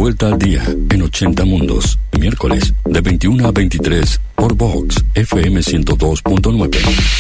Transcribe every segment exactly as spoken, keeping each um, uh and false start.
Vuelta al Día en ochenta Mundos, miércoles de veintiuna a veintitrés por Vox F M ciento dos punto nueve.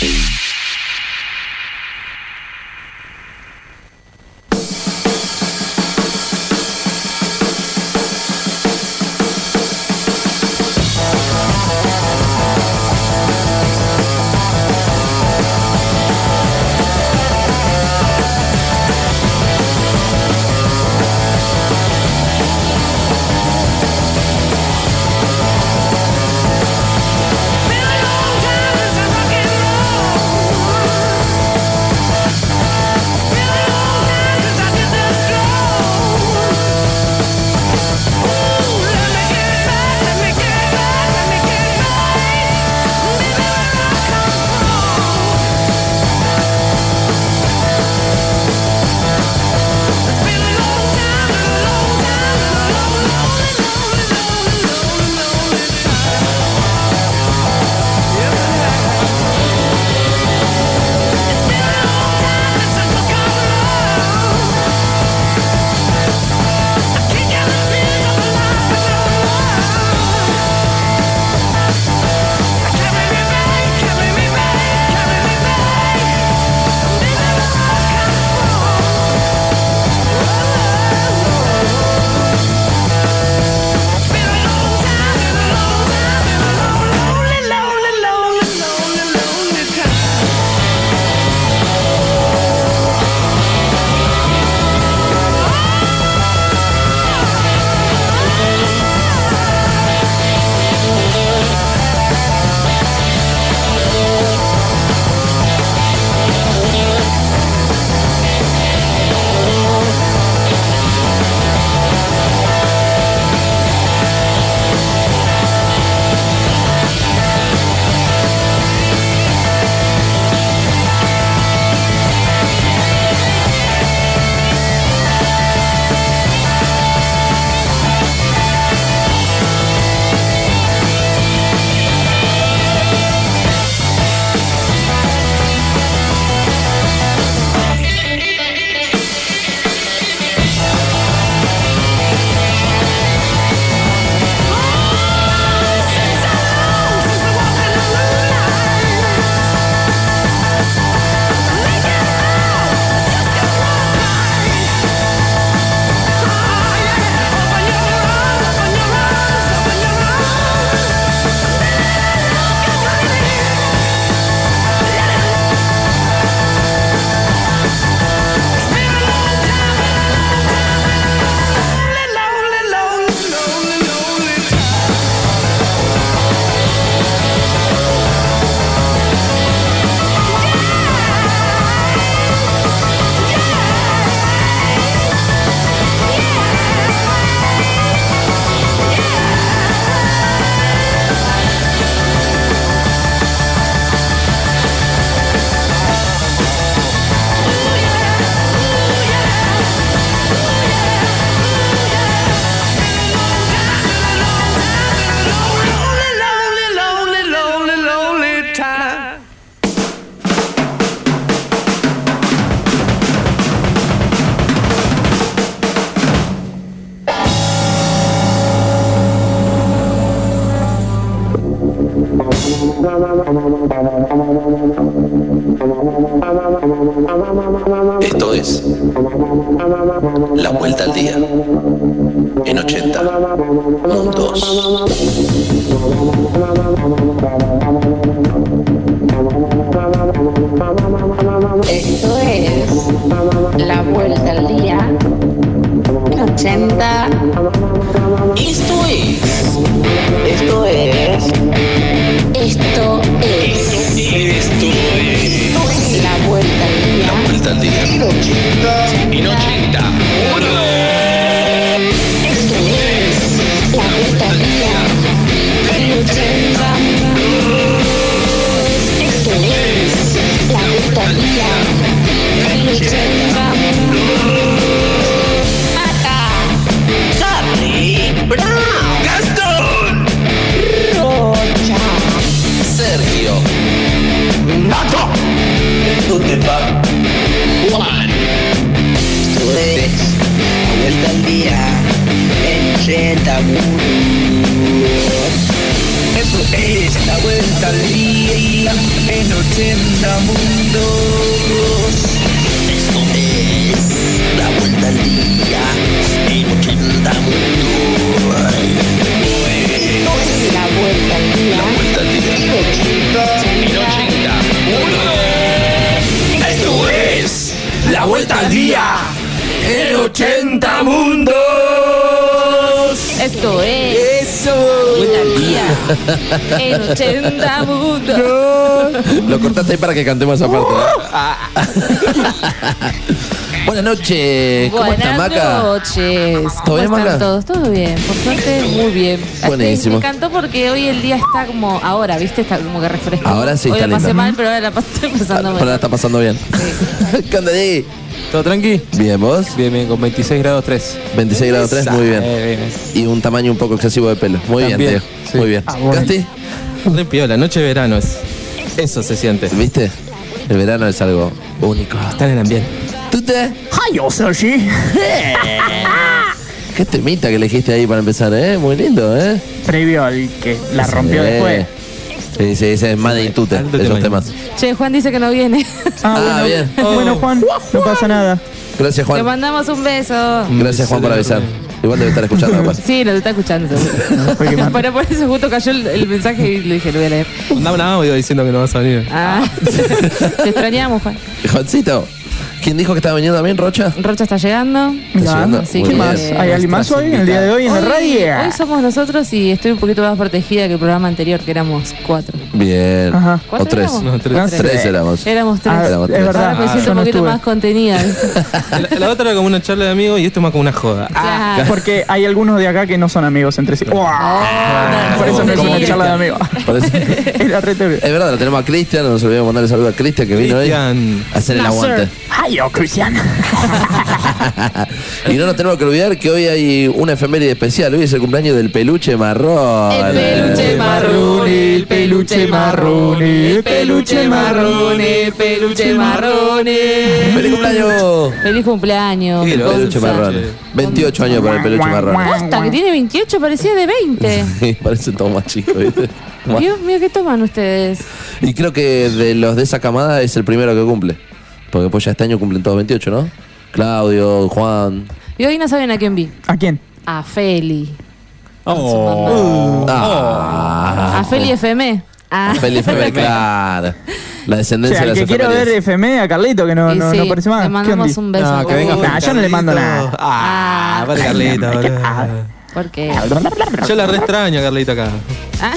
Esto es La Vuelta al Día en ochenta Mundos. Esto es La Vuelta al Día en ochenta. Esto es. Esto es. Esto es. Esto es. La Vuelta al Día. La Vuelta al Día en ochenta. En ochenta. Esto es La Vuelta al Día en ochenta. Esto es La Vuelta al Día en ochenta. Acá, Charlie Brown, Gastón, Rocha, Sergio, Nato, Tutepa, Juan. esto es La Vuelta al Día en ochenta mundos. Eso es la vuelta al día en ochenta mundos. Esto es la vuelta al día en ochenta mundos. La vuelta al día. La vuelta al día en ochenta mundos. Esto es la vuelta al día en ochenta mundos. Esto es. Eso. Vuelta al día en ochenta mundos. Lo cortaste ahí para que cantemos esa parte. Buenas noches. ¿Cómo Buenas está, Maca? noches. ¿Todo bien, ¿Cómo están Maca? todos? Todo bien, por suerte, muy bien. Buenísimo. Me encantó porque hoy el día está como ahora, ¿viste? Está como que refrescado. Ahora sí hoy está la pasé lindo. mal, pero ahora la pasé empezando Pero la mal. está pasando bien. ¿Qué onda, Di? ¿Todo tranqui? Bien, ¿vos? Bien, bien, con veintiséis grados tres. veintiséis grados tres, muy bien. Eh, bien. Y un tamaño un poco excesivo de pelo. Muy También, bien, Teo. sí. Muy bien. Ah, bueno. ¿Casti? Re piola, noche de verano es. Eso se siente. ¿Viste? El verano es algo único. Está en el ambiente. ¿Tú te? ¡Ay, yo soy así! Qué temita que elegiste ahí para empezar, ¿eh? Muy lindo, ¿eh? Previo al que la rompió Sí. después. Sí, sí, ese es más de Intute, Alto esos tema. temas. Che, Juan dice que no viene. Ah, Ah, bueno. bien. Bueno, Juan, no pasa nada. Gracias, Te Juan. mandamos un beso. Gracias, Juan, por avisar. Igual debe estar escuchando, capaz. Sí, nos está escuchando seguro. Fue que mandó. Pero por eso justo cayó el, el mensaje y le dije, lo voy a leer. Mandaba un audio diciendo que no vas a venir. Ah, te extrañamos, Juan. Juancito, ¿quién dijo que estaba viniendo también, Rocha? Rocha está llegando. Mirá, llegando. Así Muy ¿qué que- bien. más? ¿Hay alguien más hoy en el día de hoy en la Hoy, radio? hoy somos nosotros y estoy un poquito más protegida que el programa anterior, que éramos cuatro. Bien. Ajá. O ¿Cuatro tres. éramos? No, tres. No, Tres éramos. Éramos tres. Ah, Éramos es tres. verdad. Ahora me Ah, siento yo un no poquito estuve. más contenida. La, la otra era como una charla de amigos y esto es más como una joda. Ah, Claro. Porque hay algunos de acá que no son amigos entre sí. Ah, Por eso no es una sí. charla de amigos. Parece- Era re tebio. Es verdad, lo tenemos a Cristian, nos olvidamos mandarle saludo a Cristian que vino hoy Cristian. a hacer el aguante. ¡Ay, yo, Cristian! Y no nos tenemos que olvidar que hoy hay una efeméride especial. Hoy es el cumpleaños del peluche marrón. El peluche marrón, el peluche marrón, el peluche marrón, el peluche marrón. ¡Feliz cumpleaños! Feliz cumpleaños. Sí, lo- Peluche Gonza. marrón. veintiocho años para el peluche marrón. Posta, que tiene veintiocho, parecía de veinte. Sí, parecen todos más chicos, ¿viste? Dios mío, ¿qué toman ustedes? Y creo que de los de esa camada es el primero que cumple. Porque pues ya este año cumplen todos veintiocho, ¿no? Claudio, Juan. Y hoy no saben a quién vi. ¿A quién? A Feli. Con su Oh. mamá. Ah, A Feli F M. Ah. Feliz Feliz, claro. La O descendencia sea, de el las que quiero ver efemérides. F M a Carlito, que no, Y no, sí, no aparece más. le ¿Qué mandamos onda? un beso. No, que venga Uh, Nah, yo no le mando nada. Ah, Ah. para Carlita. Ay, qué- boludo. ah. ¿Por qué? Yo la re extraño a Carlita acá. Ah,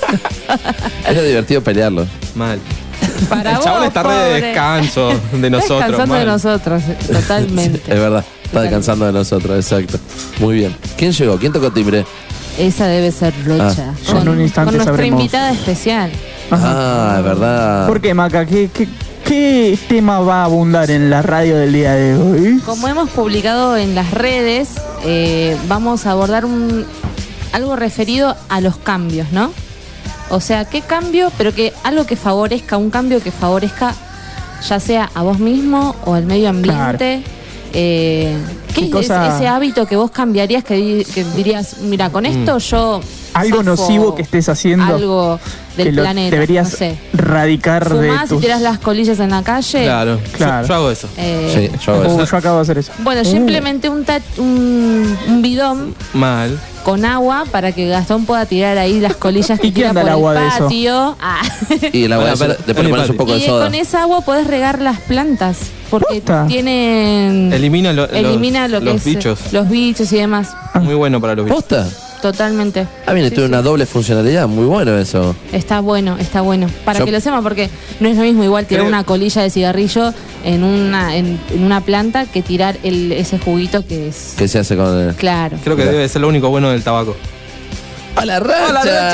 Era divertido pelearlo. Mal. para El vos, chabón está re de pobre. descanso de Está nosotros. descansando de mal. nosotros, totalmente. Es verdad. Está descansando de nosotros, exacto. Muy bien. ¿Quién llegó? ¿Quién tocó timbre? Esa debe ser Rocha. Ah. Ya en un instante con nuestra sabremos. invitada especial. Ah, es verdad. ¿Por qué, Maca? ¿Qué, qué, qué tema va a abundar en la radio del día de hoy? Como hemos publicado en las redes, eh, vamos a abordar un, algo referido a los cambios, ¿no? O sea, ¿qué cambio? Pero que algo que favorezca, un cambio que favorezca ya sea a vos mismo o al medio ambiente. Eh, ¿Qué ¿Qué es cosa- ese hábito que vos cambiarías que, di- que dirías, mira, con esto yo... Algo zafo nocivo que estés haciendo. Algo del que lo planeta, deberías no sé. radicar de Fumás y tus... tirás las colillas en la calle. Claro. Claro. Yo, yo hago eso. Eh, Sí, yo hago Uh, eso. yo acabo de hacer eso. Bueno, yo Uh. implementé un, ta- un, un bidón Mal. con agua para que Gastón pueda tirar ahí las colillas que ¿Y qué tira onda por el agua el de eso? patio. Ah. Y el agua Bueno, de pero- soda- después le pones un poco de Y soda. con esa agua podés regar las plantas porque ¿Posta? tienen Elimina, lo- elimina los, lo que los es bichos. los bichos y demás. Muy bueno para los bichos. ¿Posta? Totalmente. Ah, bien, Sí, tiene sí. una doble funcionalidad. Muy bueno eso. Está bueno, está bueno. Para Yo- que lo sepan, porque no es lo mismo igual tirar Creo- una colilla de cigarrillo en una en, en una planta que tirar el, ese juguito que es ¿Qué se hace con el... claro. Creo que debe ser lo único bueno del tabaco. ¡Hola, Racha!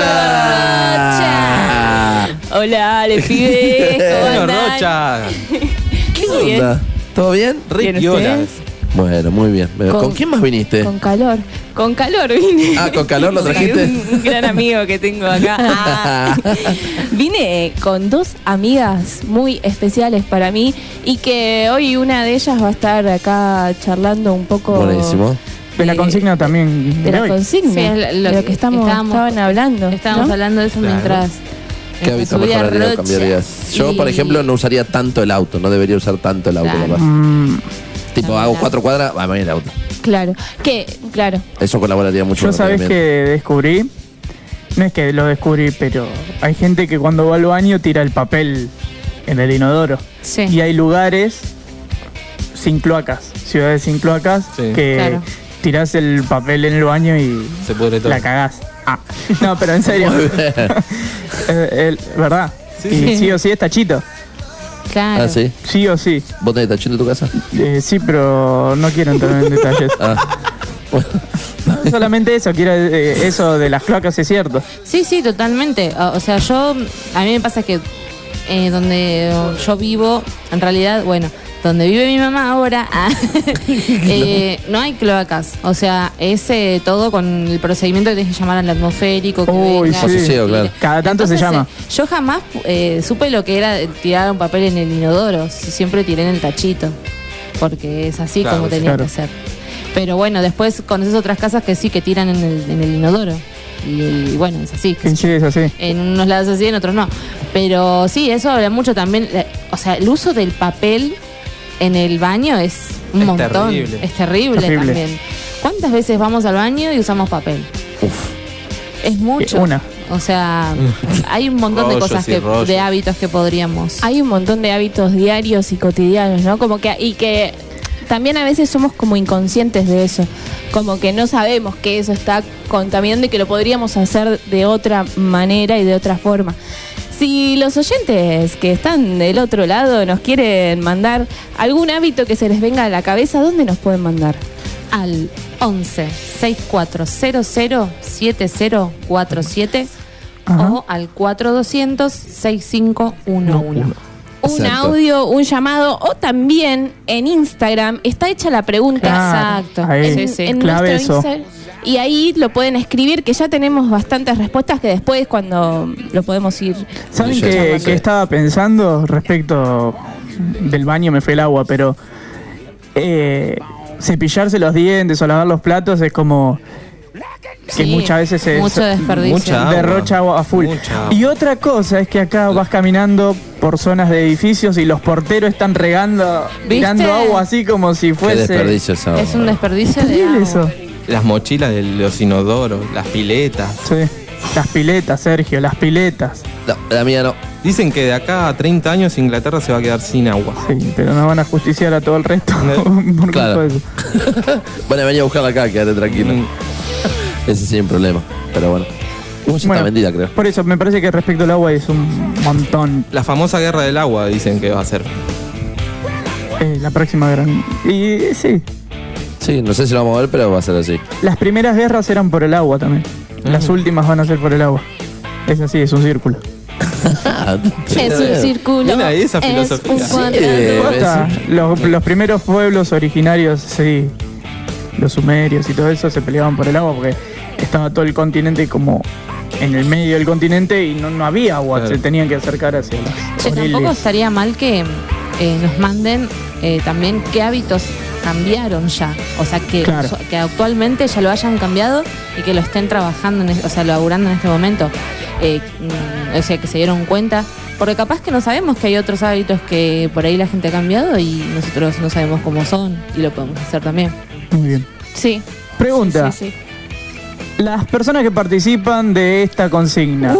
¡Hola, Hola, le pibes, ¿cómo Bueno, andan? Rocha. ¿Qué Bien. onda? ¿Todo bien? Re Bien, piola. ¿ustedes? Bueno, muy bien. ¿Con, Con- quién más viniste? Con calor. Con calor vine. Ah, ¿con calor lo trajiste? Un, un gran amigo que tengo acá. Ah. Vine con dos amigas muy especiales para mí y que hoy una de ellas va a estar acá charlando un poco Buenísimo. De la consigna también. De la hoy. consigna. Sí, es lo de lo que que estamos, estábamos- estaban hablando. Estábamos ¿no? hablando de eso Claro. mientras. ¿Qué mientras hábito subía mejoraría o Rocha. cambiarías? Yo, por Y- ejemplo, no usaría tanto el auto. No debería usar tanto el auto, Claro. capaz. Mm, Tipo, La hago verdad. cuatro cuadras, va, me voy en el auto. Claro. Que, claro. Eso colaboraría mucho. yo con el sabés que rendimiento. descubrí. No es que lo descubrí, pero hay gente que cuando va al baño tira el papel en el inodoro. Sí. Y hay lugares sin cloacas, ciudades sin cloacas, Sí. que Claro. tirás el papel en el baño y Se pudre todo. la cagás. Ah. No, pero en serio. Muy bien. Eh, el- ¿Verdad? Sí, y sí. sí o sí es tachito. Claro. Ah, sí. Sí o sí. ¿Vos tenés tachón en tu casa? Eh, sí, pero no quiero entrar en detalles. Ah. No solamente eso, quiero eh, eso de las cloacas es cierto. Sí, sí, totalmente. O o sea, yo, a mí me pasa que eh, donde yo vivo, en realidad, bueno, donde vive mi mamá ahora, ah, eh, no hay cloacas. O sea, es eh, todo con el procedimiento que tienes que llamar al atmosférico. Que Uy, venga, sí. Posesivo, claro. Cada tanto se llama. eh, yo jamás eh, supe lo que era tirar un papel en el inodoro. Siempre tiré en el tachito. Porque es así Claro, como sí. tenía Claro. que ser. Pero bueno, después conoces otras casas que sí que tiran en el, en el inodoro. Y, y bueno, es así. qué sé Sí, yo. es así. En unos lados así, en otros no. Pero sí, eso habla mucho también. eh, O sea, el uso del papel en el baño es un Es montón. terrible. Es terrible, Terrible. también. ¿Cuántas veces vamos al baño y usamos papel? Es mucho. Eh, una. O sea, hay un montón de Rollos cosas y que, rollos. de hábitos que podríamos. Hay un montón de hábitos diarios y cotidianos, ¿no? Como que, y que también a veces somos como inconscientes de eso. Como que no sabemos que eso está contaminando y que lo podríamos hacer de otra manera y de otra forma. Si los oyentes que están del otro lado nos quieren mandar algún hábito que se les venga a la cabeza, ¿dónde nos pueden mandar? Al once sesenta y cuatro cero cero siete cero cuatro siete Ajá. o al cuatro doscientos sesenta y cinco once. Un Exacto. audio, un llamado o también en Instagram está hecha la pregunta. Claro, Exacto. ahí. Sí, sí. en Clave nuestro eso. Instagram. Y ahí lo pueden escribir, que ya tenemos bastantes respuestas que después cuando lo podemos ir. ¿Saben Sí, qué, sí. qué estaba pensando respecto del baño? Me fue el agua, pero eh, cepillarse los dientes o lavar los platos es como que Sí, muchas veces se mucho desperdicio. Mucha agua. derrocha agua a full. Mucha agua. Y otra cosa es que acá vas caminando por zonas de edificios y los porteros están regando, ¿Viste? tirando agua así como si Qué fuese. desperdicio esa Es un desperdicio de Terrible agua. eso. Las mochilas de los inodoros, las piletas. Sí. Las piletas, Sergio, las piletas. No, la mía no. Dicen que de acá a treinta años Inglaterra se va a quedar sin agua. Sí, pero no van a justiciar a todo el resto por Claro. culpa de eso. Bueno, venía a buscarla acá, quédate tranquilo. Mm. Ese sí es un problema. Pero bueno. Uh, ya Bueno, está vendida, creo. Por eso, me parece que respecto al agua es un montón. La famosa guerra del agua dicen que va a ser. Eh, la próxima gran. Y sí, Sí, no sé si lo vamos a ver, pero va a ser así. las primeras guerras eran por el agua también. Las Ujú. últimas van a ser por el agua. Es así, es un círculo. Es un círculo. Bien ahí esa es filosofía. un Sí, cuadrado. eh, Posta, los, los primeros pueblos originarios, sí, los sumerios y todo eso se peleaban por el agua porque estaba todo el continente como en el medio del continente y no, no había agua, Claro. se tenían que acercar hacia las Che, tampoco orillas. estaría mal que eh, nos manden eh, también qué hábitos cambiaron ya. O sea, que, Claro. que actualmente ya lo hayan cambiado y que lo estén trabajando, en es- o sea, laburando en este momento. Eh, mm, o sea, que se dieron cuenta. Porque capaz que no sabemos que hay otros hábitos que por ahí la gente ha cambiado y nosotros no sabemos cómo son y lo podemos hacer también. Muy bien. Sí. Pregunta, Sí, sí. las personas que participan de esta consigna,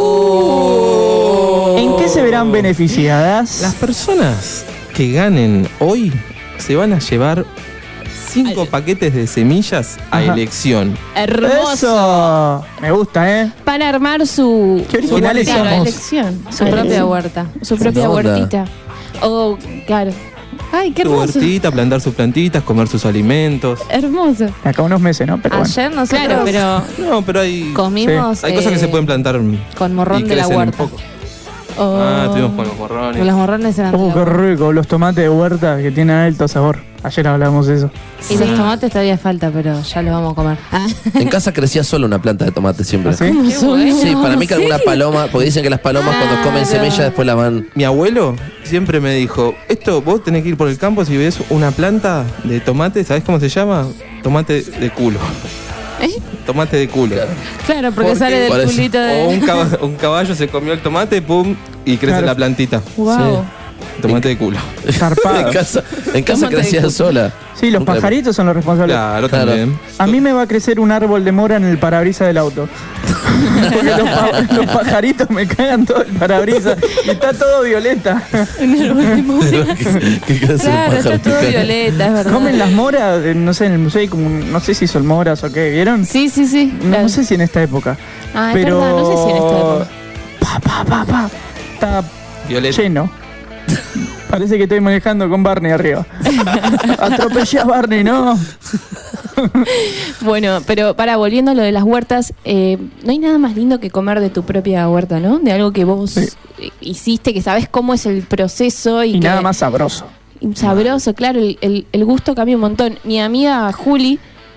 Oh. ¿en qué se verán beneficiadas? Las personas que ganen hoy se van a llevar cinco paquetes de semillas a Ajá. elección. Hermoso. Eso, me gusta, ¿eh? Para armar su, Qué originales su somos. elección. Su propia huerta. Su propia onda. huertita. Oh, claro. Ay, qué Su hermoso. huertita, plantar sus plantitas, comer sus alimentos. Hermoso. Acá unos meses, ¿no? Pero bueno. Ayer nosotros Claro, pero. No, pero hay, comimos hay cosas que eh, se pueden plantar con morrón y de la crecen huerta. poco. Oh. Ah, estuvimos con los morrones. Los morrones eran de Uh, la qué huerta. rico, los tomates de huerta que tienen alto sabor. Ayer hablamos de eso. Y los tomates todavía falta, pero ya los vamos a comer. Ah. En casa crecía solo una planta de tomate siempre. ¿Ah, sí? Qué bueno. Sí, para mí que alguna paloma, porque dicen que las palomas cuando comen Claro. semillas después la van... Mi abuelo siempre me dijo, esto vos tenés que ir por el campo si ves una planta de tomate, ¿sabés cómo se llama? Tomate de culo. ¿Eh? Tomate de culo. Claro, porque Porque sale del parece- culito O de... un caballo, un caballo se comió el tomate, pum, y crece Claro. la plantita. Wow. Tomate de culo. Zarpado. En casa, en casa Tomate de crecía culo. sola. Sí, los Nunca- pajaritos son los responsables. Claro, Claro. también. A mí me va a crecer un árbol de mora en el parabrisas del auto. Porque los, pa- los pajaritos me cagan todo el parabrisas y está todo violeta. ¿Qué, qué clase de Claro, está pájaro todo te cae? violeta, es verdad. Comen las moras, eh, no sé, en el museo hay como, un- no sé si son moras o qué, ¿vieron? Sí, sí, sí. No, claro. no sé si en esta época. Ah, es pero... verdad, no sé si en esta época. Pa, pa, pa, pa. Está Violeta. lleno. Parece que estoy manejando con Barney arriba. Atropellé a Barney, ¿no? Bueno, pero para volviendo a lo de las huertas, eh, no hay nada más lindo que comer de tu propia huerta, ¿no? De algo que vos Sí. eh, hiciste, que sabes cómo es el proceso y, Y que- nada más sabroso. y sabroso, claro, el, el- el gusto cambia un montón. Mi amiga Juli,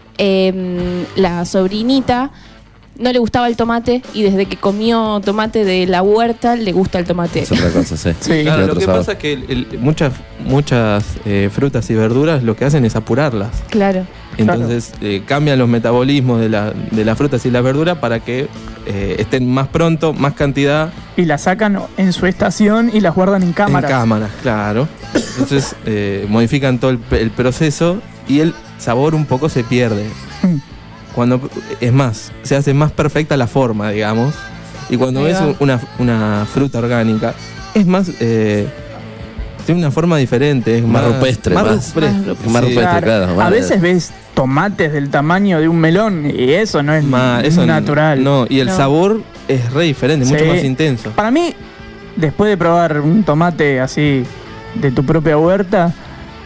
eh, la sobrinita, no le gustaba el tomate y desde que comió tomate de la huerta le gusta el tomate. Es otra cosa, sí. Sí. Tiene Claro, lo otro que sabor. pasa es que el- el- muchas, muchas eh, frutas y verduras lo que hacen es apurarlas. Claro. Entonces eh, cambian los metabolismos de, la, de las frutas y las verduras para que eh, estén más pronto, más cantidad Y la sacan en su estación y las guardan en cámaras. en cámaras, claro. Entonces eh, modifican todo el, el proceso y el sabor un poco se pierde. Mm. Cuando es más, se hace más perfecta la forma, digamos. Y cuando Ahí ves va. un- una, una fruta orgánica, es más, eh, tiene una forma diferente, es Más más, rupestre, más más- rupestre. más Sí. rupestre. claro, a vale. veces ves tomates del tamaño de un melón y eso no es Más- eso natural. No, y el No. sabor es re diferente, mucho Sí. más intenso. Para mí, después de probar un tomate así de tu propia huerta,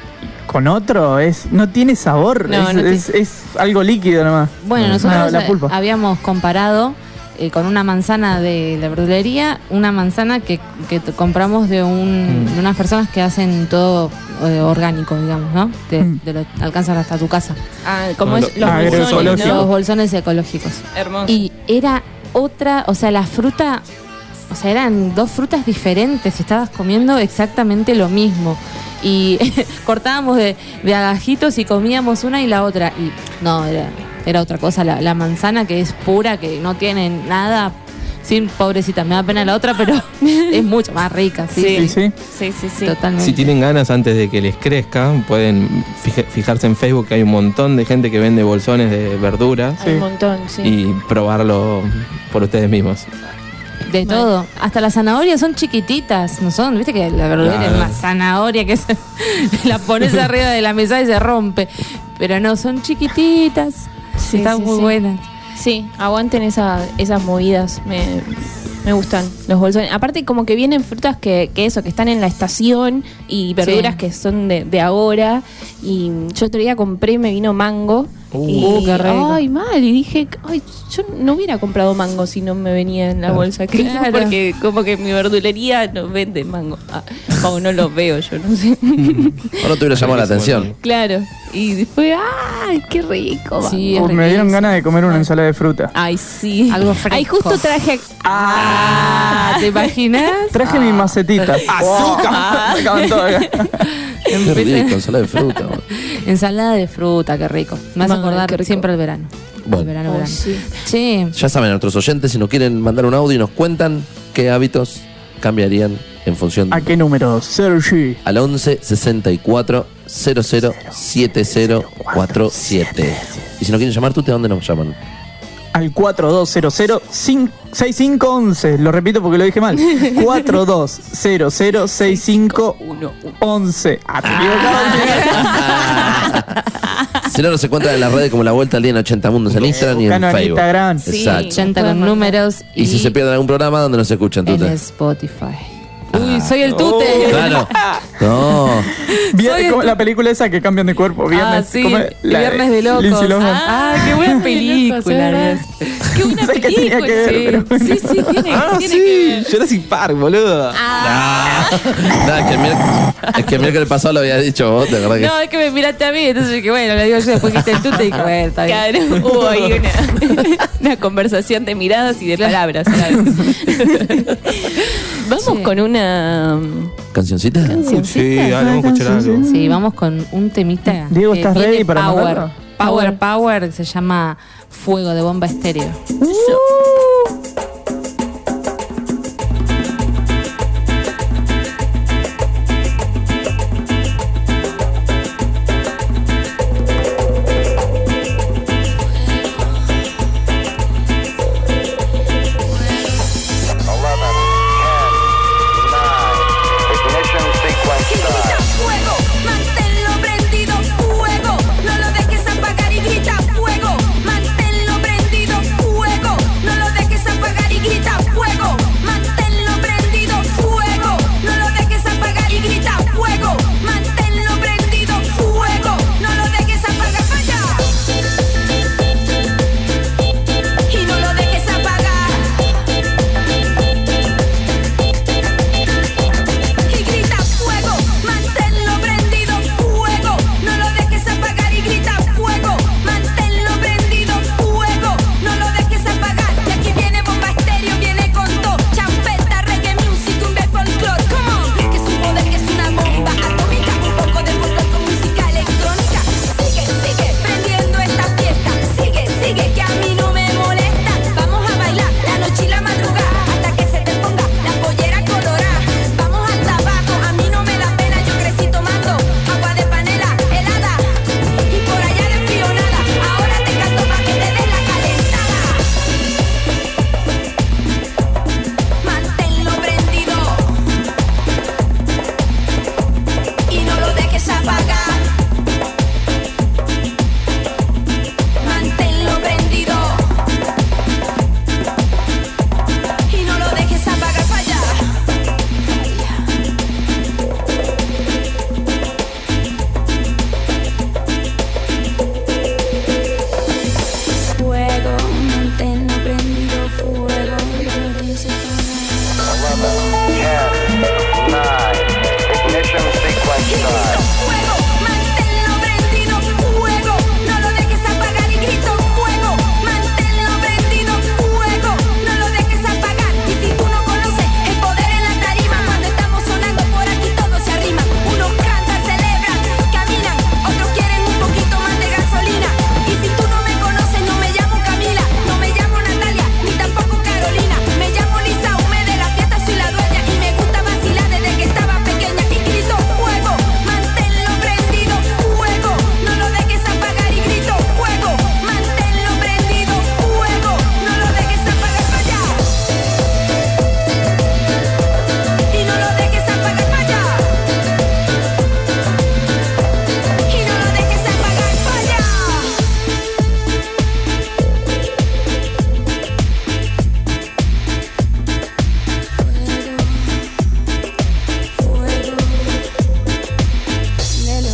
con otro, es no tiene sabor, No, es, no es- es algo líquido nomás. Bueno, No, nosotros la eh, pulpa. habíamos comparado eh, con una manzana de la verdulería, una manzana que, que t- compramos de, un, Mm. de unas personas que hacen todo eh, orgánico, digamos, ¿no? De, Mm. de lo, alcanzan hasta tu casa. Ah, como No, es lo- los agroecológico. bolsones, Los ¿no? bolsones ecológicos. Hermoso. Y era otra, o sea, la fruta, o sea, eran dos frutas diferentes, estabas comiendo exactamente lo mismo. Y cortábamos de, de agajitos y comíamos una y la otra. Y no, era, era otra cosa. La, la manzana que es pura, que no tiene nada. Sí, pobrecita, me da pena la otra, pero es mucho más rica, sí, Sí, sí. Sí, sí, sí. totalmente. Si tienen ganas antes de que les crezca, pueden fija- fijarse en Facebook que hay un montón de gente que vende bolsones de verduras Hay un Sí. montón, sí. y probarlo por ustedes mismos. De Bueno. todo. Hasta las zanahorias son chiquititas, no son, viste que la verdura Claro. es una zanahoria que se, la pones arriba de la mesa y se rompe. Pero no, son chiquititas. Sí, Están sí, muy sí. buenas. Sí, aguanten esa, esas movidas. Me, me gustan los bolsones. Aparte, como que vienen frutas que, que eso, que están en la estación y verduras Sí. que son de, de ahora. Y yo otro día compré y me vino mango. Uh, y, qué rico. ay, mal. Y dije, ay, yo no hubiera comprado mango si no me venía en la bolsa. creo, Claro. Porque como que mi verdulería no vende mango. Ah, o no los veo, yo no sé. O no te hubiera llamado la atención. Claro. Y después, ay, qué rico. Sí, mango. Oh, me dieron riquísimo. ganas de comer una ensalada de fruta. Ay, sí. Algo fresco. Ay, justo traje. Ah, ¿te imaginas? Traje mi macetita. ¡Azúcar! Me acaban todo acá. Qué rico, ensalada de fruta. man. Ensalada de fruta, qué rico. Me hace Ay, acordar qué rico. siempre el verano. Bueno. El verano, Oh, verano. sí. Sí. Ya saben, nuestros oyentes, si nos quieren mandar un audio y nos cuentan qué hábitos cambiarían en función ¿A qué número? Sergi. al once sesenta y cuatro cero cero siete cero cuatro siete. Y si nos quieren llamar, ¿tú de dónde nos llaman? Al cuatro dos cero cero seis cinco once. Lo repito porque lo dije mal. cuatro dos cero cero seis cinco once. Ah, te equivocaste. Si no, nos encuentran en las redes como La Vuelta al Día en ochenta Mundos en Instagram y en Buscanos en Facebook. Instagram. Sí. Exacto. ochenta Pueden con mandar. números. Y si se pierden algún programa, ¿dónde nos escuchan, en Tuta? Spotify. Uy, soy el tute. Oh, claro. No. Vier- Soy como el- la película esa que cambian de cuerpo. Viernes, ah, sí. ¿cómo es? La Viernes de locos. Lindsay Lohan. Ah, qué buena película. Qué buena No sé qué tenía película. que ver, sí. pero bueno. sí, sí, tiene, Ah, tiene sí, que ver. Jurassic Park, boludo. Ah. Nah, es que el miércoles, es que el miércoles pasado lo había dicho vos, ¿te acordás que? No, es que me miraste a mí, entonces dije, bueno, le digo yo después que el tute y dije, bueno, está bien. Claro, hubo ahí una, una conversación de miradas y de palabras. ¿sabes? Vamos Sí. con una ¿Cancioncita? Sí, dale, vamos a escuchar algo. Sí, vamos con un temita. Diego, que ¿estás viene ready para Power. mandarlo? Power, Power, que se llama Fuego de Bomba Estéreo. Fuego, manténlo prendido, fuego, no lo dejes apagar y grita fuego, manténlo prendido, fuego, no lo dejes apagar y grita fuego, manténlo prendido, fuego, no lo dejes apagar y grita fuego, manténlo prendido, fuego, no lo dejes apagar, falla. Y no lo dejes apagar. Y grita fuego, manténlo prendido, fuego, no lo dejes apagar y grita fuego, manténlo prendido, fuego, no lo dejes apagar. Y aquí viene Bomba Estéreo, viene con todo, champeta, reggae music, cumbia y folclore, come on. Es que es un poder, que es una bomba atómica, un poco de folclore con música electrónica. Sigue, sigue prendiendo esta fiesta, sigue, sigue que a mí no me molesta. Vamos a bailar la noche y la madrugada hasta que se te ponga la pollera colorada. Vamos hasta abajo, a mí no me da pena, yo crecí tomando agua de panela helada y por allá de frío nada. Ahora te canto pa' que te des la calentada. Manténlo prendido y no lo dejes apagar. Manténlo prendido y no lo dejes apagar, falla. Fuego, manténlo prendido, fuego, no lo dejes apagar. Fuego, manténlo prendido, fuego, no lo dejes apagar y grito fuego, manténlo prendido, fuego, no lo dejes apagar. Y si tú no conoces el poder en la tarima, cuando estamos sonando por aquí todos se arriman. Unos cantan, celebran, caminan, otros quieren un poquito más de gasolina. Y si tú no me conoces, no me llamo Camila, no me llamo Natalia, ni tampoco Carolina. Me llamo Lisa Hume, de la fiesta soy la dueña y me gusta vacilar desde que estaba pequeña. Y grito fuego, manténlo prendido, fuego, no lo dejes apagar y grito fuego, manténlo prendido, fuego, no lo dejes apagar, falla. Y no lo dejes apagar, falla. Y no lo dejes apagar, falla. Fuego, Nelo.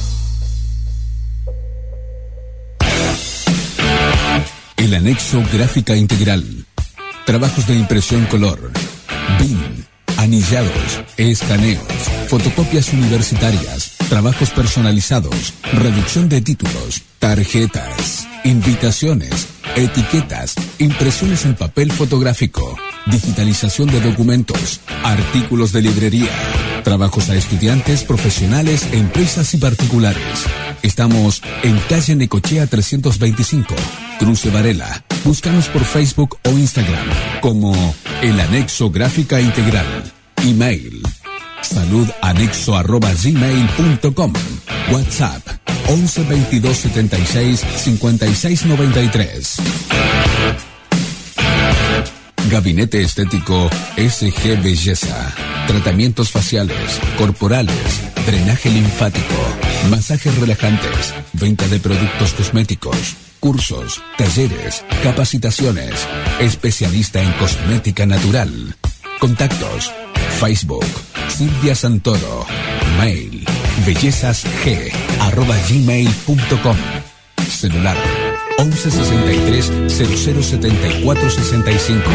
El anexo Gráfica Integral. Trabajos de impresión color. B I M. Anillados. Escaneos. Fotocopias universitarias. Trabajos personalizados. Reducción de títulos. Tarjetas. Invitaciones. Etiquetas. Impresiones en papel fotográfico. Digitalización de documentos. Artículos de librería. Trabajos a estudiantes, profesionales, empresas y particulares. Estamos en calle Necochea trescientos veinticinco, Cruce Varela. Búscanos por Facebook o Instagram como El Anexo Gráfica Integral. Email saludanexo arroba gmail punto com. WhatsApp once veintidós setenta y seis cincuenta y seis noventa y tres. Gabinete Estético S G Belleza. Tratamientos faciales, corporales, drenaje linfático, masajes relajantes, venta de productos cosméticos, cursos, talleres, capacitaciones. Especialista en cosmética natural. Contactos Facebook, Silvia Santoro. Mail, bellezasg arroba gmail punto com. Celular, once sesenta y tres cero cero setenta y cuatro sesenta y cinco.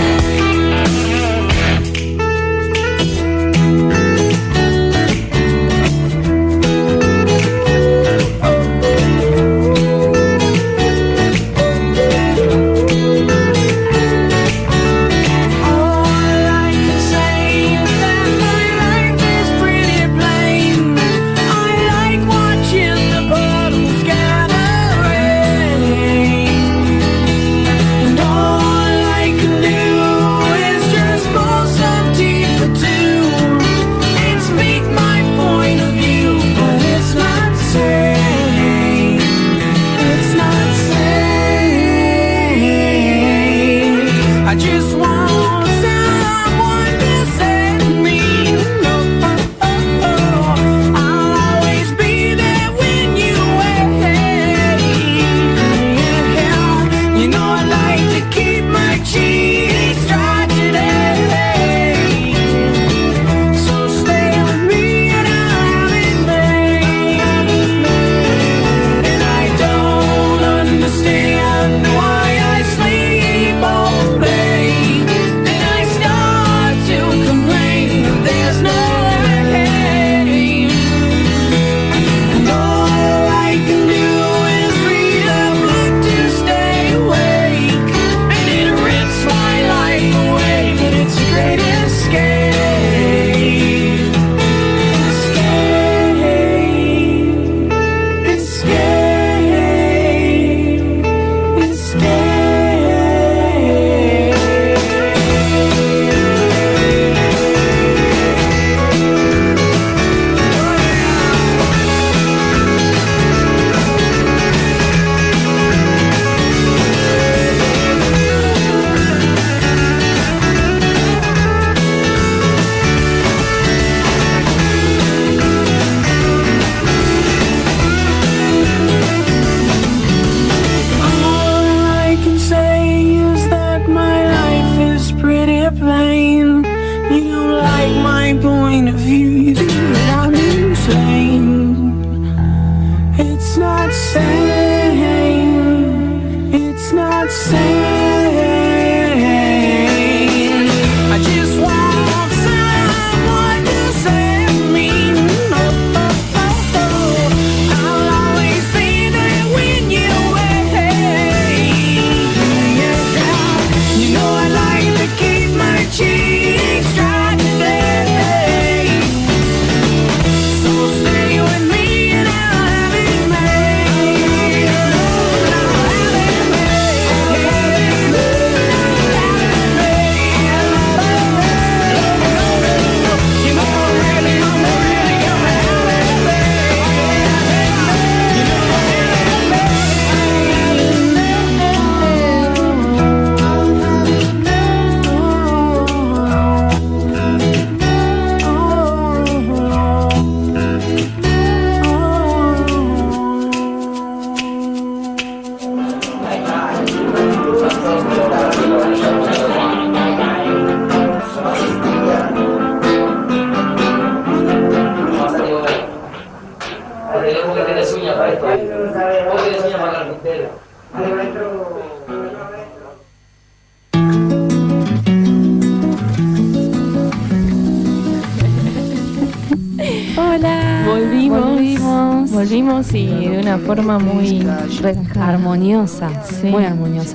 Hola, volvimos, volvimos, volvimos y de una forma muy relajada, armoniosa, sí. muy armoniosa.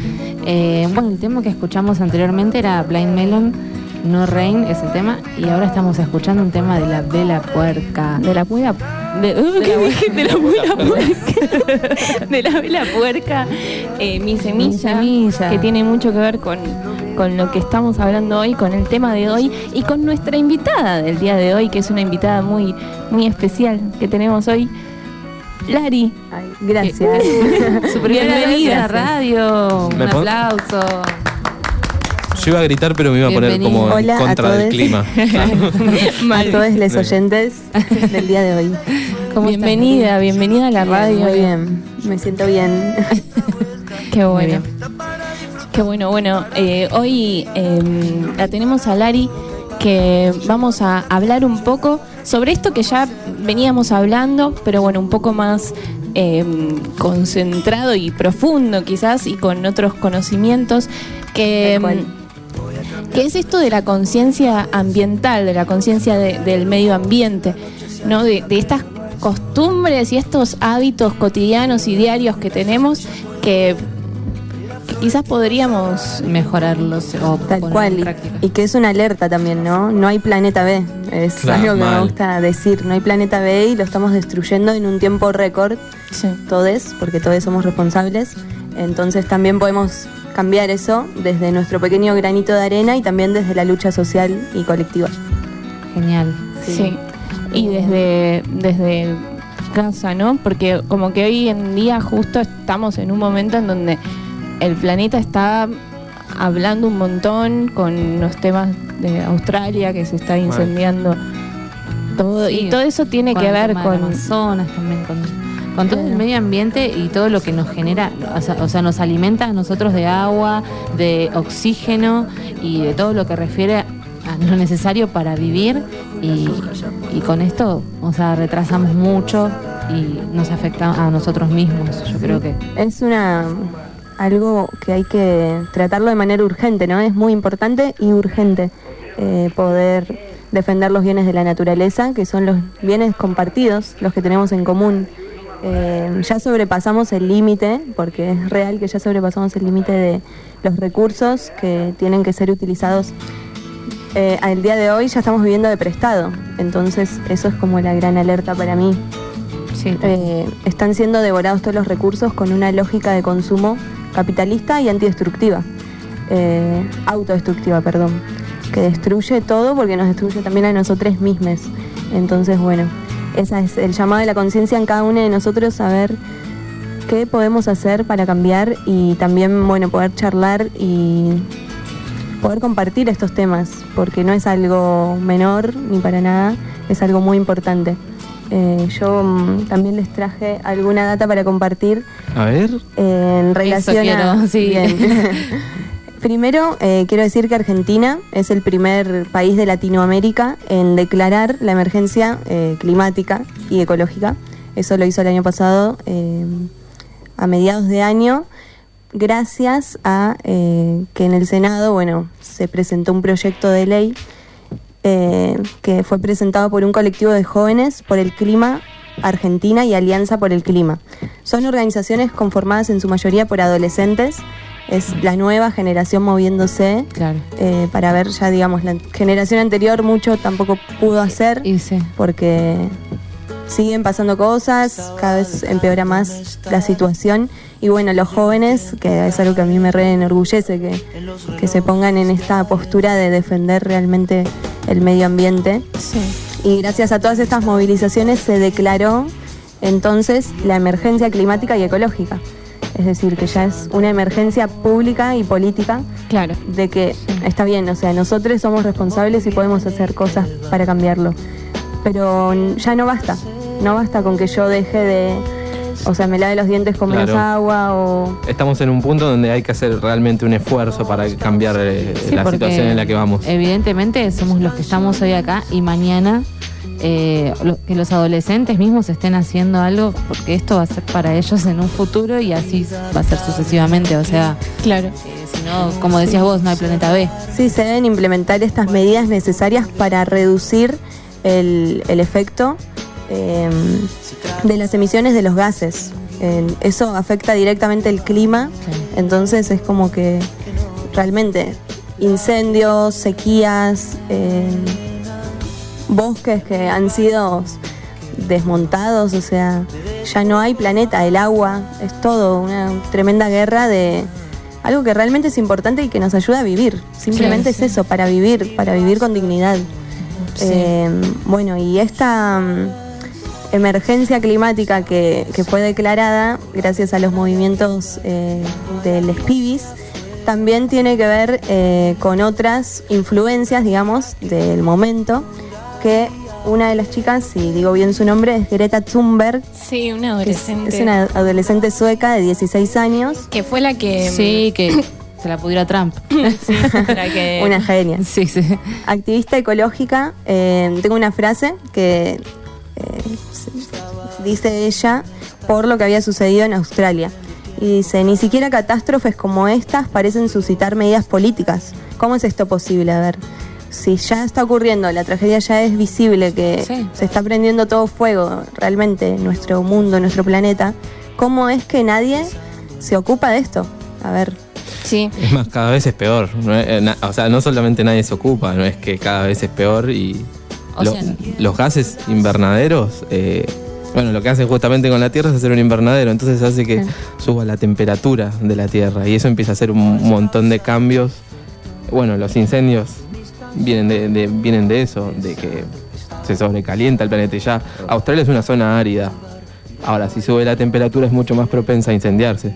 Eh, bueno, el tema que escuchamos anteriormente era Blind Melon, No Rain es el tema, y ahora estamos escuchando un tema de la Vela Puerca. De la Vela de, uh, ¿qué dije? De la Vela Puerca. De la Vela Puerca, eh, mi, semilla, mi semilla, que tiene mucho que ver con, con lo que estamos hablando hoy, con el tema de hoy y con nuestra invitada del día de hoy, que es una invitada muy, muy especial que tenemos hoy. Lari. Ay, gracias. Su primera vez a la radio. Un aplauso. Yo iba a gritar, pero me iba a poner como en Hola contra del clima. A todos los oyentes del día de hoy. ¿Cómo bienvenida, estás? bienvenida a la bien, radio. Muy bien, me siento bien. Qué bueno. Qué bueno, bueno. Eh, hoy eh, la tenemos a Lari, que vamos a hablar un poco sobre esto que ya veníamos hablando, pero bueno, un poco más eh, concentrado y profundo quizás, y con otros conocimientos, que, que es esto de la conciencia ambiental, de la conciencia de, del medio ambiente, ¿no? De, de estas costumbres y estos hábitos cotidianos y diarios que tenemos que, que quizás podríamos mejorarlos o Tal poner cual, en y, práctica. y que es una alerta también, ¿no? No hay planeta B, es Claro, algo que mal. me gusta decir, no hay planeta B y lo estamos destruyendo en un tiempo récord, sí. todos, porque todos somos responsables, entonces también podemos cambiar eso desde nuestro pequeño granito de arena y también desde la lucha social y colectiva. Genial. Sí. Sí. Y desde, desde casa, ¿no? Porque como que hoy en día justo estamos en un momento en donde el planeta está hablando un montón con los temas de Australia, que se está incendiando todo, Sí, y todo eso tiene con que el ver tema con... del Amazonas también, con, con todo el Claro. medio ambiente y todo lo que nos genera, o sea, o sea, nos alimenta a nosotros de agua, de oxígeno y de todo lo que refiere a lo necesario para vivir, y, y con esto, o sea, retrasamos mucho y nos afecta a nosotros mismos, yo creo que. Es una algo que hay que tratarlo de manera urgente, ¿no? Es muy importante y urgente eh, poder defender los bienes de la naturaleza, que son los bienes compartidos, los que tenemos en común. Eh, ya sobrepasamos el límite, porque es real que ya sobrepasamos el límite de los recursos que tienen que ser utilizados. Eh, al día de hoy ya estamos viviendo de prestado, entonces eso es como la gran alerta para mí. Sí. Eh, están siendo devorados todos los recursos con una lógica de consumo capitalista y antidestructiva, eh, autodestructiva, perdón, que destruye todo porque nos destruye también a nosotros mismos. Entonces, bueno, ese es el llamado de la conciencia en cada uno de nosotros, saber qué podemos hacer para cambiar y también, bueno, poder charlar y poder compartir estos temas, porque no es algo menor ni para nada, es algo muy importante. Eh, yo mm, también les traje alguna data para compartir A ver. eh, en relación a... quiero, sí. Bien. Primero, eh, quiero decir que Argentina es el primer país de Latinoamérica en declarar la emergencia eh, climática y ecológica. Eso lo hizo el año pasado, eh, a mediados de año, gracias a eh, que en el Senado, bueno, se presentó un proyecto de ley eh, que fue presentado por un colectivo de jóvenes por el clima Argentina y Alianza por el Clima. Son organizaciones conformadas en su mayoría por adolescentes, es la nueva generación moviéndose, Claro. eh, para ver ya, digamos, la generación anterior mucho tampoco pudo hacer, Y sí. porque siguen pasando cosas, cada vez empeora más la situación. Y bueno, los jóvenes, que es algo que a mí me re enorgullece, que, que se pongan en esta postura de defender realmente el medio ambiente. Sí. Y gracias a todas estas movilizaciones se declaró entonces la emergencia climática y ecológica. Es decir, que ya es una emergencia pública y política, Claro. de que está bien, o sea, nosotros somos responsables y podemos hacer cosas para cambiarlo. Pero ya no basta, no basta con que yo deje de, o sea, me lave los dientes con menos Claro. agua o... Estamos en un punto donde hay que hacer realmente un esfuerzo para cambiar eh, Sí, la porque situación en la que vamos. Evidentemente somos los que estamos hoy acá y mañana eh, lo- que los adolescentes mismos estén haciendo algo, porque esto va a ser para ellos en un futuro y así va a ser sucesivamente. O sea, Claro. eh, si no, como decías vos, no hay planeta B. Sí, se deben implementar estas medidas necesarias para reducir el, el efecto eh, de las emisiones de los gases. Eh, eso afecta directamente el clima, entonces es como que realmente incendios, sequías, eh, bosques que han sido desmontados, o sea, ya no hay planeta, el agua, es todo una tremenda guerra de algo que realmente es importante y que nos ayuda a vivir. Simplemente Sí, es eso, para vivir, para vivir con dignidad. Sí. Eh, bueno, y esta mm, emergencia climática que, que fue declarada gracias a los movimientos eh, del S P I B I S también tiene que ver eh, con otras influencias, digamos, del momento, que una de las chicas, si digo bien su nombre, es Greta Thunberg. Sí, una que es, adolescente. es una adolescente sueca de dieciséis años. Que fue la que... Sí, que Se la pudiera Trump. Sí, para que... Una genia. Sí, sí. Activista ecológica, eh, tengo una frase que eh, dice ella por lo que había sucedido en Australia. Y dice, ni siquiera catástrofes como estas parecen suscitar medidas políticas. ¿Cómo es esto posible? A ver, si ya está ocurriendo, la tragedia ya es visible, que Sí. se está prendiendo todo fuego realmente en nuestro mundo, en nuestro planeta, ¿cómo es que nadie se ocupa de esto? A ver, Sí. Es más, cada vez es peor. No es- eh, na- o sea, no solamente nadie se ocupa, no es que cada vez es peor y O lo- sea, los gases invernaderos, eh, bueno, lo que hacen justamente con la Tierra es hacer un invernadero, entonces hace que suba la temperatura de la Tierra y eso empieza a hacer un montón de cambios. Bueno, los incendios vienen de, de- vienen de eso, de que se sobrecalienta el planeta y ya. Australia es una zona árida. Ahora, si sube la temperatura es mucho más propensa a incendiarse.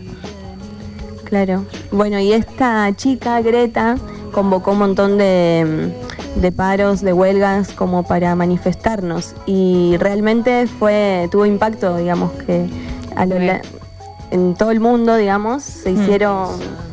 claro. Bueno, y esta chica, Greta, convocó un montón de, de paros, de huelgas, como para manifestarnos. Y realmente fue tuvo impacto, digamos, que a lo la- en todo el mundo, digamos, se hicieron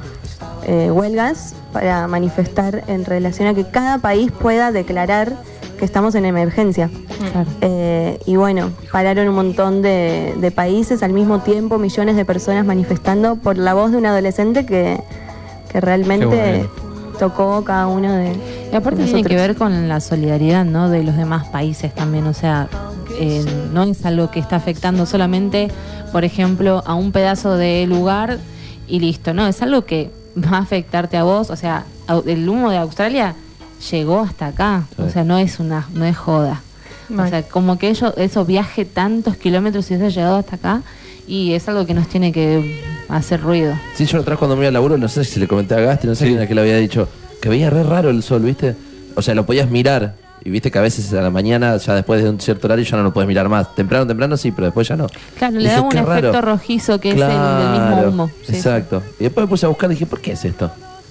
eh, huelgas para manifestar en relación a que cada país pueda declarar que estamos en emergencia. Claro. Eh, y bueno, pararon un montón de, de países al mismo tiempo, millones de personas manifestando por la voz de un adolescente que, que realmente Qué tocó cada uno de, Y aparte de tiene que nosotros. ver con la solidaridad, ¿no? De los demás países también, o sea, eh, no es algo que está afectando solamente, por ejemplo, a un pedazo de lugar y listo, no, es algo que va a afectarte a vos, o sea, au- el humo de Australia llegó hasta acá, Sí. o sea, no es una, no es joda. Mal. O sea, como que ellos, eso viaje tantos kilómetros y eso ha llegado hasta acá y es algo que nos tiene que hacer ruido. Sí, yo otra vez cuando me iba al laburo, no sé si le comenté a Gasti, no sé Sí. quién era que le había dicho, que veía re raro el sol, ¿viste? O sea, lo podías mirar. Y viste que a veces a la mañana, ya después de un cierto horario, ya no lo puedes mirar más. Temprano, temprano sí, pero después ya no. Claro, Y le dije, da un qué efecto raro. rojizo que es el del mismo Claro, humo. Sí, sí. exacto. Y después me puse a buscar y dije, ¿por qué es esto?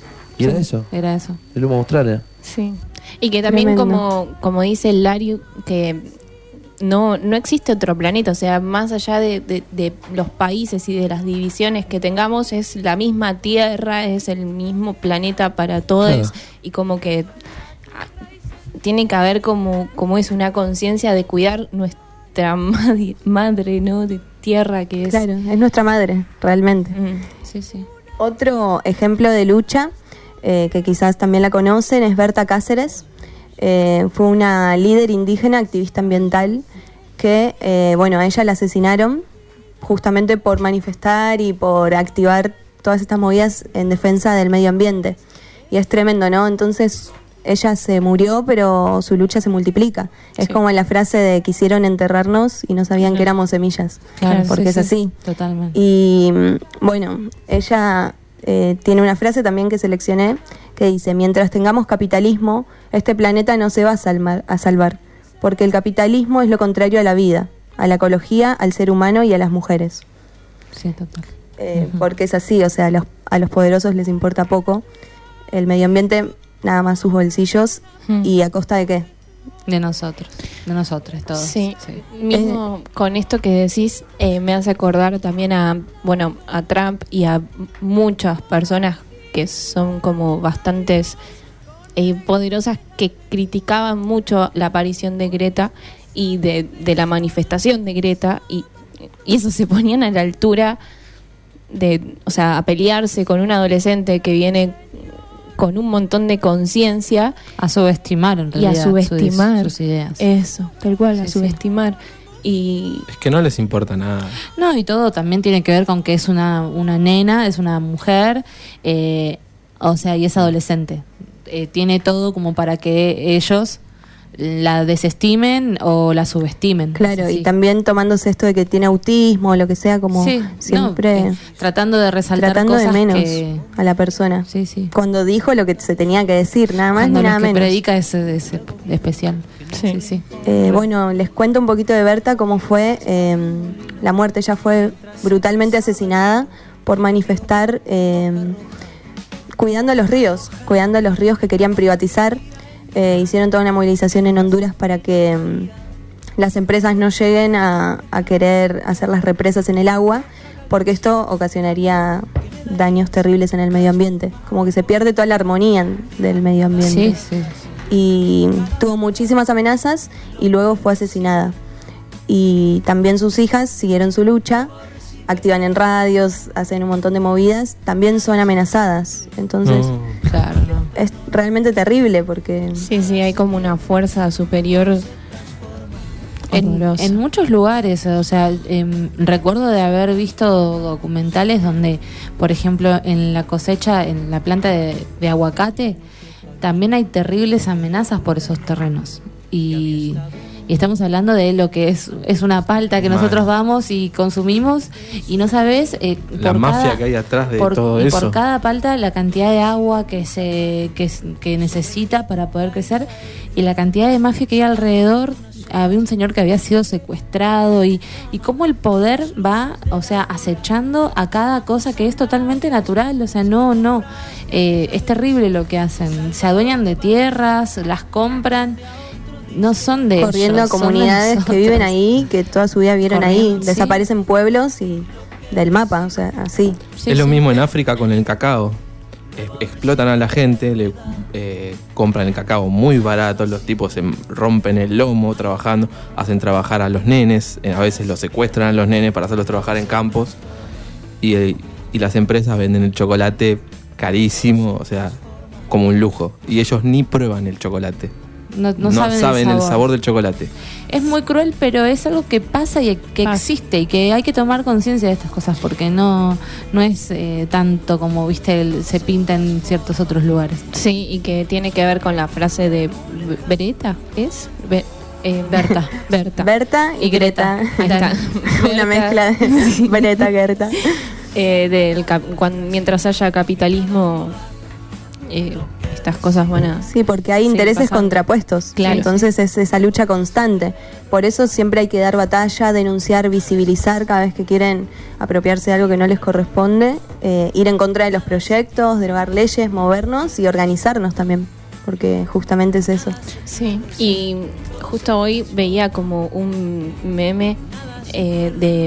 Y era Sí, eso, Era eso. el humo de Australia. Sí. Y que también, Tremendo. como, como dice el Lariu, que no, no existe otro planeta, o sea, más allá de, de- de los países y de las divisiones que tengamos, es la misma Tierra, es el mismo planeta para todos, Claro. y como que ah, tiene que haber como, como es una conciencia de cuidar nuestra madre, madre, ¿no? De tierra que es. Claro, es nuestra madre, realmente. Mm. Sí, sí. Otro ejemplo de lucha, eh, que quizás también la conocen, es Berta Cáceres. Eh, fue una líder indígena, activista ambiental, que, eh, bueno, a ella la asesinaron justamente por manifestar y por activar todas estas movidas en defensa del medio ambiente. Y es tremendo, ¿no? Entonces ella se murió, pero su lucha se multiplica. Es Sí. como la frase de quisieron enterrarnos y no sabían que éramos semillas. Claro, porque sí, es sí, así. Totalmente. Y mm, bueno, ella eh, tiene una frase también que seleccioné que dice, mientras tengamos capitalismo, este planeta no se va a salvar, a salvar, porque el capitalismo es lo contrario a la vida, a la ecología, al ser humano y a las mujeres. Sí, total. Eh, Porque es así, o sea, a los, a los poderosos les importa poco, el medio ambiente nada más sus bolsillos. Mm. ¿Y a costa de qué? De nosotros, de nosotros todos. Sí, mismo con esto que decís, eh, me hace acordar también a, bueno, a Trump y a muchas personas que son como bastantes eh, poderosas que criticaban mucho la aparición de Greta y de, de la manifestación de Greta y, y eso se ponían a la altura de, o sea, a pelearse con un adolescente que viene con un montón de conciencia A subestimar en y realidad a subestimar sus, sus ideas. eso, tal cual, a Sí, sí. subestimar. Y Es que no les importa nada. No, y todo también tiene que ver con que es una, una nena, es una mujer, eh, o sea, y es adolescente. Eh, tiene todo como para que ellos la desestimen o la subestimen. Claro, Sí. y también tomándose esto de que tiene autismo o lo que sea, como Sí, siempre... no, eh, tratando de resaltar tratando de cosas menos que... a la persona. Sí, sí. Cuando dijo lo que se tenía que decir, nada más Cuando ni lo nada que menos. predica es, es especial. Sí. Sí, sí. Eh, bueno, les cuento un poquito de Berta, cómo fue eh, la muerte. Ella fue brutalmente asesinada por manifestar eh, cuidando los ríos, cuidando los ríos que querían privatizar. Eh, hicieron toda una movilización en Honduras para que mm, las empresas no lleguen a, a querer hacer las represas en el agua, porque esto ocasionaría daños terribles en el medio ambiente. Como que se pierde toda la armonía del medio ambiente. Sí, sí. Y tuvo muchísimas amenazas y luego fue asesinada. Y también sus hijas siguieron su lucha, activan en radios, hacen un montón de movidas, también son amenazadas. Entonces, No. Claro, no. es realmente terrible porque... Sí, sí, hay como una fuerza superior. En, horrorosa. en muchos lugares, o sea, em, recuerdo de haber visto documentales donde, por ejemplo, en la cosecha, en la planta de, de aguacate, también hay terribles amenazas por esos terrenos. Y, y estamos hablando de lo que es, es una palta que Mal. nosotros vamos y consumimos y no sabes... Eh, La por mafia cada- que hay atrás de por, todo y eso. por cada palta la cantidad de agua que se que, que necesita para poder crecer y la cantidad de mafia que hay alrededor. Había un señor que había sido secuestrado y, y cómo el poder va, o sea, acechando a cada cosa que es totalmente natural, o sea, no, no, eh, es terrible lo que hacen, se adueñan de tierras, las compran, no son de corriendo ellos, a son de comunidades que nosotros. viven ahí, que toda su vida vivieron Corriendo, ahí, sí. desaparecen pueblos y del mapa, o sea, así. Sí, es lo sí. mismo en África con el cacao. Es- explotan a la gente, le eh, compran el cacao muy barato, los tipos se rompen el lomo trabajando, hacen trabajar a los nenes, eh, a veces los secuestran a los nenes para hacerlos trabajar en campos y, eh, y las empresas venden el chocolate carísimo, o sea, como un lujo. Y ellos ni prueban el chocolate. No, no No, saben, saben, el, el sabor. sabor del chocolate. Es muy cruel, pero es algo que pasa y que Pasa. existe y que hay que tomar conciencia de estas cosas porque no, no es eh, tanto como viste el- se pinta en ciertos otros lugares. Sí, y que tiene que ver con la frase de B- Beretta, ¿es? Be- eh, Berta. Berta. Berta y, Y Greta. Greta. Ahí está. Una Berta. mezcla de Berta Greta. Eh, del cap- cuan- mientras haya capitalismo, eh, estas cosas van a... Sí, porque hay Sí, intereses pasando. contrapuestos. Claro. Entonces es esa lucha constante. Por eso siempre hay que dar batalla, denunciar, visibilizar cada vez que quieren apropiarse de algo que no les corresponde, eh, ir en contra de los proyectos, derogar leyes, movernos y organizarnos también. Porque justamente es eso. Sí, y justo hoy veía como un meme eh, de,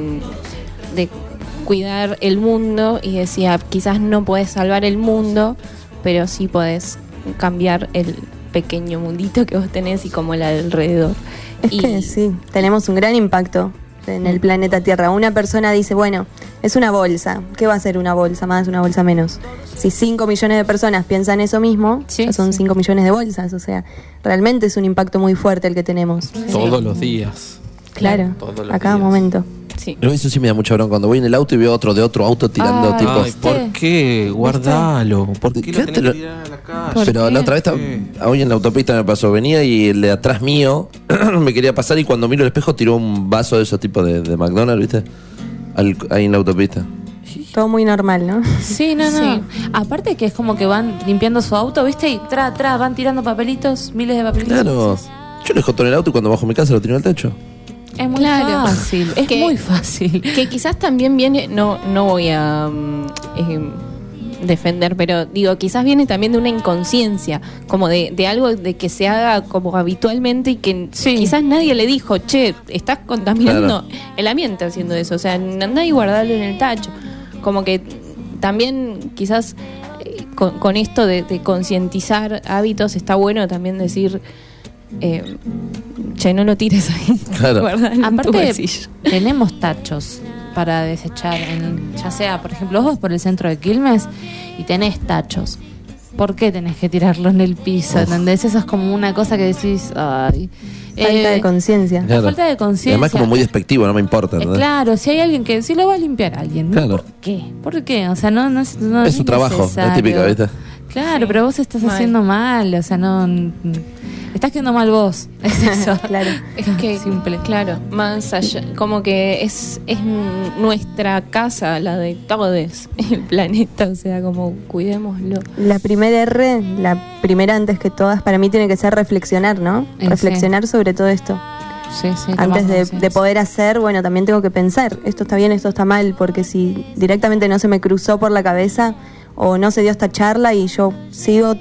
mm, de cuidar el mundo y decía, quizás no podés salvar el mundo, pero sí podés cambiar el pequeño mundito que vos tenés y como el alrededor. Es Y- que sí, tenemos un gran impacto en el planeta Tierra. Una persona dice, bueno, es una bolsa. ¿Qué va a ser una bolsa más, una bolsa menos? Si cinco millones de personas piensan eso mismo, Sí, ya son sí. cinco millones de bolsas. O sea, realmente es un impacto muy fuerte el que tenemos. Todos los días. Claro, Todos los a cada días. momento. Sí. Pero eso sí me da mucha bronca cuando voy en el auto y veo otro de otro auto tirando Ay, tipo. Ay, ¿por qué? Guardalo. ¿Por qué lo Quédatelo. tenés que tirar a la calle? ¿Por Pero qué? la otra vez, ta- hoy en la autopista me pasó, venía y el de atrás mío me quería pasar y cuando miro el espejo tiró un vaso de esos tipos de, de McDonald's, ¿viste? Al- ahí en la autopista. Todo muy normal, ¿no? Sí, no, no. Sí. Aparte que es como que van limpiando su auto, ¿viste? Y tra, tra, van tirando papelitos, miles de papelitos. Claro. Yo le joto en el auto y cuando bajo mi casa lo tiro al techo. Es muy Claro. fácil, es Que- muy fácil. Que quizás también viene, no, no voy a mm, eh, defender, pero digo, quizás viene también de una inconsciencia, como de, de algo de que se haga como habitualmente y que Sí. quizás nadie le dijo, che, estás contaminando el ambiente haciendo eso, o sea, andá y guardalo en el tacho. Como que también quizás eh, con, con esto de, de concientizar hábitos está bueno también decir, eh, che, no lo tires ahí, Claro. guardalo en tu Aparte, bolsillo. tenemos tachos para desechar, en, ya sea, por ejemplo, vos por el centro de Quilmes y tenés tachos. ¿Por qué tenés que tirarlo en el piso? Uf. ¿Entendés? Eso es como una cosa que decís, ay. Falta Eh, de conciencia. La falta de conciencia. Y además como muy despectivo, no me importa. Eh, ¿entendés? claro, si hay alguien que, si lo va a limpiar alguien, ¿no? Claro. ¿Por qué? ¿Por qué? O sea, no, no, es- no Es su trabajo, necesario. es típico, ¿viste? Claro, pero vos estás Mal. haciendo mal, o sea, no, n- estás quedando mal vos. Es eso. Claro. Es que, Simple. claro, más allá, como que es, es nuestra casa, la de todos, el planeta, o sea, como cuidémoslo. La primera R, la primera antes que todas, para mí tiene que ser reflexionar, ¿no? Eh, Reflexionar sobre todo esto. Sí, sí, tomar Antes de, conciencia. de poder hacer, bueno, también tengo que pensar, esto está bien, esto está mal, porque si directamente no se me cruzó por la cabeza o no se dio esta charla y yo sigo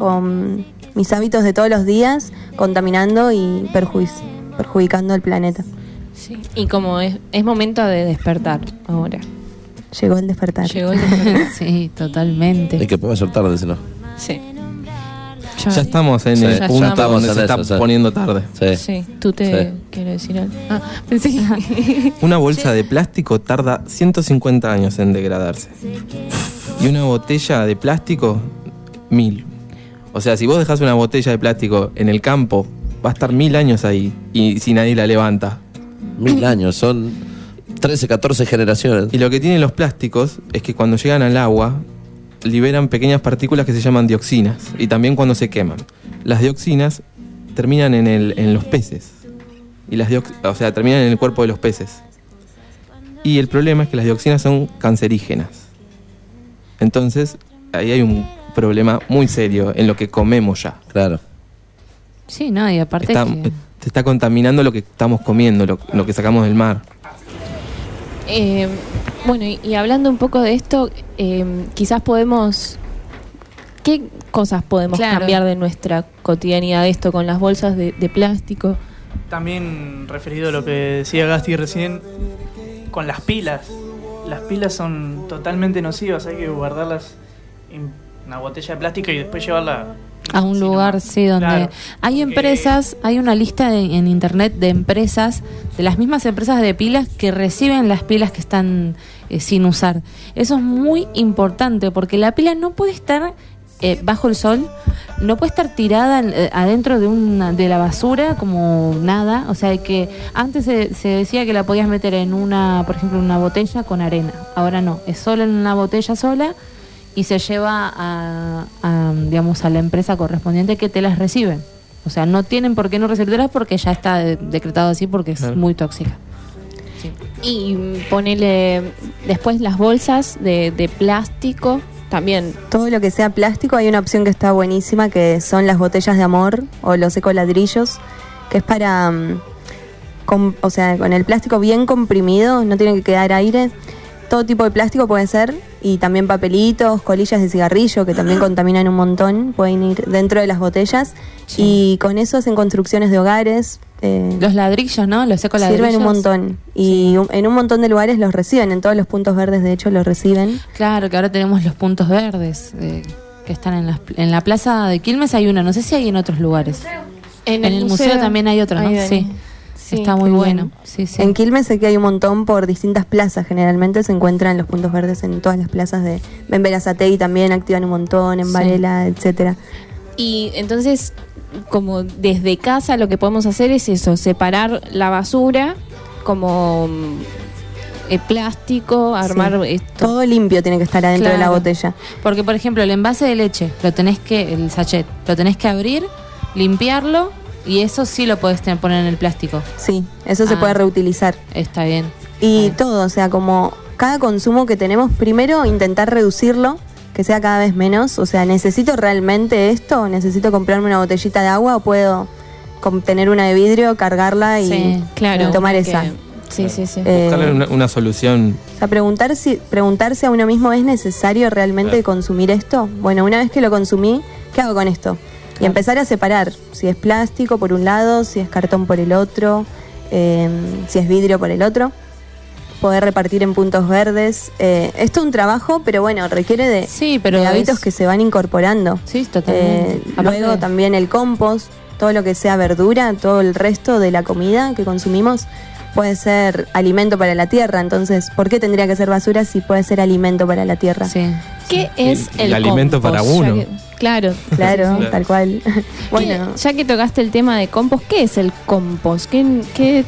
con mis hábitos de todos los días contaminando y perjuic- perjudicando el planeta. Sí. Y como es, es momento de despertar ahora. Llegó el despertar. Llegó el despertar. Sí, totalmente. Es que puede ser tarde, si no. Sí. Ya estamos en Sí, el ya punto estamos donde en se eso, está sí. poniendo tarde. Sí. Sí, tú te Sí. quieres decir algo. Ah, pensé que... Una bolsa de plástico tarda ciento cincuenta años en degradarse. Y una botella de plástico, mil. O sea, si vos dejás una botella de plástico en el campo, va a estar mil años ahí y si nadie la levanta. Mil años, son trece, catorce generaciones. Y lo que tienen los plásticos es que cuando llegan al agua, liberan pequeñas partículas que se llaman dioxinas. Y también cuando se queman. Las dioxinas terminan en, el, en los peces. Y las diox- o sea, terminan en el cuerpo de los peces. Y el problema es que las dioxinas son cancerígenas. Entonces, ahí hay un problema muy serio en lo que comemos ya. Claro. Sí, no, y aparte Está- que... Se está contaminando lo que estamos comiendo, lo, lo que sacamos del mar. Eh, bueno, y, y hablando un poco de esto, eh, quizás podemos... ¿Qué cosas podemos Claro. cambiar de nuestra cotidianidad de esto con las bolsas de, de plástico? También referido a lo que decía Gasti recién, con las pilas. Las pilas son totalmente nocivas, hay que guardarlas en una botella de plástico y después llevarla A un lugar, sí, donde Claro, hay empresas, hay una lista de- en internet de empresas, de las mismas empresas de pilas que reciben las pilas que están eh, sin usar. Eso es muy importante porque la pila no puede estar eh, bajo el sol, no puede estar tirada eh, adentro de una de la basura como nada. O sea, que antes se, se decía que la podías meter en una, por ejemplo, en una botella con arena. Ahora no, es solo en una botella sola. Y se lleva a, a, digamos, a la empresa correspondiente que te las reciben. O sea, no tienen por qué no recibirlas porque ya está de- decretado así porque es Claro. muy tóxica. Y mm, ponele después las bolsas de, de plástico también. Todo lo que sea plástico, hay una opción que está buenísima, que son las botellas de amor o los ecoladrillos, que es para, mm, com- o sea, con el plástico bien comprimido, no tiene que quedar aire. Todo tipo de plástico puede ser, y también papelitos, colillas de cigarrillo, que también contaminan un montón, pueden ir dentro de las botellas. Y con eso hacen construcciones de hogares. eh, Los ladrillos, ¿no? Los ecoladrillos. Sirven un montón. Y un- en un montón de lugares los reciben, en todos los puntos verdes de hecho los reciben. Claro, que ahora tenemos los puntos verdes eh, que están en, las, en la plaza de Quilmes hay uno, no sé si hay en otros lugares. En, el museo, también hay otro, ¿no? Ahí ven. Sí. Sí, Está muy qué bueno. bien. Sí, sí. En Quilmes sé que hay un montón por distintas plazas, generalmente se encuentran los puntos verdes en todas las plazas de en Berazategui también activan un montón, en Sí. Varela, etcétera. Y entonces, como desde casa lo que podemos hacer es eso, separar la basura como mm, eh, plástico, armar Sí. esto. Todo limpio tiene que estar adentro de la Claro. botella. Porque, por ejemplo, el envase de leche, lo tenés que, el sachet, lo tenés que abrir, limpiarlo, y eso sí lo podés tener, poner en el plástico. Sí, eso se Ah. puede reutilizar. Está bien. Y Bien. todo, o sea, como cada consumo que tenemos, primero intentar reducirlo, que sea cada vez menos. O sea, ¿necesito realmente esto? ¿Necesito comprarme una botellita de agua o puedo com- tener una de vidrio, cargarla y, Sí, Claro. y tomar que- esa? Sí, sí, sí. Eh, Buscarle una, una solución. O sea, preguntar si, preguntarse a uno mismo, ¿es necesario realmente Claro. consumir esto? Bueno, una vez que lo consumí, ¿qué hago con esto? Y empezar a separar, si es plástico por un lado, si es cartón por el otro, eh, si es vidrio por el otro. Poder repartir en puntos verdes. Eh, esto es un trabajo, pero bueno, requiere de, Sí, pero de hábitos es- que se van incorporando. Sí, totalmente. Eh, Aparte- luego también el compost, todo lo que sea verdura, todo el resto de la comida que consumimos puede ser alimento para la tierra. Entonces, ¿por qué tendría que ser basura si puede ser alimento para la tierra? Sí. ¿Qué es Y- y el alimento compost? para Ya uno. que- claro. Claro, Sí, sí. tal cual. bueno, ¿Qué- ya que tocaste el tema de compost, ¿qué es el compost? ¿Qué, qué,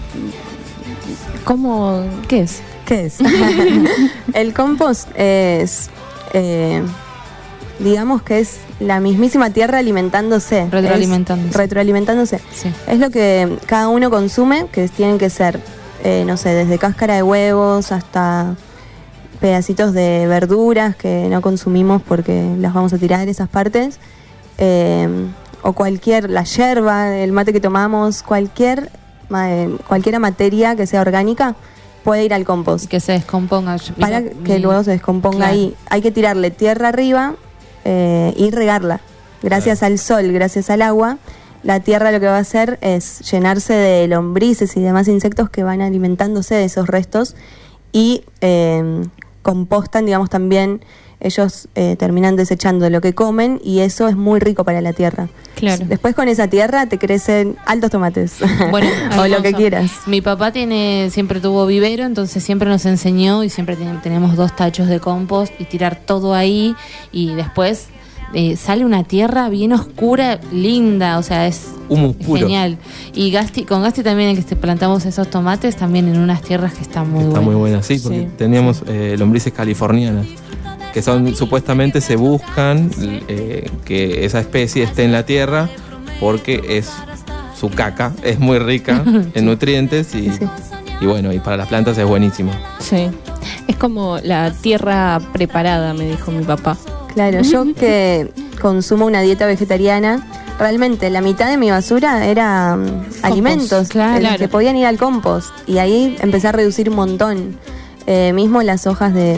cómo, ¿qué es? ¿qué es? El compost es, eh, digamos que es la mismísima tierra alimentándose. Retroalimentándose. Es- retroalimentándose. Sí. Es lo que cada uno consume, que tienen que ser, eh, no sé, desde cáscara de huevos hasta pedacitos de verduras que no consumimos porque las vamos a tirar, esas partes. Eh, o cualquier, la yerba, el mate que tomamos, cualquier, ma- eh, cualquiera materia que sea orgánica puede ir al compost. Que se descomponga. Yo- Para mi- que luego se descomponga Claro. ahí. Hay que tirarle tierra arriba eh, y regarla. Gracias al sol, gracias al agua, la tierra lo que va a hacer es llenarse de lombrices y demás insectos que van alimentándose de esos restos y eh, compostan, digamos, también ellos eh, terminan desechando lo que comen y eso es muy rico para la tierra. Claro. Después con esa tierra te crecen altos tomates. Bueno, o lo que hermoso. quieras. Mi papá tiene, siempre tuvo vivero, entonces siempre nos enseñó y siempre ten- tenemos dos tachos de compost y tirar todo ahí y después eh, sale una tierra bien oscura, linda, o sea, es Humus puro. genial. Y Gasti, con Gasti también en que este, plantamos esos tomates también en unas tierras que están muy Está buenas. muy buena, sí, porque Sí. teníamos eh, lombrices californianas, que son supuestamente se buscan eh, que esa especie esté en la tierra porque es su caca, es muy rica en nutrientes y, Sí. y bueno, y para las plantas es buenísimo. Sí. Es como la tierra preparada, me dijo mi papá. Claro, yo que consumo una dieta vegetariana, realmente la mitad de mi basura era mm, alimentos, claro. en los que podían ir al compost. Y ahí empecé a reducir un montón. Eh, mismo las hojas de...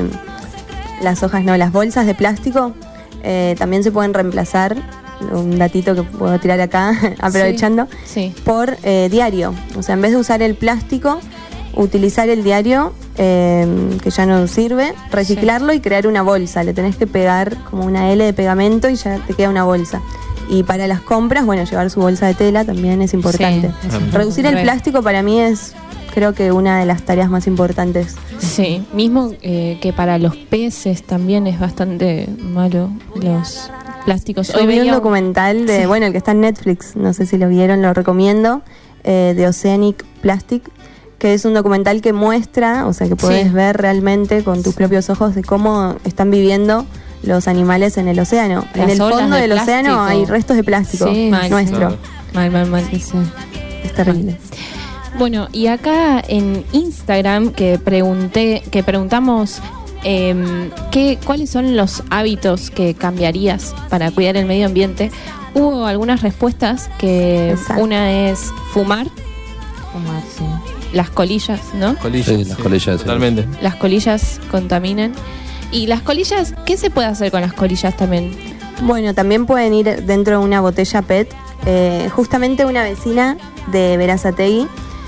Las hojas no, las bolsas de plástico eh, también se pueden reemplazar, un datito que puedo tirar acá, aprovechando, Sí. por eh, diario. O sea, en vez de usar el plástico, utilizar el diario, eh, que ya no sirve, reciclarlo y crear una bolsa. Le tenés que pegar como una L de pegamento y ya te queda una bolsa. Y para las compras, bueno, llevar su bolsa de tela también es importante. Sí, es importante. Reducir el Re. plástico para mí es, creo que una de las tareas más importantes. Sí, mismo eh, que para los peces también es bastante malo los plásticos. Yo vi un veía documental de, Sí. bueno, el que está en Netflix, no sé si lo vieron, lo recomiendo, eh, de Oceanic Plastic, que es un documental que muestra, o sea, que podés Sí. ver realmente con tus propios ojos de cómo están viviendo los animales en el océano. Las en el olas fondo de del océano plástico. hay restos de plástico Sí, Mal. nuestro. Claro. Mal, mal, mal. Sí, sí. Es terrible. Bueno, y acá en Instagram que pregunté, que preguntamos em, qué, cuáles son los hábitos que cambiarías para cuidar el medio ambiente, hubo algunas respuestas que Exacto. una es fumar, Fumar, sí. las colillas, ¿no? Colillas. Sí, las colillas, sí. Totalmente. Las colillas contaminan. Y las colillas, ¿qué se puede hacer con las colillas también? Bueno, también pueden ir dentro de una botella P E T. Eh, justamente una vecina de Berazategui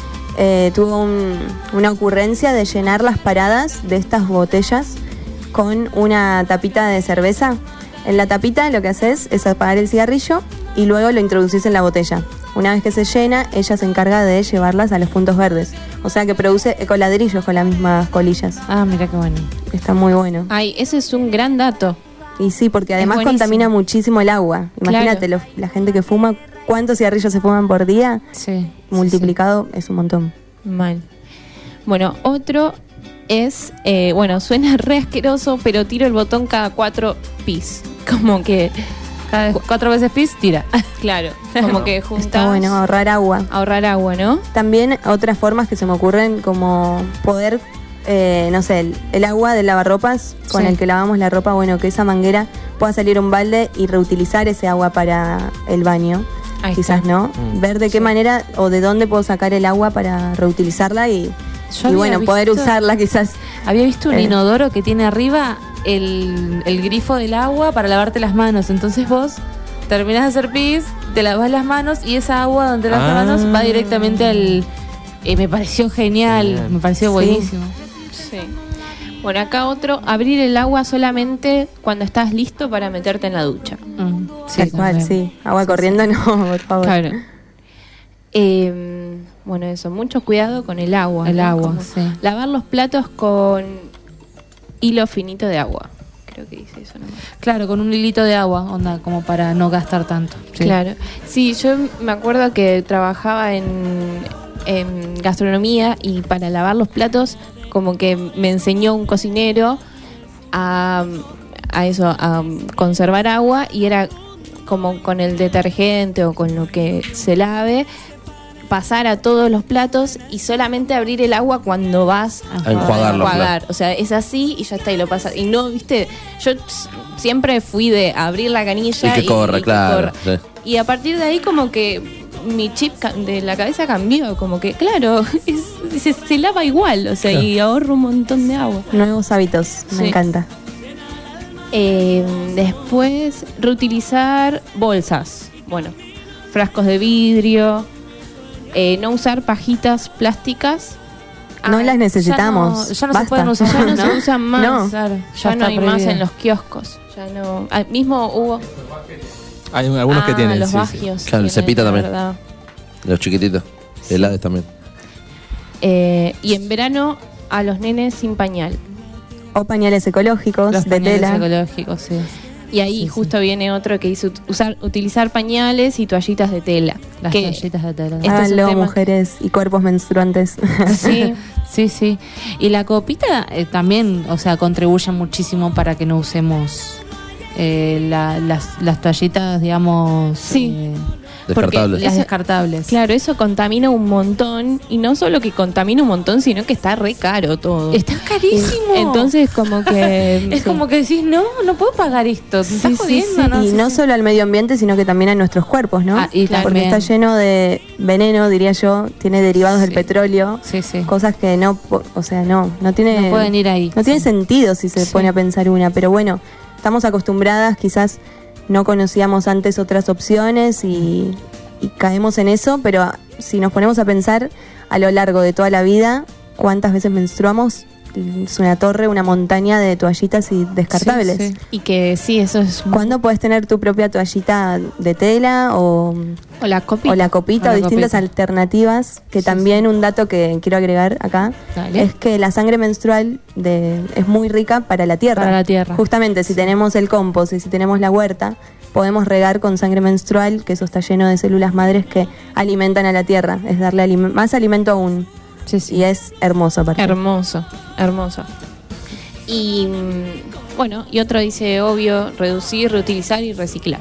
eh, tuvo un- una ocurrencia de llenar las paradas de estas botellas con una tapita de cerveza. En la tapita lo que haces es apagar el cigarrillo y luego lo introducís en la botella. Una vez que se llena, ella se encarga de llevarlas a los puntos verdes. O sea que produce ecoladrillos con las mismas colillas. Ah, mira qué bueno. Está muy bueno. Ay, ese es un gran dato. Y sí, porque además buenísimo. contamina muchísimo el agua. Imagínate, Claro. los- la gente que fuma, ¿cuántos cigarrillos se fuman por día? Sí. Multiplicado es un montón. Mal. Bueno, otro es, eh, bueno, suena re asqueroso, pero tiro el botón cada cuatro pis. Como que, Cada vez cuatro veces pis, tira. claro, como que Está juntás bueno ahorrar agua. ahorrar agua, ¿no? También otras formas que se me ocurren como poder, eh, no sé, el, el agua del lavarropas con Sí. el que lavamos la ropa, bueno, que esa manguera pueda salir un balde y reutilizar ese agua para el baño. Ahí Quizás, está. ¿no? Mm. Ver de qué manera o de dónde puedo sacar el agua para reutilizarla y, Yo y había bueno, poder visto- usarla quizás. Había visto un Eh. inodoro que tiene arriba el, el grifo del agua para lavarte las manos. Entonces vos terminás de hacer pis, te lavas las manos y esa agua donde te lavas las Ah. manos va directamente al... eh, me pareció genial, Genial. me pareció Sí. buenísimo. Sí. Bueno, acá otro, abrir el agua solamente cuando estás listo para meterte en la ducha. Mm, sí, Tal cual, también. sí. Agua corriendo, no, por favor. Claro. Eh, bueno, eso, mucho cuidado con el agua. El ¿no? agua, Como sí. lavar los platos con hilo finito de agua. Creo que dice eso nomás. Claro, con un hilito de agua, onda, como para no gastar tanto. Sí. Claro. Sí, yo me acuerdo que trabajaba en, en gastronomía y para lavar los platos, como que me enseñó un cocinero a, a eso, a conservar agua y era como con el detergente o con lo que se lave, pasar a todos los platos y solamente abrir el agua cuando vas A enjuagarlo, enjuagar. O sea, es así y ya está, y lo pasas. Y no, viste, yo s- siempre fui de abrir la canilla Y que corra, claro, corra. sí. Y a partir de ahí como que mi chip ca- de la cabeza cambió, como que, claro, es- se, se lava igual, o sea, y ahorro un montón de agua. Nuevos hábitos, me Sí. encanta. Eh, después, reutilizar bolsas. Bueno, frascos de vidrio. Eh, no usar pajitas plásticas. no Ah, las necesitamos. Ya no, ya no Basta. se pueden usar. Ya no, ¿no? se usan más. No. Claro, Ya, no está hay más prohibido. en los kioscos. Ya no. Ah, mismo hubo. Hay algunos Ah, que tienen. los sí, sí. bagios. Claro, el tienen, cepita es también. verdad. Los chiquititos. Helades también. Eh, y en verano a los nenes sin pañal. O pañales ecológicos Los de pañales tela. ecológicos, sí. Y ahí Sí, justo viene otro que dice ut- usar, utilizar pañales y toallitas de tela. Las que toallitas de tela. Este es un Háganlo, tema- mujeres y cuerpos menstruantes. Sí, Sí, sí. Y la copita eh, también, o sea, contribuye muchísimo para que no usemos eh, la- las, las toallitas, digamos, Sí. eh, Descartables. las Eso- descartables. claro, eso contamina un montón. Y no solo que contamina un montón, sino que está re caro todo. Está carísimo. Entonces, como que. es sí. como que decís, no, no puedo pagar esto. Me Sí, estás sí, jodiendo, sí. ¿no? y Sí, no sí. solo al medio ambiente, sino que también a nuestros cuerpos, ¿no? Ah, y Porque también. está lleno de veneno, diría yo, tiene derivados del Sí. petróleo, Sí, sí. cosas que no, po- o sea, no, no tiene, No pueden ir ahí. no tiene Sí. sentido si se Sí. pone a pensar una, pero bueno, estamos acostumbradas, quizás no conocíamos antes otras opciones y, y caemos en eso, pero si nos ponemos a pensar a lo largo de toda la vida, cuántas veces menstruamos, es una torre, una montaña de toallitas y descartables. Sí, sí. Y que sí, eso es. ¿Cuándo puedes tener tu propia toallita de tela o, O la copita. o la copita O o, la distintas copita. alternativas? Que Sí, también un dato que quiero agregar acá Dale. es que la sangre menstrual de, es muy rica para la tierra. Para la tierra. Justamente si tenemos el compost y si tenemos la huerta, podemos regar con sangre menstrual, que eso está lleno de células madres que alimentan a la tierra. Es darle alime- más alimento aún. Sí, sí. Y es hermoso aparte. Hermoso, hermoso. Y mm, bueno, y otro dice, obvio, reducir, reutilizar y reciclar.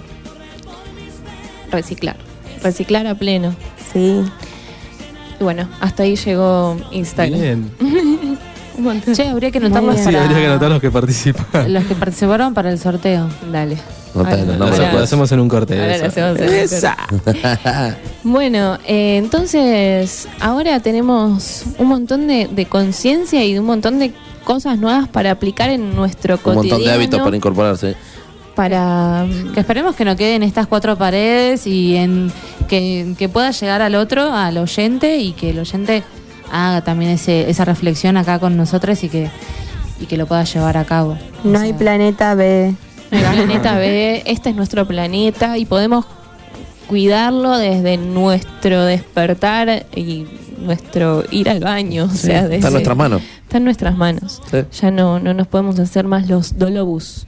Reciclar. Reciclar a pleno. Sí. Y bueno, hasta ahí llegó Instagram. Bien. Un montón. Che, habría que Muy anotarlos bien. Sí, para habría que anotar los que participan. los que participaron para el sorteo. Dale. Nota Ahora- de los Lo nombres. ahora- lo hacemos en un corte. ahora eso. lo hacemos en un corte. Bueno, eh, entonces ahora tenemos un montón de, de conciencia y de un montón de cosas nuevas para aplicar en nuestro Un cotidiano. montón de hábitos para incorporarse. para Que esperemos que no queden estas cuatro paredes y en que, que pueda llegar al otro, al oyente, y que el oyente haga también ese, esa reflexión acá con nosotros y que, y que lo pueda llevar a cabo. No O hay sea, planeta B. el planeta B. Este es nuestro planeta y podemos cuidarlo desde nuestro despertar y nuestro ir al baño. O sea, desde- Está en nuestras manos. Está en nuestras manos. Sí. Ya no, no nos podemos hacer más los dolobus.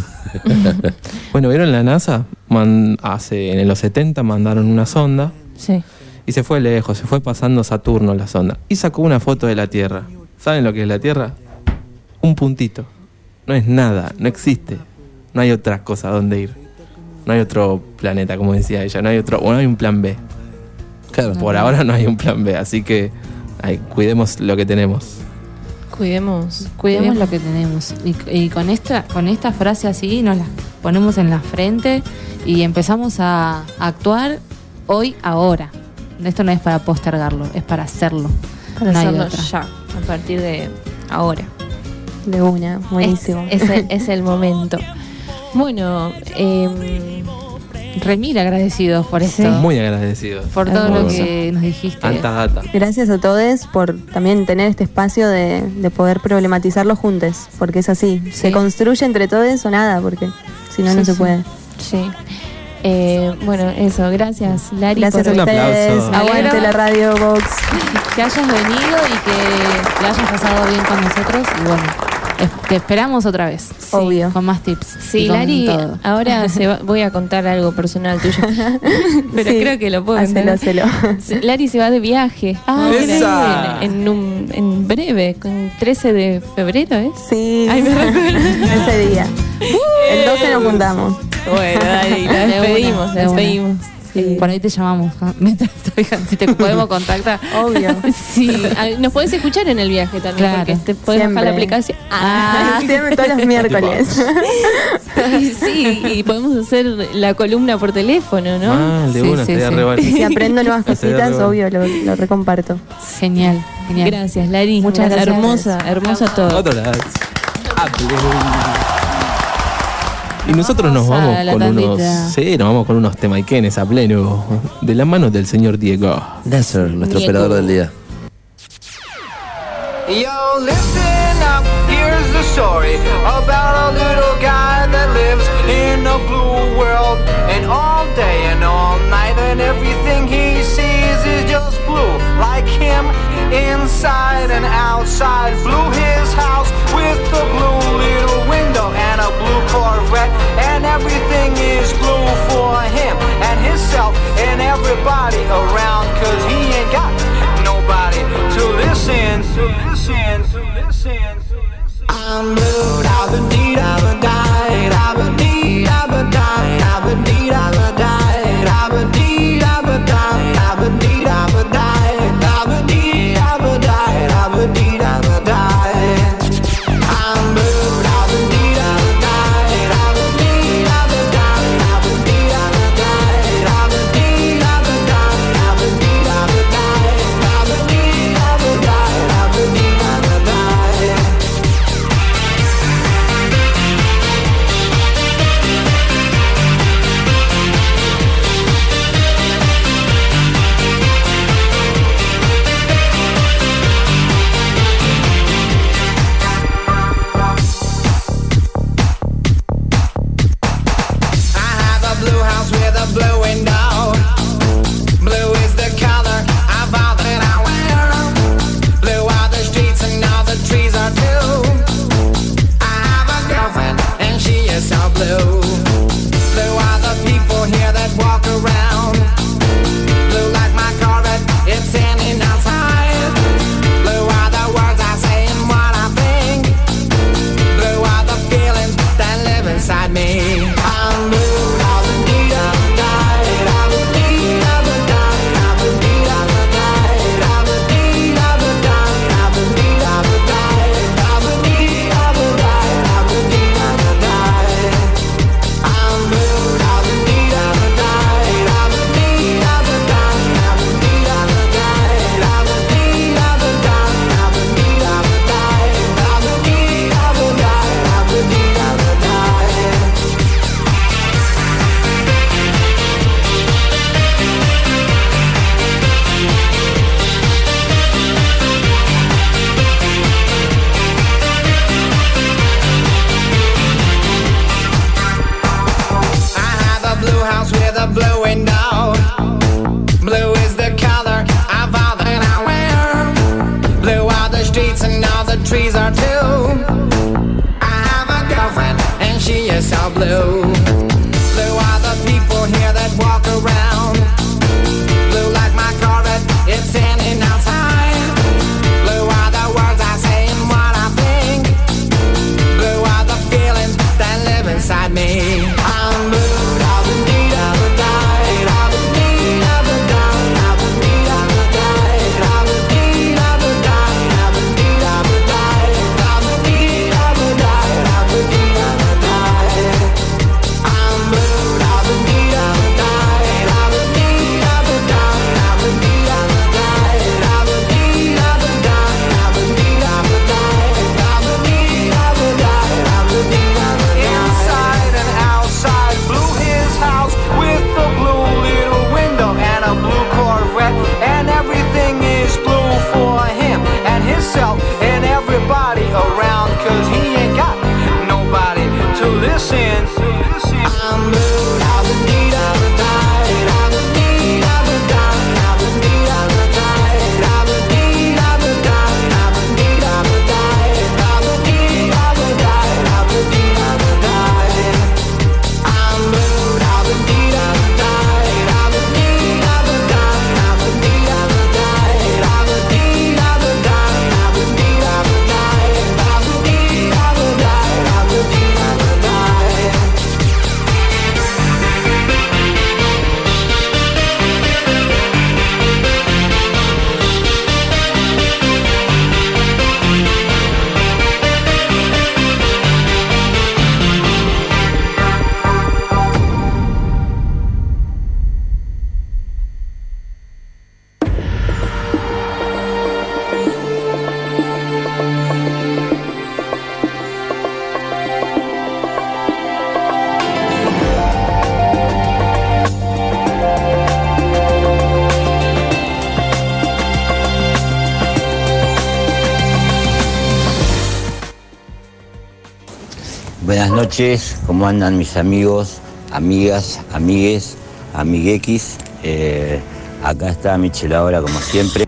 Bueno, ¿vieron la NASA? Man- hace, en los setenta mandaron una sonda Sí. y se fue lejos, se fue pasando Saturno la sonda y sacó una foto de la Tierra. ¿Saben lo que es la Tierra? Un puntito. No es nada, no existe. No hay otra cosa donde ir. No hay otro planeta, como decía ella. No hay otro, o no hay un plan B. Claro. Por ahora no hay un plan B, así que ay, cuidemos lo que tenemos. Cuidemos. Cuidemos lo que tenemos. Y, y con esta con esta frase así nos la ponemos en la frente y empezamos a, a actuar hoy, ahora. Esto no es para postergarlo, es para hacerlo. Para No hay hacerlo otra. ya, a partir de ahora. De una, buenísimo. Es, es el, es el momento. Bueno, eh, Remil agradecidos por esto. Muy agradecidos. Por todo lo Hermoso. que nos dijiste. Alta data. Gracias a todos por también tener este espacio de, de poder problematizarlo juntos, porque es así. Sí. Se construye entre todos o nada, porque si no, Sí, no se sí. puede. sí. Eh, bueno, eso. Gracias, Lari. Gracias por a Un ustedes. aplauso. Aguante la radio Vox. Que hayas venido y que la hayas pasado bien con nosotros. Y bueno, es- te esperamos otra vez. Obvio. Con más tips. Sí, y con Lari, todo. ahora se va- voy a contar algo personal tuyo. Pero Sí, creo que lo puedo hacelo, contar. hacelo. Sí, Lari se va de viaje. Ah, Ahora, ¡Esa! En, en, un- en breve, con trece de febrero, ¿es? Sí, Ay, me recuerdo. ese día. El doce nos juntamos. Bueno, Lari, la De una, despedimos, de la una. despedimos. Sí. Por ahí te llamamos. ¿no? Mientras estoy- si te podemos contactar. Obvio. Sí, a- nos podés escuchar en el viaje también, Claro. porque te podés bajar Siempre. la aplicación. Ah, siempre todos los miércoles. sí, y podemos hacer la columna por teléfono, ¿no? Ah, el de Sí, una, sí, estaría sí. re bueno. Si aprendo nuevas Estaría cositas, re bueno. obvio, lo, lo recomparto. Genial, genial. Gracias, Lari. Muchas gracias. Hermosa, hermosa todo. Otro lado. Y nosotros nos Vamos a vamos la con unos. tandita. Sí, nos vamos con unos temaiquenes a pleno. De la mano del señor Diego. Nasser, nuestro Diego. operador del día. Yo, listen up, here's the story about a little guy that lives in a blue world. And all day and all night, and everything he sees is just blue. Like him, inside and outside. Blue his house with a blue little window and a blue Corvette. And everything is blue for him and himself and everybody around. Cause he ain't got nobody to listen, to listen, to listen, to listen. I'm blue, I've been deed, I've been died, I've been deed, I've been died, I've been deed, I've been died, I've been deed, I've been died, I've been deed, I've been died, I've been deed, I've been died, I've been deed, I've been died. I'm blue, I've been deed, I've been died, I've been deed, I've been died, I've been deed, I've been died, I've been deed, I've been died, I've been deed, I've been died, I've been deed, I've been died, I've been deed, I've been died. Blue window, blue is the color of all that I wear. Blue are the streets and all the trees are blue. I have a girlfriend and she is so blue. Blue are the people here that walk around. Blue like my Corvette, it's standing outside. Blue are the words I say and what I think. Blue are the feelings that live inside me. I'm blue. Blue window, blue is the color of all that I wear. Blue are the streets and all the trees are blue. I have a girlfriend and she is so blue. Blue are the people here that walk around. Blue like my Corvette, it's standing outside. Blue are the words I say and what I think. Blue are the feelings that live inside me. I'm blue. Buenas noches, ¿cómo andan mis amigos, amigas, amigues, amiguequis? Eh, acá está Michel ahora como siempre.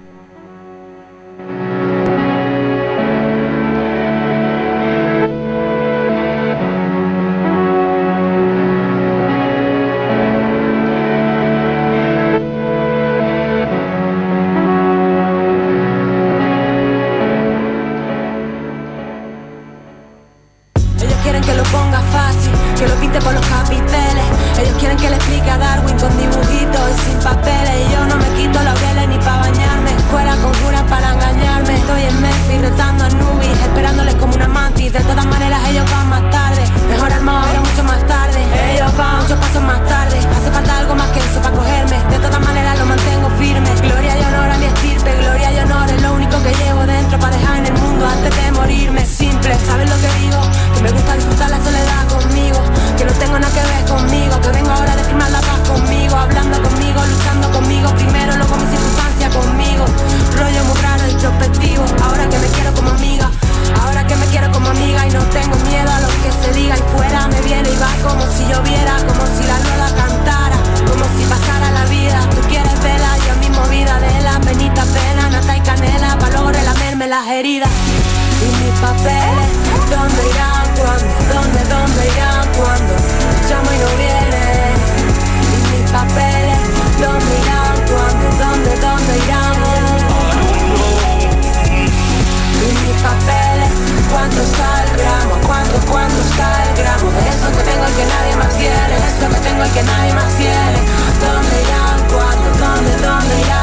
Ellos quieren que lo ponga fácil, que lo pinte por los capiteles. Ellos quieren que le explique a Darwin con dibujitos y sin papeles. Y yo no me quito laureles ni pa' bañarme. Fuera conjuras para engañarme. Estoy en Memphis retando a Nubis, esperándoles como una mantis. De todas maneras ellos van más tarde. Mejor armado pero mucho más tarde. Ellos van muchos pasos más tarde. Hace falta algo más que eso para cogerme. De todas maneras lo mantengo firme. Gloria y honor a mi estirpe. Gloria y honor es lo único que llevo dentro para dejar en el mundo antes de morirme. Simple, ¿sabes lo que digo? Que me gusta disfrutar la soledad conmigo, que no tengo nada que ver conmigo, que vengo ahora de firmar la paz conmigo, hablando conmigo, luchando conmigo, primero luego mi circunstancia conmigo, rollo muy raro, introspectivo, ahora que me quiero como amiga, ahora que me quiero como amiga y no tengo miedo a lo que se diga y fuera me viene y va como si lloviera, como si la rueda cantara, como si pasara la vida, tú quieres vela, yo mismo vida de la penita pena, nata y canela, pa' luego relamerme las heridas. Y mis papeles, ¿dónde irán? ¿Cuándo? ¿Dónde, dónde irán? ¿Cuándo? Llamo y no viene. Y mis papeles, ¿dónde irán? ¿Cuándo? ¿Dónde, dónde irán? Y mis papeles, ¿cuánto está el gramo? ¿Cuánto, cuánto está el gramo? De eso que tengo y que nadie más quiere, de eso que tengo y que nadie más quiere. ¿Dónde irán? ¿Cuándo? ¿Dónde, dónde irán?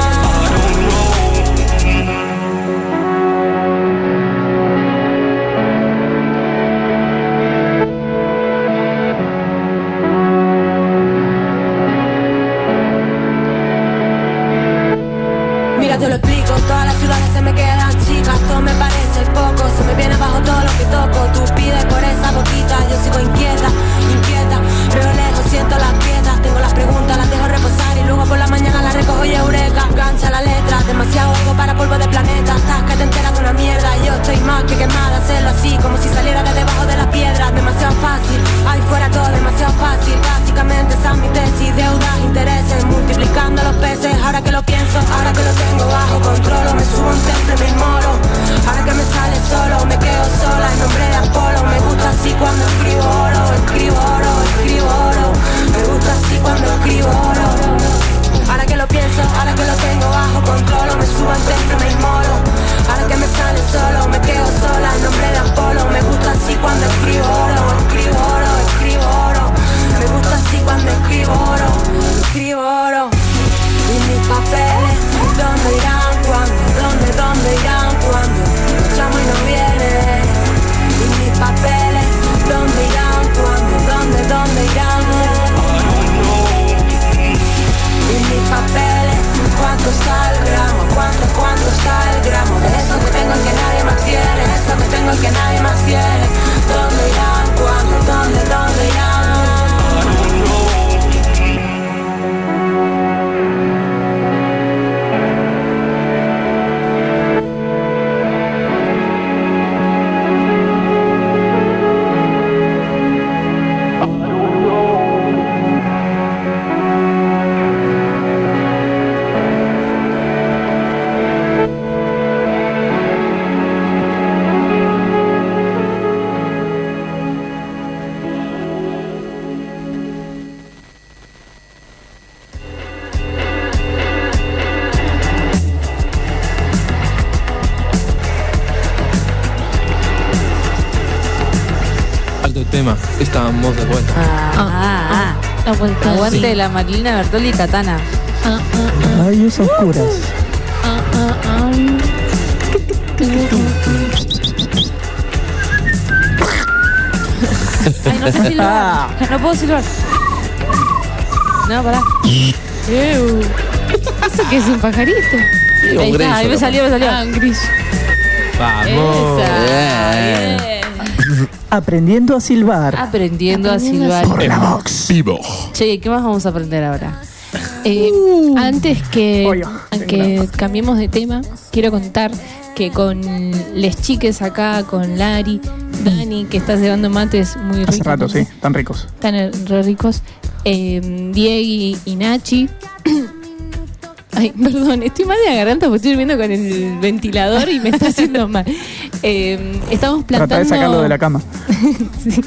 Mira, te lo explico, todas las ciudades se me quedan chicas, todo me parece poco, se me viene abajo todo lo que toco, tú pides por esa boquita, yo sigo inquieta, inquieta, veo lejos, siento las grietas, tengo las preguntas, las dejo reposar y luego por la mañana las recojo y eureka, gancha la letra, demasiado algo para polvo de planeta, estás que te enteras de una mierda, yo estoy más que quemada, hacerlo así, como si saliera de debajo de las piedras, demasiado fácil, ahí fuera todo demasiado fácil, básicamente esa es mi tesis, deudas, intereses, multiplicando los peces, ahora que lo pienso, ahora que lo tengo bajo control, me subo a un temple, me inmolo, ahora que me sale solo, me quedo sola en nombre de Apolo, me gusta así cuando escribo oro, escribo oro, escribo oro, me gusta así cuando escribo oro, ahora que lo pienso, ahora que lo tengo bajo control, me subo al temple, me inmolo, ahora que me sale solo, me quedo sola en nombre de Apolo, me gusta así cuando escribo oro, escribo oro, escribo oro, me gusta así cuando escribo oro, escribo oro, y mis papeles, ¿dónde irán? ¿Cuándo? ¿Dónde, dónde irán? ¿Cuándo? Los llamo y no vienen. Y mis papeles, ¿dónde irán? ¿Cuándo? ¿Dónde, dónde irán? Y mis papeles, ¿cuánto está el gramo? ¿Cuánto, cuánto está el gramo? De eso que tengo y que nadie más tiene, de eso que tengo y que nadie más tiene. ¿Dónde irán? ¿Cuándo? ¿Dónde, dónde irán? Tema. Estábamos de vuelta. Ah, ah, ah. La vuelta, Aguante sí. de la Marilina Bertolli y Katana. Ah, ah, Ay, esas oscuras. ah, ah, ah. Ay, no sé silbar. No puedo silbar. No, pará. Ew. ¿Eso qué es un pajarito? Sí, un ahí grillo, está, ahí me capaz. salió, me salió. Ah, un grillo. Vamos. Esa. Bien. Bien. Aprendiendo a silbar. Aprendiendo a Aprendiendo a silbar. Por la box. Vivo. Che, ¿qué más vamos a aprender ahora? Eh, Uh. antes que, Oye, que cambiemos de tema, quiero contar que con les chiques acá, con Lari, Dani, que está llevando mates muy ricos. Hace rato, sí, tan ricos. Están eh, re ricos. Eh, Diego y Nachi. Ay, perdón, estoy mal de la garganta porque estoy durmiendo con el ventilador y me está haciendo mal. Eh, estamos plantando... Trata de sacarlo de la cama. Sí.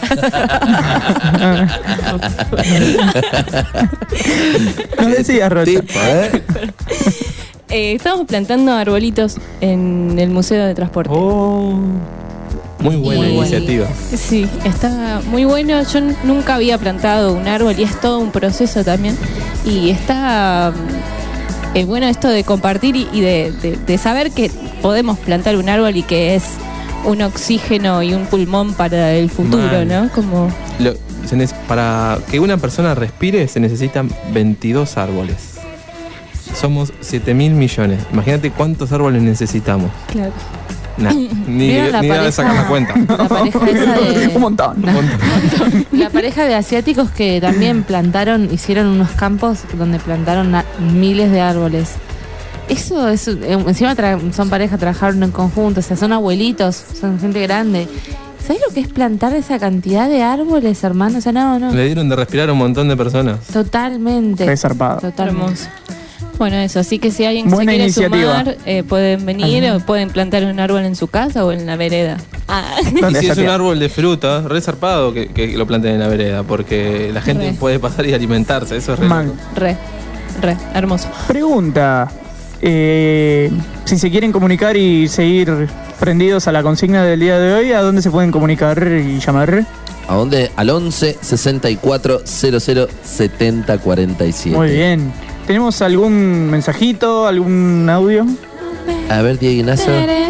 No decías, Rocha. ¿eh? Eh, estamos plantando arbolitos en el Museo de Transporte. Oh, muy buena Y- iniciativa. Sí, está muy bueno. Yo n- nunca había plantado un árbol y es todo un proceso también. Y está mm, eh, bueno esto de compartir y, y de, de- de saber que podemos plantar un árbol y que es un oxígeno y un pulmón para el futuro, Mal. ¿no? Como Lo- se nece- para que una persona respire se necesitan veintidós árboles. Somos siete mil millones. Imagínate cuántos árboles necesitamos. claro. Nah, ni ¿Vieron la ni de pareja? sacar la cuenta. La pareja esa de... Un montón. La pareja de asiáticos que también plantaron, hicieron unos campos donde plantaron na- miles de árboles. Eso es, eh, encima tra- son parejas, trabajaron en conjunto, o sea, son abuelitos, son gente grande. ¿Sabes lo que es plantar esa cantidad de árboles, hermano? O sea, no, no. Le dieron de respirar a un montón de personas. Totalmente. Re zarpado. Totalmente. Hermoso. Bueno, eso, así que si alguien Buena se quiere iniciativa. sumar, eh, pueden venir o pueden plantar un árbol en su casa o en la vereda. Ah. Y ¿Dónde si está es un tía? árbol de fruta, re zarpado que, que lo planten en la vereda, porque la gente Re. puede pasar y alimentarse. Eso es re Mal. loco. Re, re, hermoso. Pregunta. eh, si se quieren comunicar y seguir prendidos a la consigna del día de hoy, ¿a dónde se pueden comunicar y llamar? ¿A dónde? Al once sesenta y cuatro cero cero setenta cuarenta y siete. Muy bien. ¿Tenemos algún mensajito, algún audio? A ver, Diego Ignacio.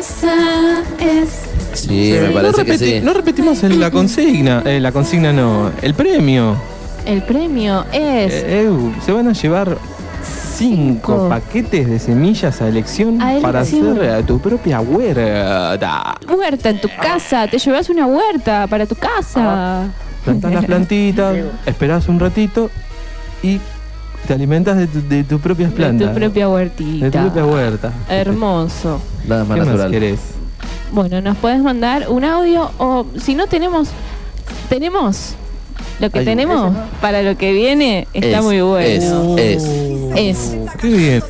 Sí, me parece no, que repeti- sí. no repetimos en la consigna. Eh, la consigna no. El premio. El premio es Eh, eu, se van a llevar cinco Cinco. paquetes de semillas a elección A para elección. hacer eh, tu propia huerta. huerta en tu casa. Te llevas una huerta para tu casa. Plantás las plantitas, esperás un ratito y te alimentas de, tu- de tus propias De plantas. tu propia huertita. De tu propia huerta. Hermoso. Nada más ¿Qué más natural. querés? Bueno, nos puedes mandar un audio o si no tenemos, tenemos. Lo que Hay un- tenemos para lo que viene está Es, muy bueno. Es, es. Es. Qué bien.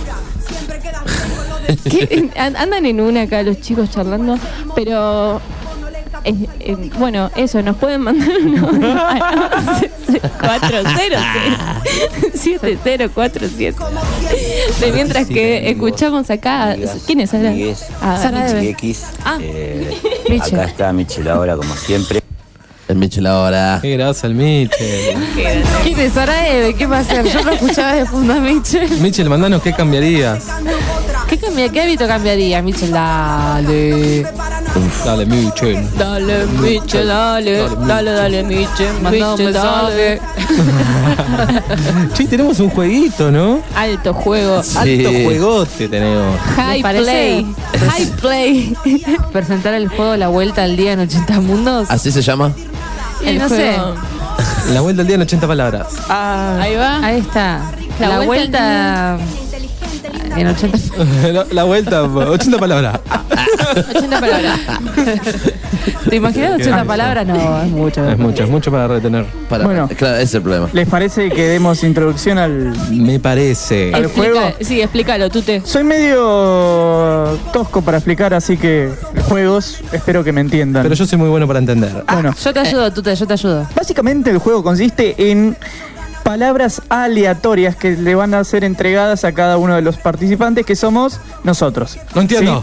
¿Qué? An- Andan en una acá los chicos charlando, pero eh, eh, bueno, eso, nos pueden mandar uno cuatro cero siete cero cuatro siete. De mientras que escuchamos acá, ¿quién es Sara? Amigues, Ah, Sara Michi Debe. X, Ah. eh, Michel. acá está Michel ahora como siempre. El Michel ahora. Qué grasa el Michel. ¿Quién es Sara Eve? ¿Qué va a hacer? Yo lo escuchaba de fondo a Michel. Michel, mandanos qué cambiarías. ¿Qué, cambia, ¿Qué hábito cambiaría, Michel? Dale. Dale, Michel. Dale, Michel, dale, dale, dale, Michel, Mandá un Michel, dale. Sí, tenemos un jueguito, ¿no? Alto juego. Sí. Alto juegote tenemos. High ¿Les parece? play. High play. Presentar el juego La Vuelta al Día en ochenta Mundos. ¿Así se llama? Y El no sé. juego. La vuelta al día en ochenta palabras. Ahí va. Ahí está. La La, vuelta vuelta, en ochenta. la, la vuelta, ochenta palabras. ochenta palabras. ¿Te imaginas ochenta Ah, palabras? No, es mucho. Es mucho, es mucho para retener. Para, Bueno. Claro, ese es el problema. ¿Les parece que demos introducción al, Me parece. al juego? Explica- Sí, explícalo, tú te. Soy medio tosco para explicar, así que juegos, espero que me entiendan. Pero yo soy muy bueno para entender. Bueno, Yo te ayudo, tú te, yo te ayudo. básicamente el juego consiste en palabras aleatorias que le van a ser entregadas a cada uno de los participantes, que somos nosotros. No entiendo.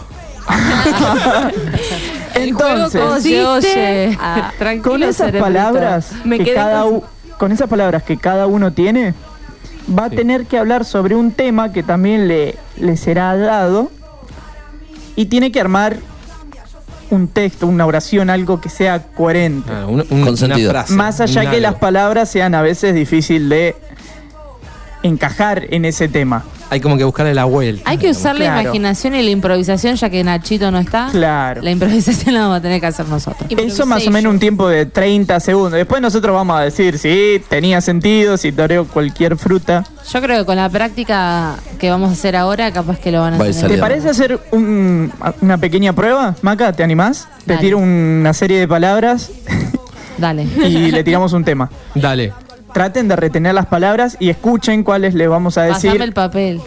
Entonces, Oye, oye. Ah, Tranquilo, con esas cerebrito. palabras Me que quedé cada con- u- con esas palabras que cada uno tiene, va a Sí. tener que hablar sobre un tema que también le, le será dado y tiene que armar un texto, una oración, algo que sea coherente. Ah, un- un- Con una sentido. frase, Más allá un que las algo. palabras sean a veces difícil de encajar en ese tema. hay como que buscarle la vuelta. Hay que usar la Claro. imaginación y la improvisación, ya que Nachito no está. Claro. La improvisación la vamos a tener que hacer nosotros. Eso más o menos un tiempo de treinta segundos. Después nosotros vamos a decir si tenía sentido, si toreo cualquier fruta. Yo creo que con la práctica que vamos a hacer ahora, capaz que lo van a hacer. ¿Te parece hacer un- una pequeña prueba, Maca? ¿Te animás? Te Dale. tiro una serie de palabras Dale. y le tiramos un tema. Dale. Traten de retener las palabras y escuchen cuáles le vamos a decir. Pasame el papel.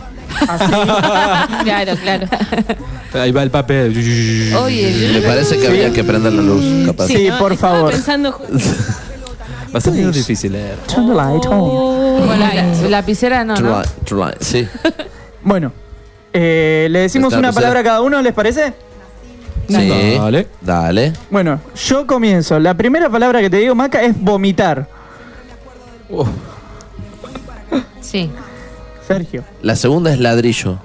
Claro, claro. Ahí va el papel. Oye, Me parece que habría que prender la luz, capaz. Sí, por Estaba favor. pensando. Va a ser medio difícil leer. Turn the light on. Con la lapicera no, True ¿no? line, true line, sí. Bueno, eh, le decimos Está, una pues, palabra a cada uno, ¿les parece? Sí. Dale. Dale. Bueno, yo comienzo. La primera palabra que te digo, Maca, es vomitar. Sí. Sergio. La segunda es ladrillo.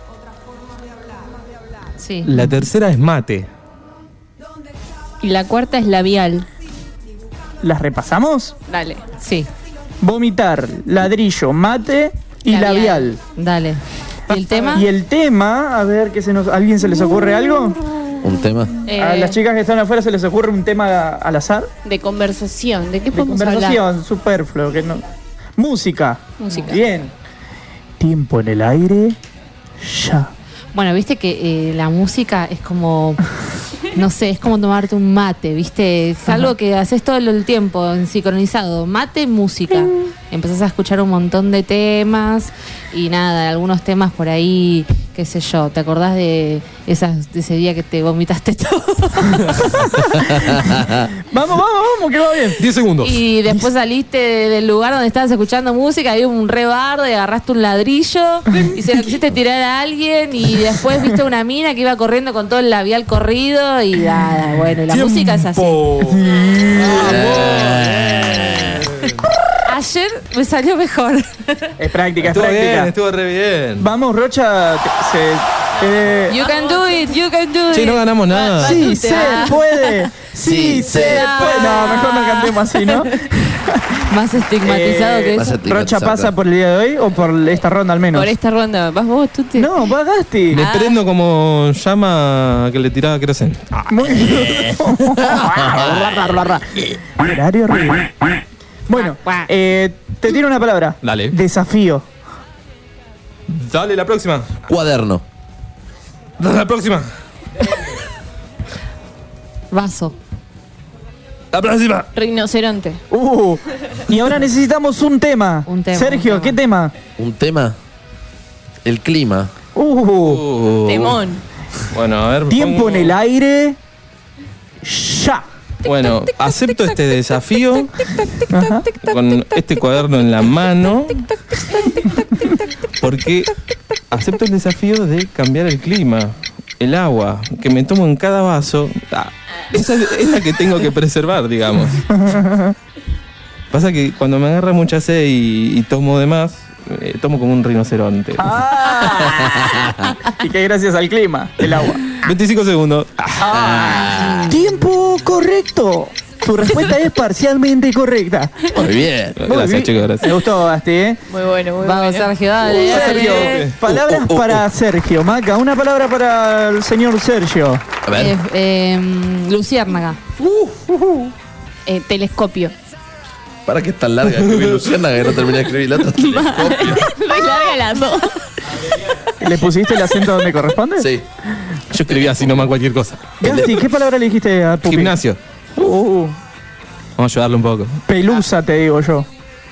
Sí. La tercera es mate. Y la cuarta es labial. ¿Las repasamos? Dale. Sí. Vomitar, ladrillo, mate y Labial. labial. Dale. ¿Y el tema? Y el tema, a ver, que se nos, ¿a alguien se les ocurre algo? Un tema. A Eh, las chicas que están afuera se les ocurre un tema al azar. De conversación. ¿De qué De podemos hablar? conversación, superfluo, que no. Música. Música. Bien. Tiempo en el aire. Ya. Bueno, viste que eh, la música es como, no sé, es como tomarte un mate, viste, es algo que haces todo el tiempo, en sincronizado, mate, música. Empezás a escuchar un montón de temas y nada, algunos temas por ahí, qué sé yo, ¿te acordás de, esas, de ese día que te vomitaste todo? Vamos, vamos, vamos, que va bien. diez segundos. Y después saliste de- del lugar donde estabas escuchando música, había un re bardo y agarraste un ladrillo y se lo quisiste tirar a alguien y después viste una mina que iba corriendo con todo el labial corrido y nada, bueno, y la música es así. Ayer me salió mejor. Es práctica, es Estuvo práctica. bien, estuvo re bien. Vamos, Rocha. te- se- eh, You can do it, you can do it. Sí, no ganamos nada. sí, se puede. Sí, se puede. No, mejor no cantemos así, ¿no? Más estigmatizado Eh, que Más eso. estigmatizado, ¿Rocha pasa claro. por el día de hoy o por esta ronda al menos? Por esta ronda. ¿Vas vos, tú te... No, va Gasti. Me prendo como llama que le tiraba queroseno. Muy bien. Horario arriba. Bueno, eh, te tiro una palabra. Dale. Desafío. Dale, la próxima. Cuaderno. Dale, la próxima. Vaso. La próxima. Rinoceronte. Uh, y ahora necesitamos un tema. Un tema, Sergio, un tema. ¿qué tema? Un tema. El clima. Uh, Uh, Temón. Bueno, a ver. tiempo pongo- en el aire. Ya. Bueno, acepto este desafío Ajá. con este cuaderno en la mano porque acepto el desafío de cambiar el clima, el agua que me tomo en cada vaso. Ah, esa es, es la que tengo que preservar, digamos. Pasa que cuando me agarra mucha sed y, y tomo de más, eh, tomo como un rinoceronte. Ah, y que gracias al clima, el agua. veinticinco segundos. Tiempo correcto. Tu respuesta es parcialmente correcta. Muy bien. Muy Gracias, bien. chicos, gracias. Me gustó, Basti, ¿eh? Muy bueno, muy Vamos, bueno. Sergio, dale. Sergio, dale. palabras Uh, uh, uh, para Sergio. Maca, una palabra para el señor Sergio. A ver. Eh, eh, luciérnaga. Eh, telescopio. ¿Para qué es tan larga? Escribí Luciana que no terminé de escribir la otra. Telescopio. Re larga las dos. ¿Le pusiste el acento donde corresponde? Sí. Yo escribí así nomás cualquier cosa. Gasti, ¿qué palabra le dijiste a Pupi? Gimnasio. Uh, Vamos a ayudarle un poco. pelusa, te digo yo.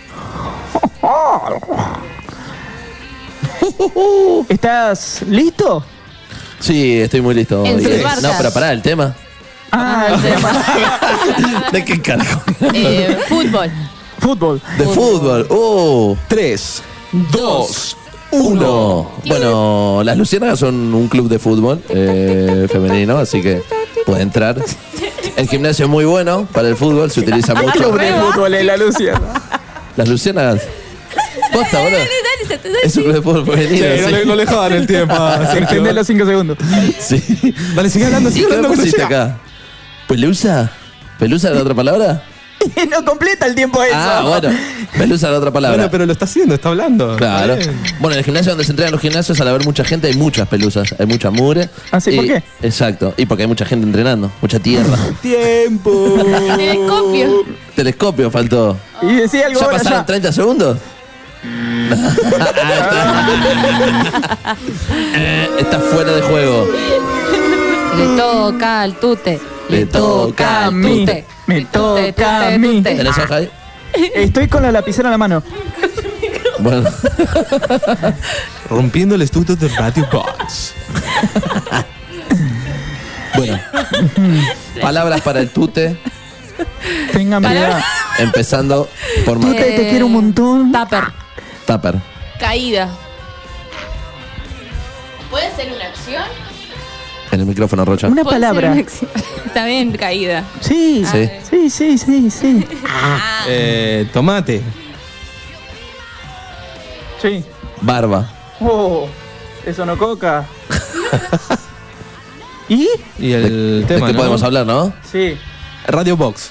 ¿Estás listo? Sí, estoy muy listo. En sus Eh, barcas. No, pero pará, el tema. Ah, el tema. ¿De qué carajo? Eh, fútbol. Fútbol. De fútbol. Uh, Tres, dos, uno. Bueno, las Luciérnagas son un club de fútbol eh, femenino, así que puede entrar. El gimnasio es muy bueno para el fútbol, se utiliza mucho. Club de fútbol en la Luciana. Las Luciérnagas. Posta, boludo. Es un club de fútbol femenino. Sí, no, le, no le jodan el tiempo. Extender los cinco segundos. Sí. Dale, sigue hablando, sigue ¿Qué hablando. pusiste llega. acá? ¿Pelusa? ¿Pelusa era la otra palabra? No completa el tiempo eso. Ah, bueno. Pelusa la otra palabra. Bueno, pero lo está haciendo, está hablando. Claro. Está bien. Bueno, en el gimnasio donde se entrenan los gimnasios, al haber mucha gente, hay muchas pelusas. Hay mucha mugre. ¿Ah, sí? Y- ¿Por qué? Exacto. Y porque hay mucha gente entrenando. Mucha tierra. Tiempo. Telescopio. Telescopio faltó. Y decía algo ¿Ya ahora pasaron ya. treinta segundos? Eh, Está fuera de juego. Le toca al tute. Le toca a mí. tute. Me Tute, toca a tute, mí. tute. ¿Tenés hoja ahí? Estoy con la lapicera en la mano. Bueno. Rompiendo el estudio de Radio Box. Bueno. Palabras para el tute. Tengan piedad. Empezando por Tute, Maca. te quiero un montón. Tupper. Tupper. Caída. ¿Puede ser una acción? En el micrófono, Rocha. Una Puede palabra. ser una acción. Está bien, caída. Sí, Sí. sí, sí, sí, sí. Eh, tomate. Sí. Barba. Oh, eso no coca. ¿Y? Y el ¿De tema, qué ¿no? podemos hablar, no? Sí. Radio Box.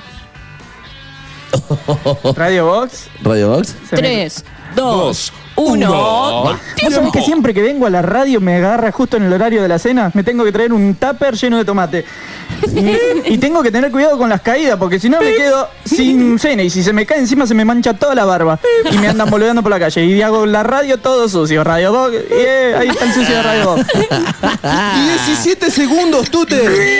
Radio Box. Radio Box. Se me- Tres, dos, uno. ¿Vos sabés que siempre que vengo a la radio me agarra justo en el horario de la cena? Me tengo que traer un tupper lleno de tomate. Y, y tengo que tener cuidado con las caídas, porque si no me quedo sin cena. Y si se me cae encima se me mancha toda la barba. Y me andan boludeando por la calle. Y hago la radio todo sucio. Radio Box. Y eh, ahí está el sucio de Radio Box. diecisiete segundos, Tute.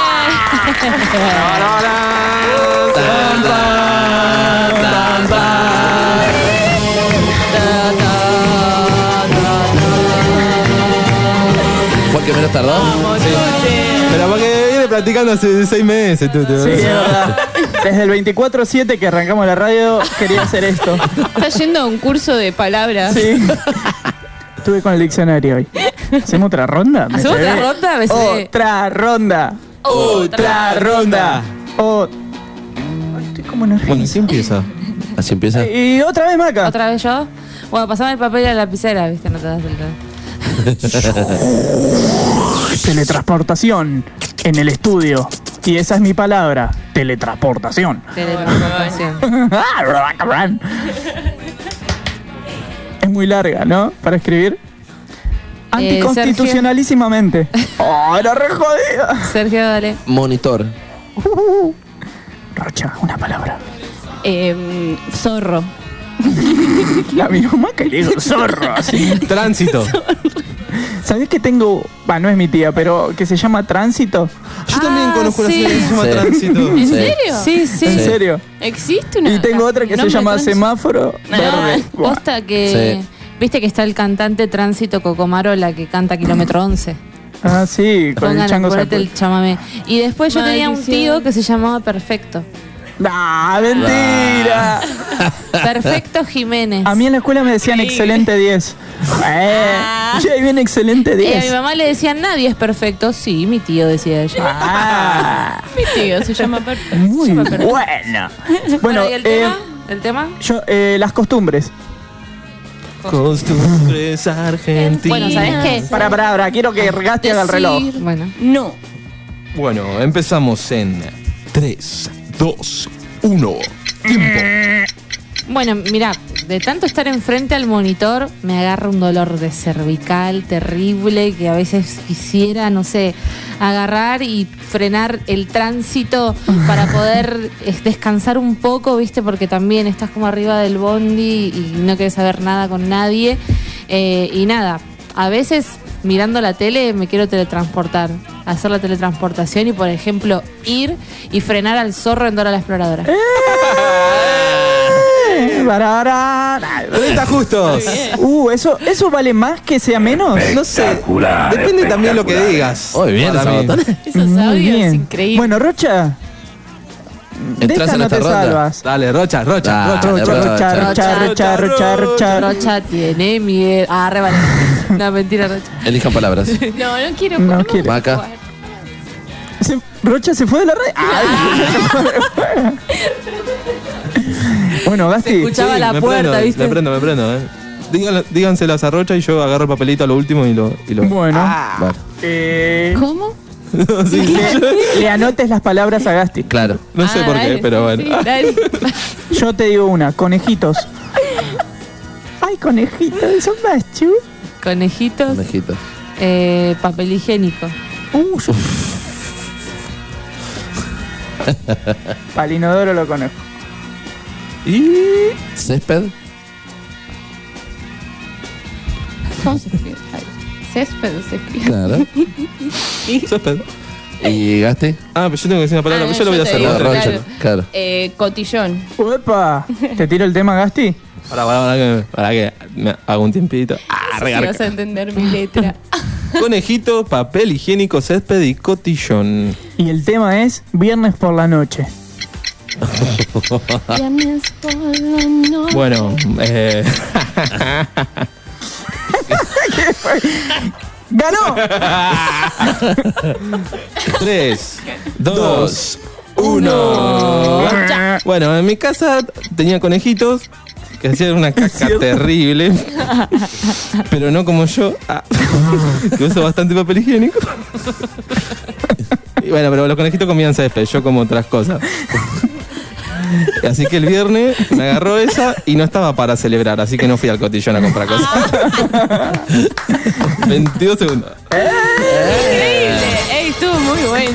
¿Fue el que menos tardó? Pero porque viene practicando hace seis meses, Tute. Sí, es verdad. Desde el veinticuatro siete que arrancamos la radio quería hacer esto. Está yendo a un curso de palabras. Sí. Estuve con el diccionario hoy. ¿Hacemos otra ronda? Me ¿Hacemos se otra ve. ronda? Me se ve. Otra ronda. Otra ronda. O- Ay, estoy como Bueno, nervioso. ¿sí empieza? Así empieza. Y otra vez Maca. ¿Otra vez yo? Bueno, pasame el papel y la lapicera, ¿viste? No te das el Teletransportación en el estudio. Y esa es mi palabra. Teletransportación. teletransportación. Es muy larga, ¿no? Para escribir. Eh, Anticonstitucionalísimamente. ¡Oh, era re jodida! Sergio, dale. Monitor. Uh, Rocha, una palabra. Eh, zorro. La misma Maca y le digo zorro. Así. Tránsito. ¿Sabés que tengo, bah, no es mi tía, pero que se llama Tránsito? Yo también Ah, conozco sí. la serie que se llama Sí. Tránsito. ¿En Sí. serio? Sí, sí. ¿En serio? ¿Existe una? Y tengo otra que se nombre llama trans- Semáforo Ah, Verde. Buah. Posta que... Sí. Viste que está el cantante Tránsito Cocomaro, la que canta Kilómetro once. Ah, sí, con Pongan, el chango ponete Sacu- el chamamé. Y después yo tenía un Maldición. tío que se llamaba Perfecto. ¡Ah, mentira! Perfecto Jiménez. A mí en la escuela me decían excelente diez. Eh, che, ahí viene excelente Y a mi diez. mamá le decían, nadie es perfecto. Sí, mi tío decía ella. Ah, Mi tío se llama Perfecto. muy Súper perfecto. bueno. Bueno, Bueno, ¿y el eh, tema? ¿El tema? yo, eh, las costumbres. Costumbres argentinas. Bueno, ¿sabés qué? Para, para, para, quiero que Gasti haga el reloj. Decir Bueno. No. Bueno, empezamos en tres, dos, uno. Tiempo. Bueno, mira, de tanto estar enfrente al monitor me agarra un dolor de cervical terrible que a veces quisiera, no sé, agarrar y frenar el tránsito para poder es, descansar un poco, ¿viste? Porque también estás como arriba del bondi y no quieres saber nada con nadie. Eh, y nada, a veces mirando la tele me quiero teletransportar, hacer la teletransportación y, por ejemplo, ir y frenar al zorro en Dora la Exploradora. Eh, para, para. treinta justos. Uh, eso, eso vale más que sea menos. No sé. Depende también lo que digas. Muy bien, Para esa mí. botana. Esos Muy audios bien. es increíble. Bueno, Rocha, de ¿Entras esta en no esta te ronda? salvas. Dale, Rocha, Rocha, Ah, Rocha. Rocha, Rocha, Rocha, Rocha, Rocha, Rocha, Rocha. Rocha tiene miedo. Ah, re vale. No, mentira, Rocha. Elijan palabras. No, no quiero. No no quiere. puedo Maca. jugar. Se- Rocha se fue de la red. Ay. Bueno, Gasti. escuchaba la me puerta, prendo, ¿viste? Me prendo, me prendo, eh. Díganle- díganselas a Rocha y yo agarro el papelito a lo último y lo. Y lo... Bueno. Vale. Eh, ¿Cómo? No, sí, sí. Le, le anotes las palabras a Gasti. Claro. No sé Ah, por qué, dale, pero sí, bueno. sí, dale. Yo te digo una, conejitos. Ay, conejitos, son más chu. Conejitos. Conejito. Eh, papel higiénico. Uh, yo- Pal inodoro lo conozco. Y césped. ¿Cómo se escribe? Ay, césped se escribe. Claro. Césped. ¿Y Gasti? Ah, pero yo tengo que decir una palabra, Ah, pero yo lo voy a te hacer. digo, la otra. claro. Claro. Eh, cotillón. Uepa, ¿te tiro el tema, Gasti? Para, para, para que, para que me hago un tiempito. Ah, No sé si regarca. vas a entender mi letra. Conejito, papel higiénico, césped y cotillón. Y el tema es Viernes por la noche. Viernes por la noche. Bueno, eh. ¡Ganó! Tres, dos, uno. Bueno, en mi casa tenía conejitos que hacían una caca terrible, pero no como yo, ah, que uso bastante papel higiénico. Y bueno, pero los conejitos comían césped, yo como otras cosas. Así que el viernes me agarró esa y no estaba para celebrar, así que no fui al cotillón a comprar cosas. veintidós segundos. Increíble. Ey, estuvo muy bueno.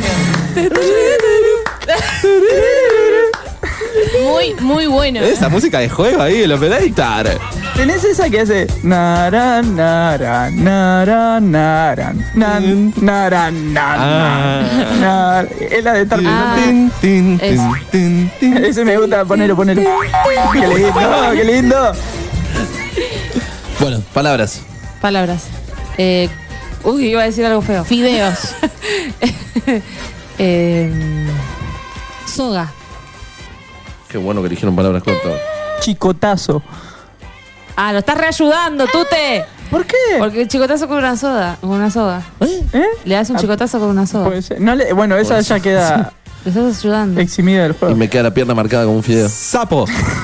Muy, muy bueno. Esa música de juego ahí, el operator. ¿Tenés esa que hace nara, nara, nara, nara, nan, nara, nan, nan, nan? Es la de estar Ah, Tin, tin, es- tin, tin, tin. Ese me gusta, ponelo, ponelo. Qué lindo, qué lindo. Bueno, palabras. Palabras. Eh, uy, iba a decir algo feo. Fideos. Eh, soga. Qué bueno que eligieron palabras cortas. Chicotazo. Ah, lo estás reayudando, Tute. ¿Por qué? Porque el chicotazo con una soda. Con una soga. ¿Eh? Le das un chicotazo con una soda. Puede ser. No le- bueno, esa ya queda Lo estás ayudando. eximida del Y juego. me queda la pierna marcada como un fideo. Sapo.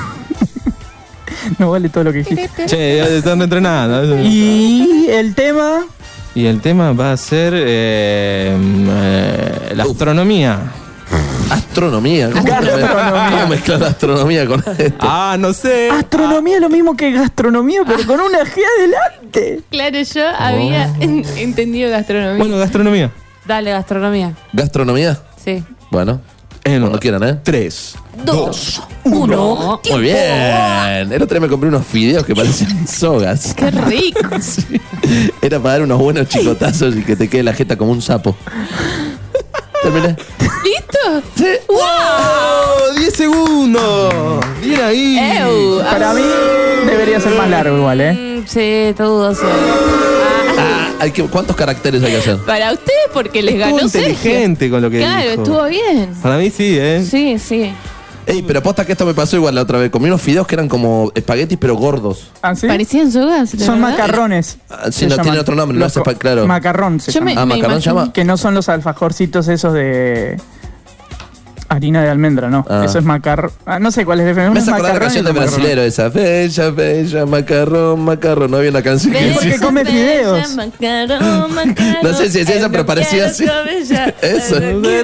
No vale todo lo que dijiste. Che, ya están entrenando. Y el tema. Y el tema va a ser eh, eh, la astronomía. Astronomía. ¿Cómo, Gastronomía. ¿Cómo mezclar la astronomía con esto? Ah, no sé. Astronomía es lo mismo que gastronomía, pero con una G adelante. Claro, yo había en- entendido gastronomía. Bueno, gastronomía. Dale, gastronomía. ¿Gastronomía? Sí. Bueno, En cuando quieran, ¿eh? tres. Dos. Uno. Muy bien. El otro día me compré unos fideos que parecían sogas. Qué rico. Sí. Era para dar unos buenos chicotazos y que te quede la jeta como un sapo. Terminé. ¿Listo? Sí. ¡Wow! ¡diez segundos! ¡Bien ahí! Ew. Para mí debería ser más largo igual, ¿eh? Mm, sí, está dudoso. Ah, hay que, ¿cuántos caracteres hay que hacer? Para ustedes porque les Estuvo ganó Sergio. inteligente con lo que Claro, dijo. estuvo bien. Para mí sí, ¿eh? Sí, sí. Ey, pero aposta que esto me pasó igual la otra vez. Comí unos fideos que eran como espaguetis, pero gordos. ¿Ah, sí? ¿Parecían sogas? ¿de Son verdad? macarrones. Ah, sí, se no llaman. tienen otro nombre, no Los es espa- claro. Macarrón se Yo me- llama. Ah, ¿macarrón se llama? Que no son los alfajorcitos esos de harina de almendra, no. Ah. Eso es macarrón. Ah, no sé cuál es el Me uno es hace acordar la macarrón y canción de otro macarrón. brasilero esa. Bella, bella, macarrón, macarrón. No había una canción que Bella, porque decía. come bella, fideos. macarón, macarón. No sé si decía esa, pero parecía así. Quiero bella. Eso.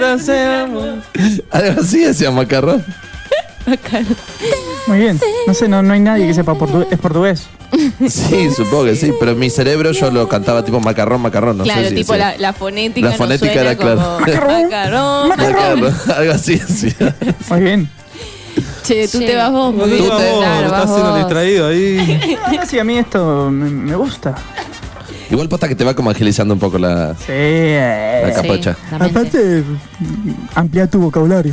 Algo así decía macarrón. Muy bien. No sé, no, no hay nadie que sepa portugués. Es portugués. Sí, supongo que sí, pero en mi cerebro yo lo cantaba tipo macarrón, macarrón. No Claro, sé si tipo decía. la, la fonética. La no fonética suena era claro. como Macarrón, Macarón. Macarrón, algo así decía. Muy bien. Che, tú Che. te vas vos, Tú boludo. te, Claro, estás vas siendo vos. distraído ahí. No, no, sí, a mí esto me, me gusta. Igual posta que te va como agilizando un poco la, Sí. eh. la capocha. Sí, la mente. Aparte, amplía tu vocabulario.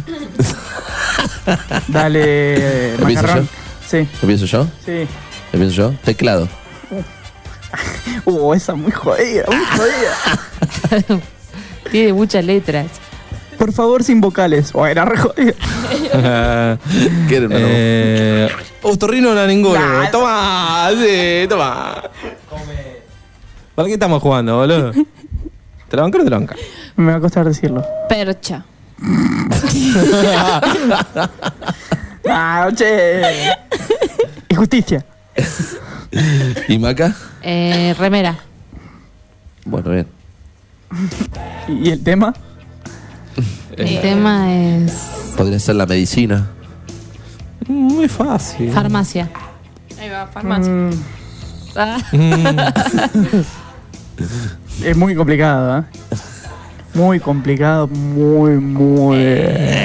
Dale, ¿Empiezo macarrón. Sí, ¿Empiezo yo? sí. ¿Empiezo yo? Teclado. Uh, esa muy jodida, muy jodida. Tiene muchas letras. Por favor, sin vocales. O era re jodida. ¿Qué era una no? eh, Otorrino laringólogo. Nah. Toma, sí, toma. ¿Para qué estamos jugando, boludo? ¿Te la banco o no te la banca? Me va a costar decirlo. Percha. Ah, che. Injusticia. ¿Y Maca? Eh, remera. Bueno, bien. ¿Y el tema? El tema es Podría ser la medicina. Muy fácil. farmacia. Ahí va, farmacia. Mm, Ah. es muy complicado, ¿eh? Muy complicado, muy, muy.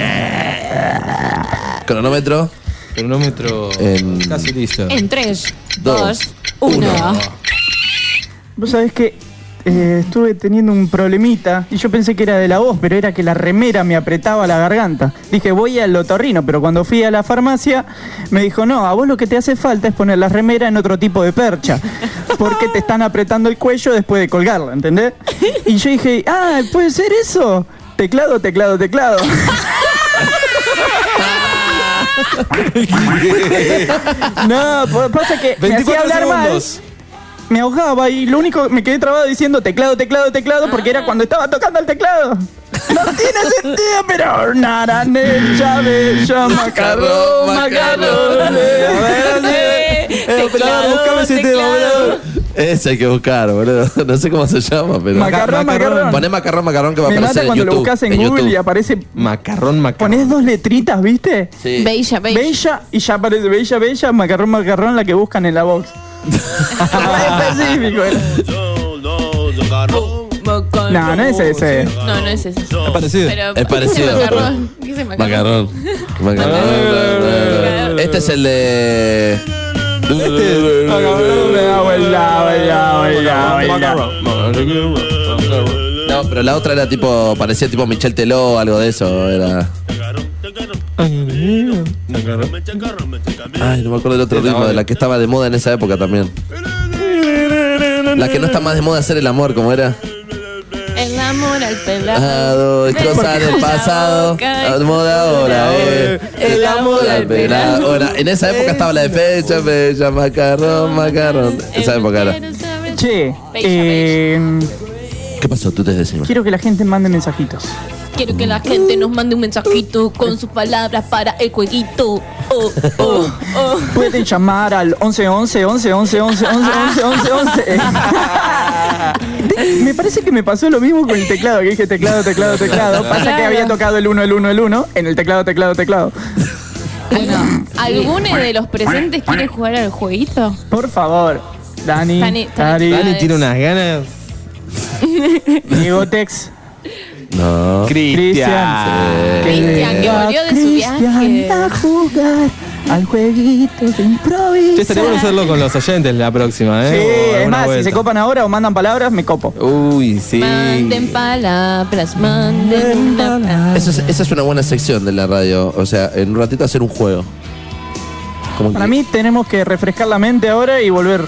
Cronómetro. Cronómetro En- casi listo. En tres, Dos, dos, uno. Vos sabés que eh, estuve teniendo un problemita y yo pensé que era de la voz, pero era que la remera me apretaba la garganta. Dije, voy al otorrino, pero cuando fui a la farmacia me dijo, no, a vos lo que te hace falta es poner la remera en otro tipo de percha, porque te están apretando el cuello después de colgarla, ¿entendés? Y yo dije, ah, ¿puede ser eso? Teclado, teclado, teclado. No, po- pasa que me hacía hablar mal, me ahogaba y lo único me quedé trabado diciendo teclado, teclado, teclado, porque era cuando estaba tocando el teclado. No tiene sentido, pero naranella, bella, macarrón, macarrón. Teclado, teclado. Ese hay que buscar, boludo. No sé cómo se llama, pero. Macarrón, macarrón. Poné macarrón, macarrón que va a Me aparecer mata en cuando lo YouTube. buscas en, en Google YouTube. y aparece. Macarrón, macarrón. Pones dos letritas, ¿viste? Sí. Bella, bella. Bella y ya aparece bella, bella, macarrón, macarrón, la que buscan en la box. Muy específico, ¿eh? No, no es ese. No, no es ese. Es parecido. Pero, Es parecido. ¿qué dice macarrón? ¿Qué dice macarrón? Macarrón. Macarrón. Este es el de. Este. No, pero la otra era tipo. Parecía tipo Michel Teló, algo de eso. Era. Ay, no me acuerdo del otro ritmo, de la que estaba de moda en esa época también. La que no está más de moda hacer el amor, como era. El amor al pelado. Pelado, destrozar el pasado, la moda ahora, eh. El amor al pelado. Ahora, en esa época estaba la de fecha, fecha, macarrón, macarrón. Esa época era. Che, eh, ¿Qué pasó? Tú te decimos. quiero que la gente mande mensajitos. Quiero que la gente nos mande un mensajito con sus palabras para el jueguito. Oh, oh, oh. Pueden llamar al once once once once once once once once. Me parece que me pasó lo mismo con el teclado, que dije teclado, teclado, teclado. Pasa que había tocado el uno, el uno, el uno en el teclado, teclado, teclado. Bueno, ¿alguno de los presentes quiere jugar al jueguito? Por favor, Dani, Dani, Dani, Tari, Dani tiene unas ganas. Diego Tex, No. Cristian. Cristian, que volvió de su Cristian viaje. a jugar al jueguito de Che, improvisar. estaría bueno hacerlo con los oyentes la próxima, ¿eh? Sí, O es alguna más, si vuelta. se copan ahora o mandan palabras, me copo. Uy, sí. Manden palabras, manden palabras. Eso es- esa es una buena sección de la radio. O sea, en un ratito hacer un juego. Como Para que- mí tenemos que refrescar la mente ahora y volver.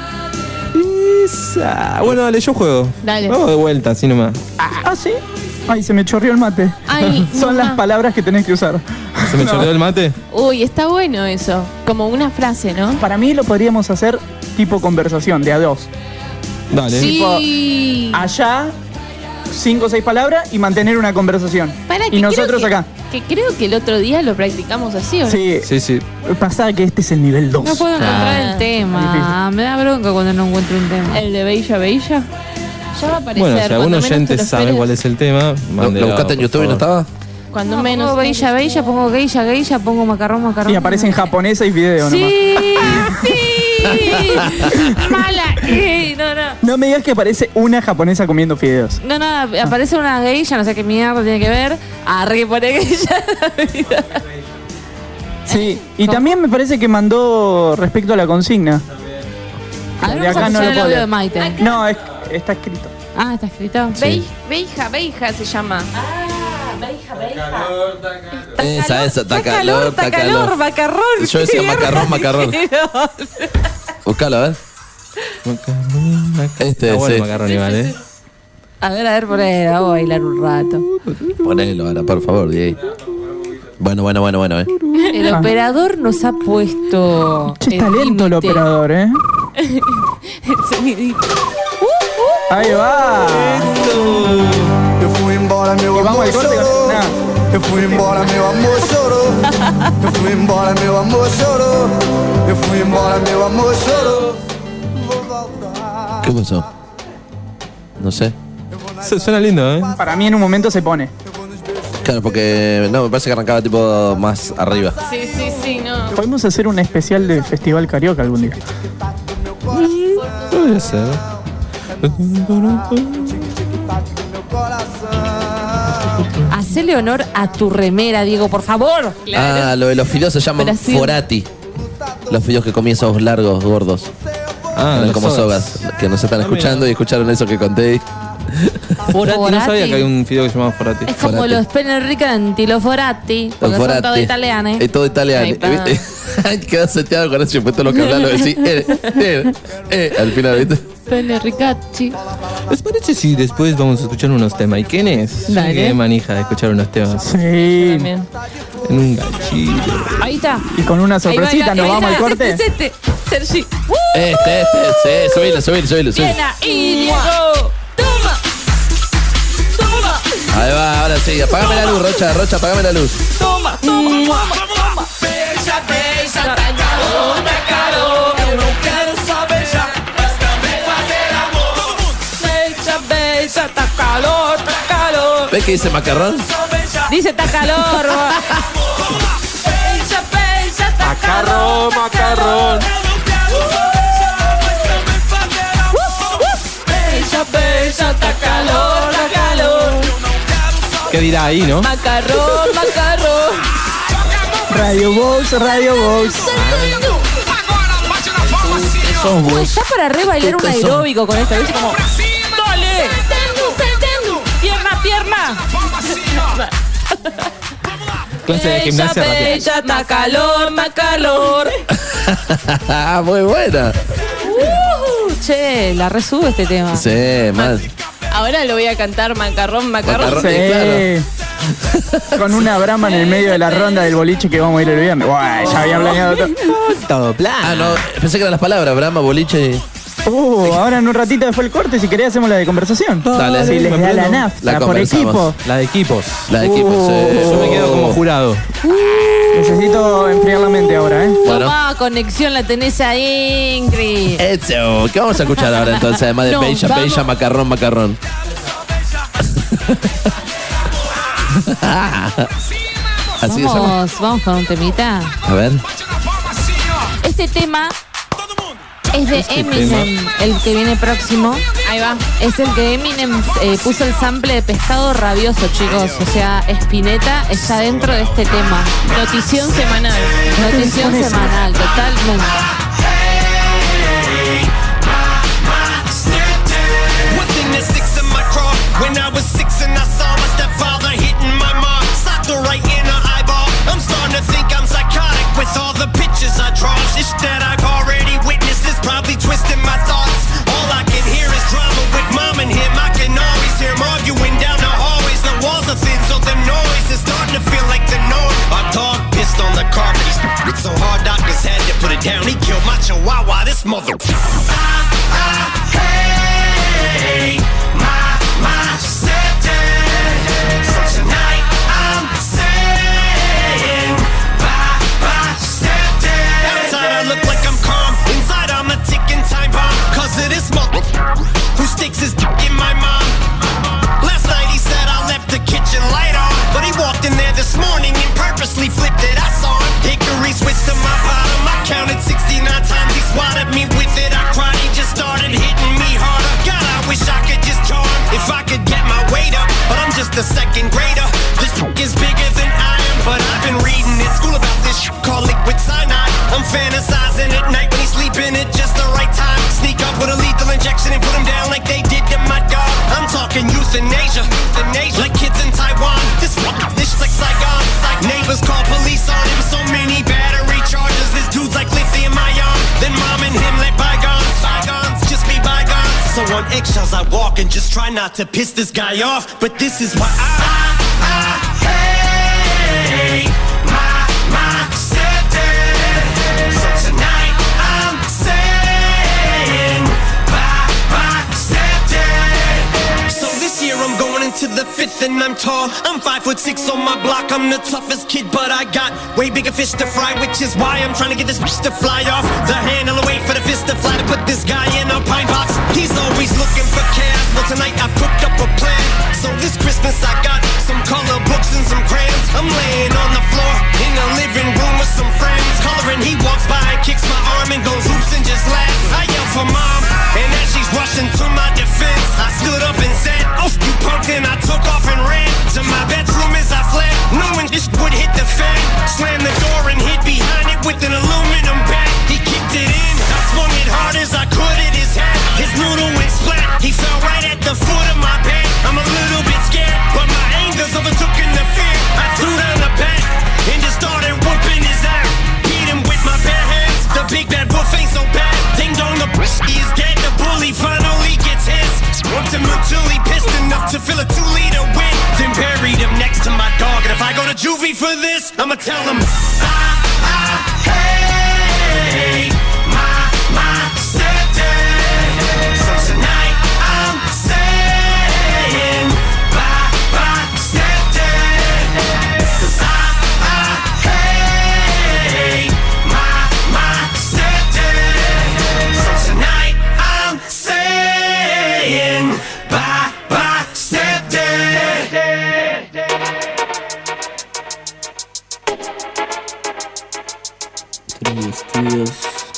Esa. Bueno, dale, yo juego. Dale. Vamos de vuelta, así nomás. Ah, ¿sí? Ay, se me chorreó el mate. Ay, Son no las más. palabras que tenés que usar. ¿Se me No. chorreó el mate? Uy, está bueno eso. Como una frase, ¿no? Para mí lo podríamos hacer tipo conversación, de a dos. Dale. Sí. Allá, cinco o seis palabras y mantener una conversación. Para, que y nosotros creo que- acá. Que creo que el otro día lo practicamos así, ¿o no? Sí, Sí, sí. pasa que este es el nivel dos. No puedo encontrar Ah. el tema. Me da bronca cuando no encuentro un tema. El de Bella Bella. Ya va a aparecer. Bueno, si algún cuando menos te oyente lo sabe esperes. cuál es el tema, ¿Lo, mándelo, lo buscaste en por YouTube y no favor. estaba? Cuando No, menos. pongo Bella Bella, pongo Geisha Geisha, pongo macarrón macarrón. Y aparece en japonesa y video nomás. Sí, sí. Mala. Eh, No, no. No me digas que aparece una japonesa comiendo fideos. No, no, aparece una geisha, no sé qué mierda tiene que ver. Arre que pone geisha. Sí, y también me parece que mandó respecto a la consigna. A ver, De vamos a acá no escuchar lo el puedo audio leer. de Maite. No, es- está escrito. Ah, está escrito. Bei- Beija, Beija se llama. Esa, esa, está calor, está calor, macarrón. Yo decía macarrón, macarrón. Búscalo, a ver. Este, Está bueno sí. macarrón igual, ¿eh? A ver, a ver, por ahí, vamos a bailar un rato. Ponelo ahora, por favor, Diego. Bueno, bueno, bueno, bueno, eh. El Ah. operador nos ha puesto. Che, está el lento el límite. operador, ¿eh? El sonidito. Ahí va. Eu fui embora, meu Y vamos amor al corte chorou. con... Nah. Eu fui embora, meu amor chorou. Eu fui embora, meu amor chorou. Eu fui embora, meu amor chorou. Vou voltar. ¿Qué pasó? No sé. Su- Suena lindo, ¿eh? Para mí en un momento se pone. Claro, porque no, me parece que arrancaba tipo más arriba. Sí, sí, sí, no. Podemos hacer un especial de Festival Carioca algún día. Puede ser. Hacele honor a tu remera, Diego, por favor. Ah, lo de los fideos se llaman Brasil. forati. Los fideos que comí esos largos, gordos. Ah, Eran los como sogas. sogas. Que nos están Ah, escuchando mira. y escucharon eso que conté. Forati, no Forati. sabía que hay un fideo que se llama Forati. Es como Forati. los penelricanti, los forati, porque Los son forati. todos italianos. Es todo italiano. Ahí está. Queda seteado con eso y después todo lo que hablan lo decís. Eh, eh, eh, al final, ¿viste? Pene Ricacci. ¿Les parece si después vamos a escuchar unos temas? ¿Y quién es? Dale. Qué manija de escuchar unos temas. Sí. También. En un gachito. Ahí está. Y con una Ahí va, sorpresita ahí nos va, vamos ahí al va. corte. Este, este, Sergi. ¡Uh! Este, este, sí, subilo, subilo, subilo. subilo. Bien ahí, Diego. Toma. Toma. Ahí va, ahora sí. Apágame la luz, Rocha, Rocha, apágame la luz. Toma, toma, toma, toma. Beija, beija, tá calor, tá calor. Eu não quero só beijar, mas também fazer amor. Beisa, beisa, está calor, está calor. ¿Ves que dice macarrón? Dice está calor. Beisa, beisa, está calor. macarrón. Beisa, beisa, está calor, está calor. ¿Qué dirá ahí, no? Macarrón, macarrón. Radio Box, Radio Box. Uy, está para re bailar un aeróbico con esto. ¿Viste? Como, ¡dale! ¡Pierna, pierna! Clase de gimnasia Bella, rápida. bella, está calor, está calor. Muy buena. Uh, che, la resube este tema. Sí, mal. Ahora lo voy a cantar macarrón, macarrón. Macarrón. Sí. Con una brama en el medio de la ronda del boliche que vamos a ir el viernes. Guay, ya había planeado todo. Todo plan. Ah, no, pensé que eran las palabras, Brahma, boliche y... Uh, ahora en un ratito después del corte, si querés hacemos la de conversación. Dale, si sí, les me da la prendo. nafta La por conversamos. equipo. La de equipos. La de equipo, Uh, sí. Yo me quedo como jurado. Necesito enfriar la mente ahora, ¿eh? Bueno. Tomá, conexión la tenés a Ingrid. Eso, ¿qué vamos a escuchar ahora entonces? Además de No, Bella, vamos. Bella, macarrón, macarrón. Así se llama. Vamos, vamos con un temita. A ver. Este tema es de Este Eminem, el que viene próximo. Ahí va. Es el que Eminem eh, puso el sample de Pescado Rabioso, chicos. O sea, Spinetta está dentro de este tema. Notición semanal. Notición semanal, totalmente. One thing that sticks in my craw. When I was six and I saw my stepfather hitting my mom, socked her right in her eyeball. I'm starting to think I'm psychotic with all the pictures I draw. Shit that I've already witnessed is probably twisting my thoughts. All I can hear is drama with mom and him. I can always hear them arguing down the hallways. The walls are thin, so the noise is starting to feel like the norm. Our dog pissed on the carpet. It's so hard, doctors had to put it down. He killed my chihuahua. This mother. Hey, my, my stepdad. So tonight I'm saying bye, bye, stepdad. Outside I look like I'm calm. Inside I'm a ticking time bomb. Cause of this mother who sticks his dick in my mom. Last night he said I left the kitchen light on, but he walked in there this morning and purposely flipped it. I saw him. Hickory switched to my bottom. I counted sixty-nine times. He swatted me with it. I cried. He just started hitting me harder. God, I wish I could just charm him. If I could get my weight up, but I'm just a second grader. This is bigger than I am, but I've been reading in school about this shit called liquid cyanide. I'm fantasizing at night when he's sleeping at just the right time. Sneak up with a lethal injection and put him down like they did to my dog. I'm talking euthanasia, euthanasia, like kids in Taiwan. This this shit's like Saigon. Like neighbors call police on him. So many battery charges. This dude's like lithium ion. Then mom and him let bygones, bygones just be bygones. So on eggshells I walk and just try not to piss this guy off. But this is why I, I, I hate my, my stepdad. So tonight I'm saying bye, bye, stepdad. So this year I'm going into the fifth length and I'm tall. I'm five foot six on my block. I'm the toughest kid, but I got way bigger fish to fry, which is why I'm trying to get this fish to fly off the handle away for the fist to fly to put this guy in a pine box. He's always looking for chaos. Well, tonight I've cooked up a plan. So this Christmas I got some color books and some crayons. I'm laying on the floor in the living room with some friends. Coloring, he walks by, kicks my arm and goes oops and just laughs. I yell for mom, and as she's rushing to my defense, I stood up and said, oh, you punk, and I took off and ran to my bedroom as I fled, knowing this would hit the fan. Slammed the door and hid behind it with an aluminum bat. He kicked it in, I swung it hard as I could at his head. His noodle went splat, he fell right at the foot of my bed. I'm a little bit scared, but my anger's overtook in the fear. I threw down the bat and just started whooping his ass. Beat him with my bare hands, the big bad wolf ain't so bad. Ding dong, the he is dead, the bully finally gets his. Whooped him until he pissed enough to fill a two liter win. Then buried him next to my dog, and if I go to juvie for this, I'ma tell him, ah, ah, hey, my, my stepdad. So tonight I'm saying bye, bye, stepdad. Cause I, I hate my, my stepdad. So tonight I'm saying bye, bye, stepdad. Three Studios.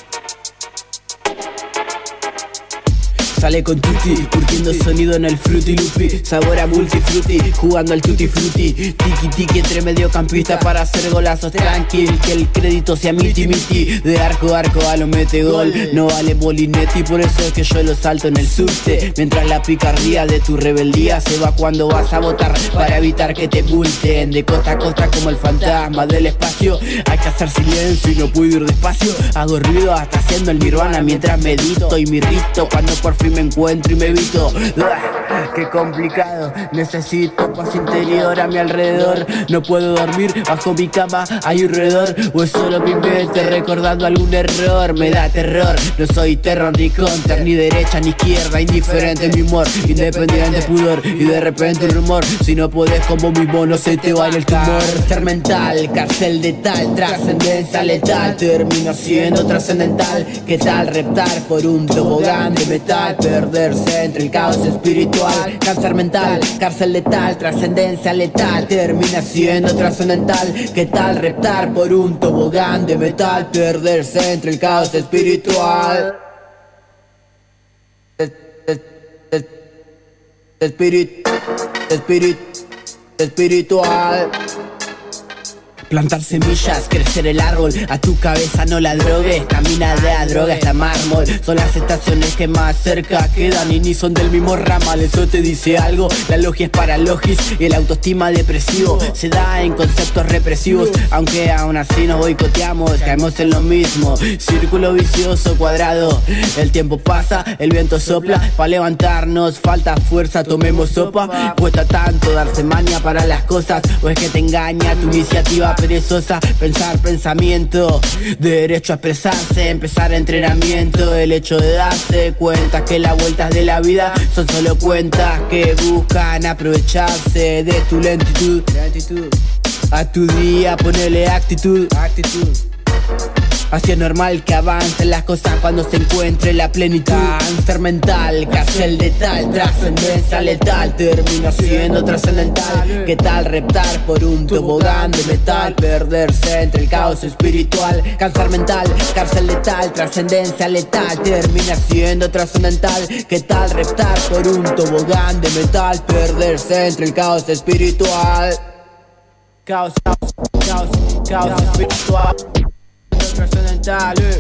Sale con Tutti, curtiendo sonido en el Fruity Loopi. Sabor a multifrutti, jugando al Tutti Frutti. Tiki tiki entre mediocampista para hacer golazos. Tranquil, que el crédito sea miti miti. De arco a arco a lo mete gol. No vale Bolinetti, por eso es que yo lo salto en el subte. Mientras la picardía de tu rebeldía se va cuando vas a votar, para evitar que te multen. De costa a costa como el fantasma del espacio. Hay que hacer silencio y no puedo ir despacio. Hago ruido hasta haciendo el nirvana mientras medito y me irrito cuando por fin me encuentro y me evito. ¡Ah! Qué complicado, necesito paz interior a mi alrededor. No puedo dormir, bajo mi cama hay un roedor. O es solo mi mente recordando algún error. Me da terror, no soy terror ni counter, ni derecha ni izquierda. Indiferente mi humor, independiente pudor. Y de repente un rumor, si no podés como mi mono se te va en el tumor. Ser mental, cárcel de tal, trascendencia letal. Termino siendo trascendental. ¿Qué tal reptar por un tobogán de metal? Perderse entre el caos espiritual. Cáncer mental, cárcel letal, trascendencia letal. Termina siendo trascendental. ¿Qué tal reptar por un tobogán de metal? Perderse entre el caos espiritual. Espirit, espirit, espiritual. Plantar semillas, crecer el árbol. A tu cabeza no la drogues. Camina de a droga hasta mármol. Son las estaciones que más cerca quedan y ni son del mismo ramal. Eso te dice algo. La logia es para logis y el autoestima depresivo se da en conceptos represivos. Aunque aún así nos boicoteamos, caemos en lo mismo. Círculo vicioso cuadrado. El tiempo pasa, el viento sopla. Pa' levantarnos falta fuerza, tomemos sopa. Cuesta tanto darse maña para las cosas. O es que te engaña tu iniciativa perezosa. Pensar pensamiento, derecho a expresarse, empezar entrenamiento. El hecho de darse cuenta que las vueltas de la vida son solo cuentas que buscan aprovecharse de tu lentitud. A tu día ponele actitud. Así es normal que avancen las cosas cuando se encuentre la plenitud. Cáncer mental, cárcel de tal, trascendencia letal. Termina siendo trascendental. ¿Qué tal reptar por un tobogán de metal? Perderse entre el caos espiritual. Cáncer mental, cárcel letal, trascendencia letal. Termina siendo trascendental. ¿Qué tal reptar por un tobogán de metal? Perderse entre el caos espiritual. Caos, caos, caos, caos espiritual. Trascendental, eh.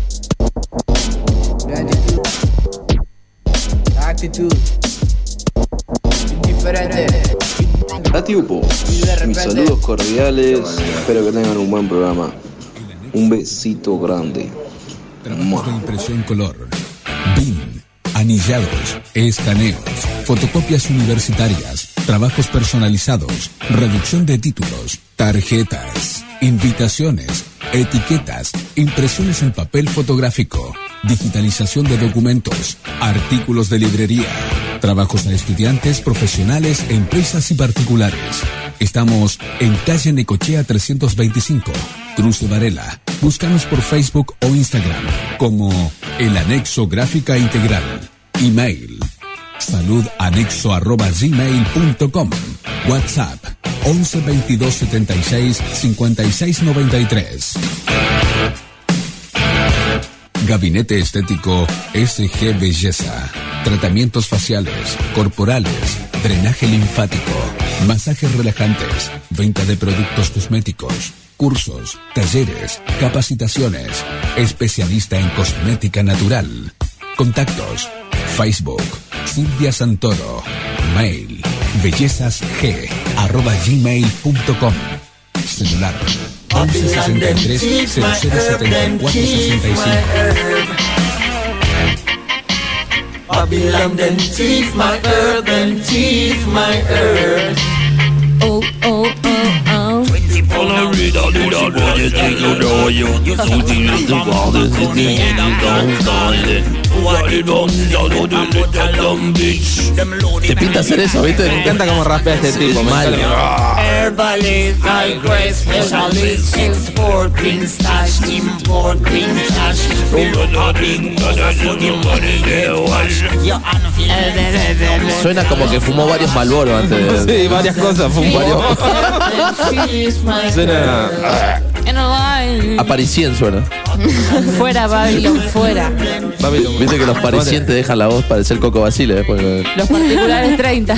Actitud, actitud, indiferente. Atiupo, mis saludos cordiales, espero que tengan un buen programa. Un besito grande. Trabajos de impresión color, B I M, anillados, escaneos, fotocopias universitarias, trabajos personalizados, reducción de títulos, tarjetas, invitaciones, etiquetas, impresiones en papel fotográfico, digitalización de documentos, artículos de librería, Trabajos a estudiantes, profesionales, empresas y particulares. Estamos en calle Necochea trescientos veinticinco, Cruce Varela. Búscanos por Facebook o Instagram como El Anexo Gráfica Integral. Email saludanexo arroba gmail punto com. WhatsApp once veintidós setenta y seis cincuenta y seis noventa y tres. Gabinete Estético S G Belleza. Tratamientos faciales, corporales, drenaje linfático, masajes relajantes, venta de productos cosméticos, cursos, talleres, capacitaciones. Especialista en cosmética natural. Contactos: Facebook Silvia Santoro. Mail bellezasg arroba gmail punto com. Celular once sesenta y tres cero cero setenta y cuatro sesenta y cinco. Babylon then thief my earth, then thief my earth. Oh, oh, oh, oh. Te pinta hacer eso, ¿viste? Me encanta cómo rapea este tipo. Me Mal. encanta. Herbalist, high grade specialist, export green stash, import green cash. Suena como que fumó varios Marlboro antes de... Sí, varias cosas. Fumó. Varios... Suena. Aparicien suena. Fuera, Babylon, fuera. Babylon. Viste que los paricientes dejan la voz parecer Coco Basile después. Los particulares treinta.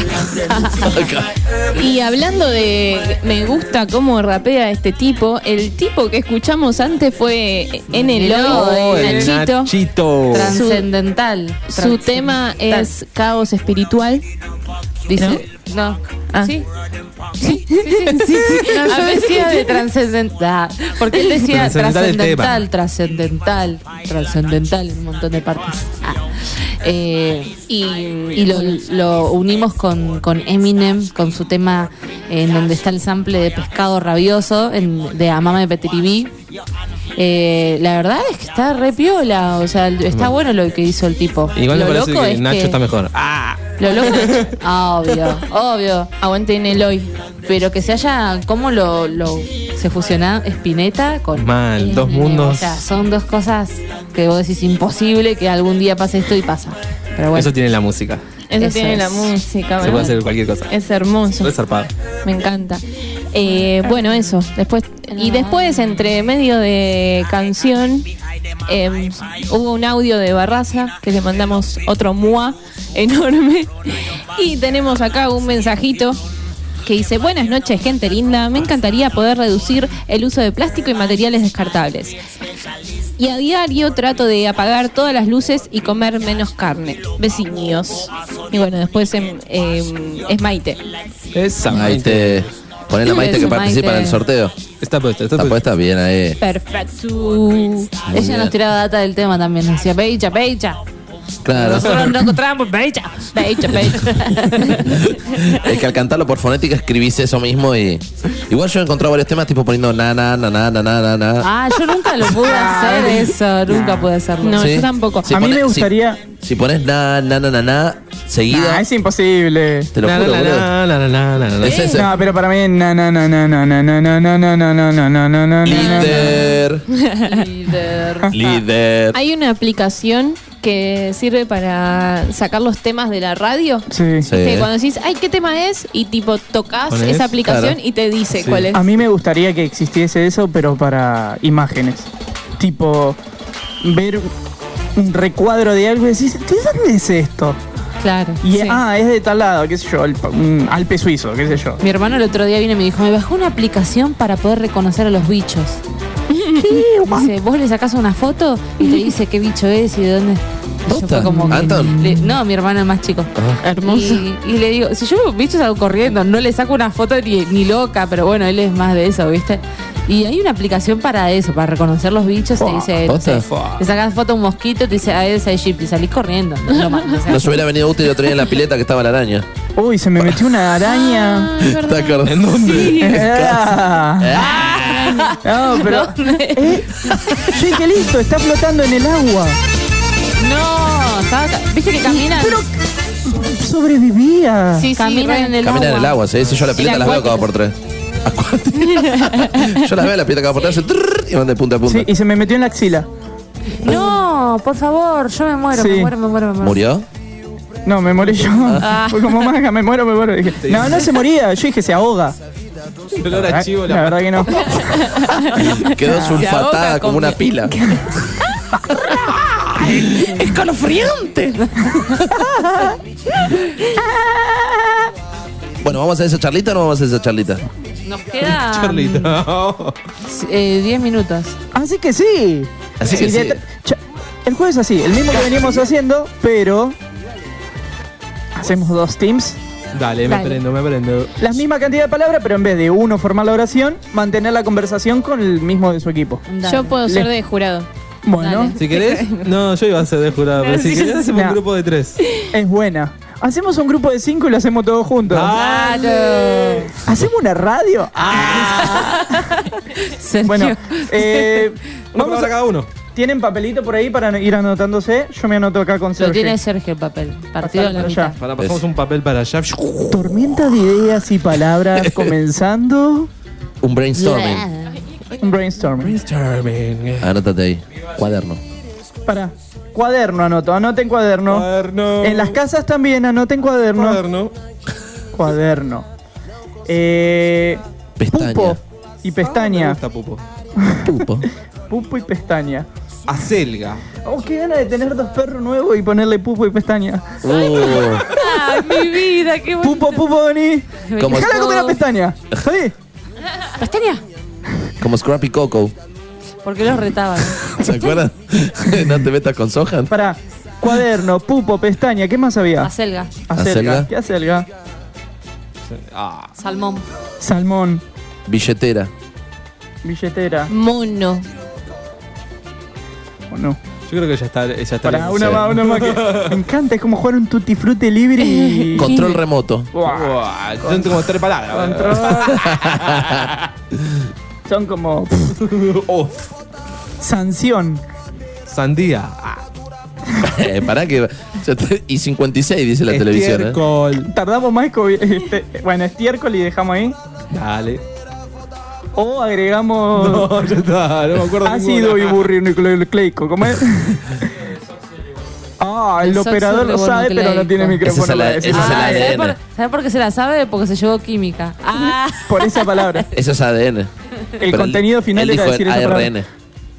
Y hablando de me gusta cómo rapea este tipo, el tipo que escuchamos antes fue en el Oh, el Nachito. Nachito. Trascendental. Su tema es Caos Espiritual. Dice. No. Ah. Sí. Sí, sí, sí, sí. No, yo decía de trascendental. Porque él decía Trascendental el trascendental, trascendental, trascendental en un montón de partes. Ah. Eh, y y lo, lo unimos con, con Eminem, con su tema en donde está el sample de Pescado Rabioso, en, de Amame Petiribí. Eh, la verdad es que está re piola, o sea, está bueno lo que hizo el tipo. Igual me Lo parece loco que es Nacho que- está mejor. Ah. Lo loco es- obvio, obvio. Aguante en el hoy. Pero que se haya, ¿cómo lo, lo se fusiona Spinetta con Mal, dos Eminem? mundos. O sea, son dos cosas que vos decís imposible que algún día pase esto y pasa. Pero bueno. Eso tiene la música. Eso, Eso tiene es. la música, Se ¿verdad? puede hacer cualquier cosa. Es hermoso. Re zarpado. Me encanta. Eh, bueno, eso. Después y después entre medio de canción eh, hubo un audio de Barraza que le mandamos otro mua enorme y tenemos acá un mensajito que dice: buenas noches, gente linda, me encantaría poder reducir el uso de plástico y materiales descartables. Y a diario trato de apagar todas las luces y comer menos carne. Vecinos. Y bueno, después em, em, es Maite. Esa Maite. Poné la Maite que Eso, participa Maite. en el sorteo. Está puesta, está Está puesta bien ahí. Perfecto. Ella bien. nos tiraba data del tema también. Nos decía, Beicha, Beicha. Claro. Nosotros no encontramos Beicha. Beicha, beicha. Es que al cantarlo por fonética escribís eso mismo y... Igual yo he encontrado varios temas tipo poniendo na, na, na, na, na, na, na, na. Ah, yo nunca lo pude hacer eso. Nunca pude hacerlo. No, ¿Sí? yo tampoco. Si A mí pones- me gustaría. Si, si pones na, na, na, na, na, seguido, Nah, es imposible. te lo Na, juro, na, boludo. na, na, na, na, na, na. Es ese. No, pero para mí na na na na na na na na na na na na na na na na na. Líder. Líder. Líder. Hay una aplicación que sirve para sacar los temas de la radio. Sí. Sí. Que cuando decís, ay, ¿qué tema es? Y tipo tocas ¿Ponés? esa aplicación Claro. y te dice Sí. cuál es. A mí me gustaría que existiese eso, pero para imágenes. Tipo, ver un recuadro de algo y decís, ¿de dónde es esto? Claro. Y sí. ah, es de tal lado, qué sé yo, el- un Alpe suizo, qué sé yo. Mi hermano el otro día vino y me dijo, me bajó una aplicación para poder reconocer a los bichos. Dice, vos le sacás una foto y te dice qué bicho es y de dónde. Y yo ¿Posta? fue como que- ¿Anton? le- no, mi hermano el más chico. Hermoso. Y, y le digo, si yo veo bichos salgo corriendo, no le saco una foto ni, ni loca, pero bueno, él es más de eso, ¿viste? Y hay una aplicación para eso, para reconocer los bichos. Te dice, no sé, ¿Posta? le sacas foto a un mosquito, te dice, ah, es Egipto, y salís corriendo. No, es lo más, o sea, Nos hubiera venido útil el otro día en la pileta que estaba la araña. Uy, se me metió una araña. ¿Te acordás? ¿En dónde? Ah. No, pero. ¿Dónde? Eh, sí, qué listo, está flotando en el agua. No, estaba ca- ¿viste que camina? Pero Sobrevivía. Sí, sí, Camina re- en el Camina agua. en el agua, ¿sí? Yo las piletas El las veo cada acuático. por tres. Yo las veo, las piletas cada por tres, hacen trrr y van de punta a punta. Sí, y se me metió en la axila. No, por favor, yo me muero, Sí. me muero, me muero, me muero. ¿Murió? No, me morí yo. Ah. Fue como maga, me muero, me muero. Dije, no, no se moría. Yo dije, se ahoga. Olor a chivo, La la verdad que no. Quedó sulfatada ahoga como con- una pila. ¡Escalofriante! Bueno, ¿vamos a hacer esa charlita o no vamos a hacer esa charlita? Nos quedan Charlita. eh, diez minutos. Así que sí. Así que sí. de- cha- El juego es así, el mismo que venimos haciendo, pero hacemos dos teams. Dale, me Dale. prendo, me prendo. La misma cantidad de palabras, pero en vez de uno formar la oración, mantener la conversación con el mismo de su equipo. Dale. Yo puedo ser Le- de jurado. Bueno, Dale. Si querés, no, yo iba a ser de jurado, pero si querés hacemos un No. grupo de tres. es buena. Hacemos un grupo de cinco y lo hacemos todos juntos. Claro. ¿Hacemos una radio? Sergio. Bueno, eh, Una vamos palabra a- cada uno. ¿tienen papelito por ahí para ir anotándose? Yo me anoto acá con Lo Sergio. tiene Sergio el papel. Partido a la Pasar mitad. para Para, pasamos un papel para allá. Tormenta de ideas y palabras comenzando Un brainstorming. un brainstorming. Brainstorming. Anótate ahí. Cuaderno. Para. Cuaderno anoto, anoten cuaderno. Cuaderno. En las casas también anoten cuaderno. Cuaderno. Cuaderno. Eh, Pestaña. Pupo y Me pestaña. gusta pupo. Pupo. Pupo y pestaña. Acelga. Oh, qué gana de tener dos perros nuevos y ponerle pupo y pestaña. Uh, ¡Ay, mi vida! ¡Qué bonito! Pupo, pupo, vení. Como- Déjala comer la pestaña. Sí. ¿Pestaña? como Scrappy Coco. ¿Por qué los retaban? ¿Se acuerdan? No te metas con Sohan. Para. Cuaderno, pupo, pestaña. ¿Qué más había? Acelga. Acelga. Acelga. ¿Qué acelga? Ah. Salmón. Salmón. Billetera. Billetera. Mono. ¿O no? Yo creo que ya está. Ya está Para, bien. una Sí. más, una más. Que me encanta, es como jugar un tutti frutti libre y. Control remoto. Buah. Uah, son como tres palabras. Control. Son como. Oh, Sanción. sandía. Ah, Eh, pará que. ya te- Y cincuenta y seis dice la televisión. ¿eh? estiércol. Tardamos más que. Este, bueno, estiércol y dejamos ahí. Dale. O agregamos. No, ya está. No me acuerdo. Ácido ninguna. iburrinucleico. ¿Cómo es? Ah, el, El operador lo sabe, pero no tiene sóxido micrófono Ese es la- para decirlo. ese es el Ah, A D ¿sabe N. por, ¿sabe por qué se la sabe? Porque se llevó química. Ah, Por esa palabra. Eso es A D N. El Pero contenido él- final él era dijo decir el esa A palabra. R N.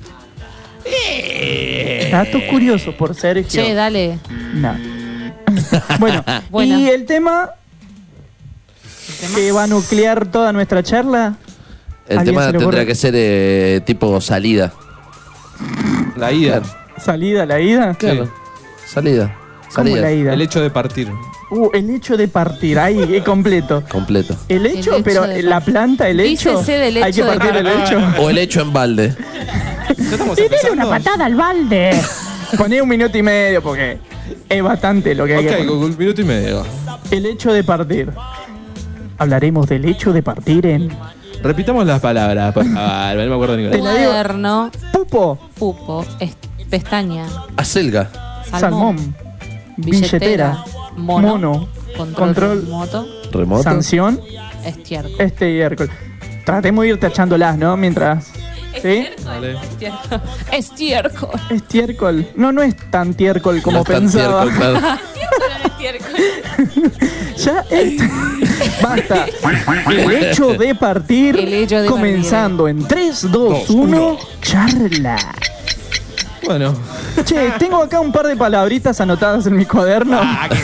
Datos curiosos por Sergio. che, dale. No. Bueno, Bueno. y el tema que va a nuclear toda nuestra charla. El ¿Alguien tema se le tendrá ocurre? que ser eh, tipo salida. La ida. Salida, la ida. Claro. Salida. ¿Cómo Salida. la ida? El hecho de partir. Uh, el hecho de partir, ahí, es completo. Completo. El hecho, hecho pero de la partir. planta, el hecho. Dícese del Hay que hecho de partir el partir. hecho. O el hecho en balde. Ya estamos Y dile una empezando. patada al balde. Poné un minuto y medio porque es bastante lo que hay Ok, que con un minuto y medio. El hecho de partir. Hablaremos del hecho de partir en Repitamos las palabras. por favor, no me acuerdo Te ninguna. la digo. Cuaderno, pupo, pupo, est- pestaña, Acelga. salmón, salmón, billetera, mono, mono, control, control, remoto, Remoto. sanción, estiércol. este y Hércules. Tratemos de ir tachándolas, ¿no? Mientras. ¿Sí? Dale. Estiércol. Estiércol. Estiércol. No, no es tan tiércol como No es tan pensaba. tiércol, claro. Ya es- Basta. El hecho de partir. El hecho de comenzando en tres, dos, uno. Charla. Bueno. Che, tengo acá un par de palabritas anotadas en mi cuaderno.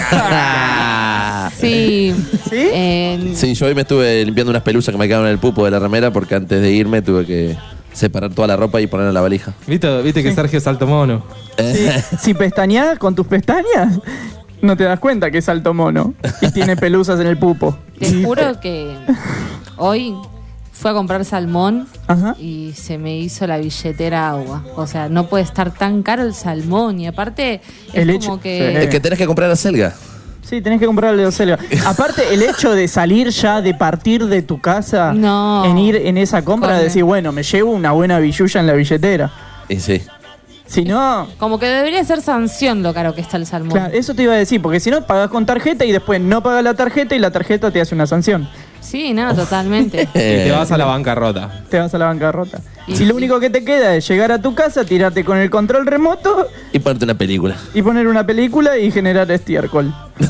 Sí. ¿Sí? En- Sí, yo hoy me estuve limpiando unas pelusas que me quedaron en el pupo de la remera porque antes de irme tuve que separar toda la ropa y ponerla en la valija. ¿Viste, viste que Sergio es alto mono? Sí, si pestañeas con tus pestañas, no te das cuenta que es alto mono y tiene pelusas en el pupo. Te juro que hoy fue a comprar salmón Ajá. y se me hizo la billetera agua. O sea, no puede estar tan caro el salmón. Y aparte, es El como hecho- que. Es que tenés que comprar acelga. Sí, tenés que comprarle dos selva. Aparte, el hecho de salir ya, de partir de tu casa, No. en ir en esa compra, Con- de decir, bueno, me llevo una buena billulla en la billetera. Y sí. Si no... Como que debería ser sanción lo caro que está el salmón. Claro, eso te iba a decir, porque si no pagas con tarjeta y después no pagas la tarjeta y la tarjeta te hace una sanción. Sí, no, totalmente. Y te vas a la bancarrota. Te vas a la bancarrota. Si lo único que te queda es llegar a tu casa, tirarte con el control remoto Y ponerte una película. y poner una película y generar estiércol.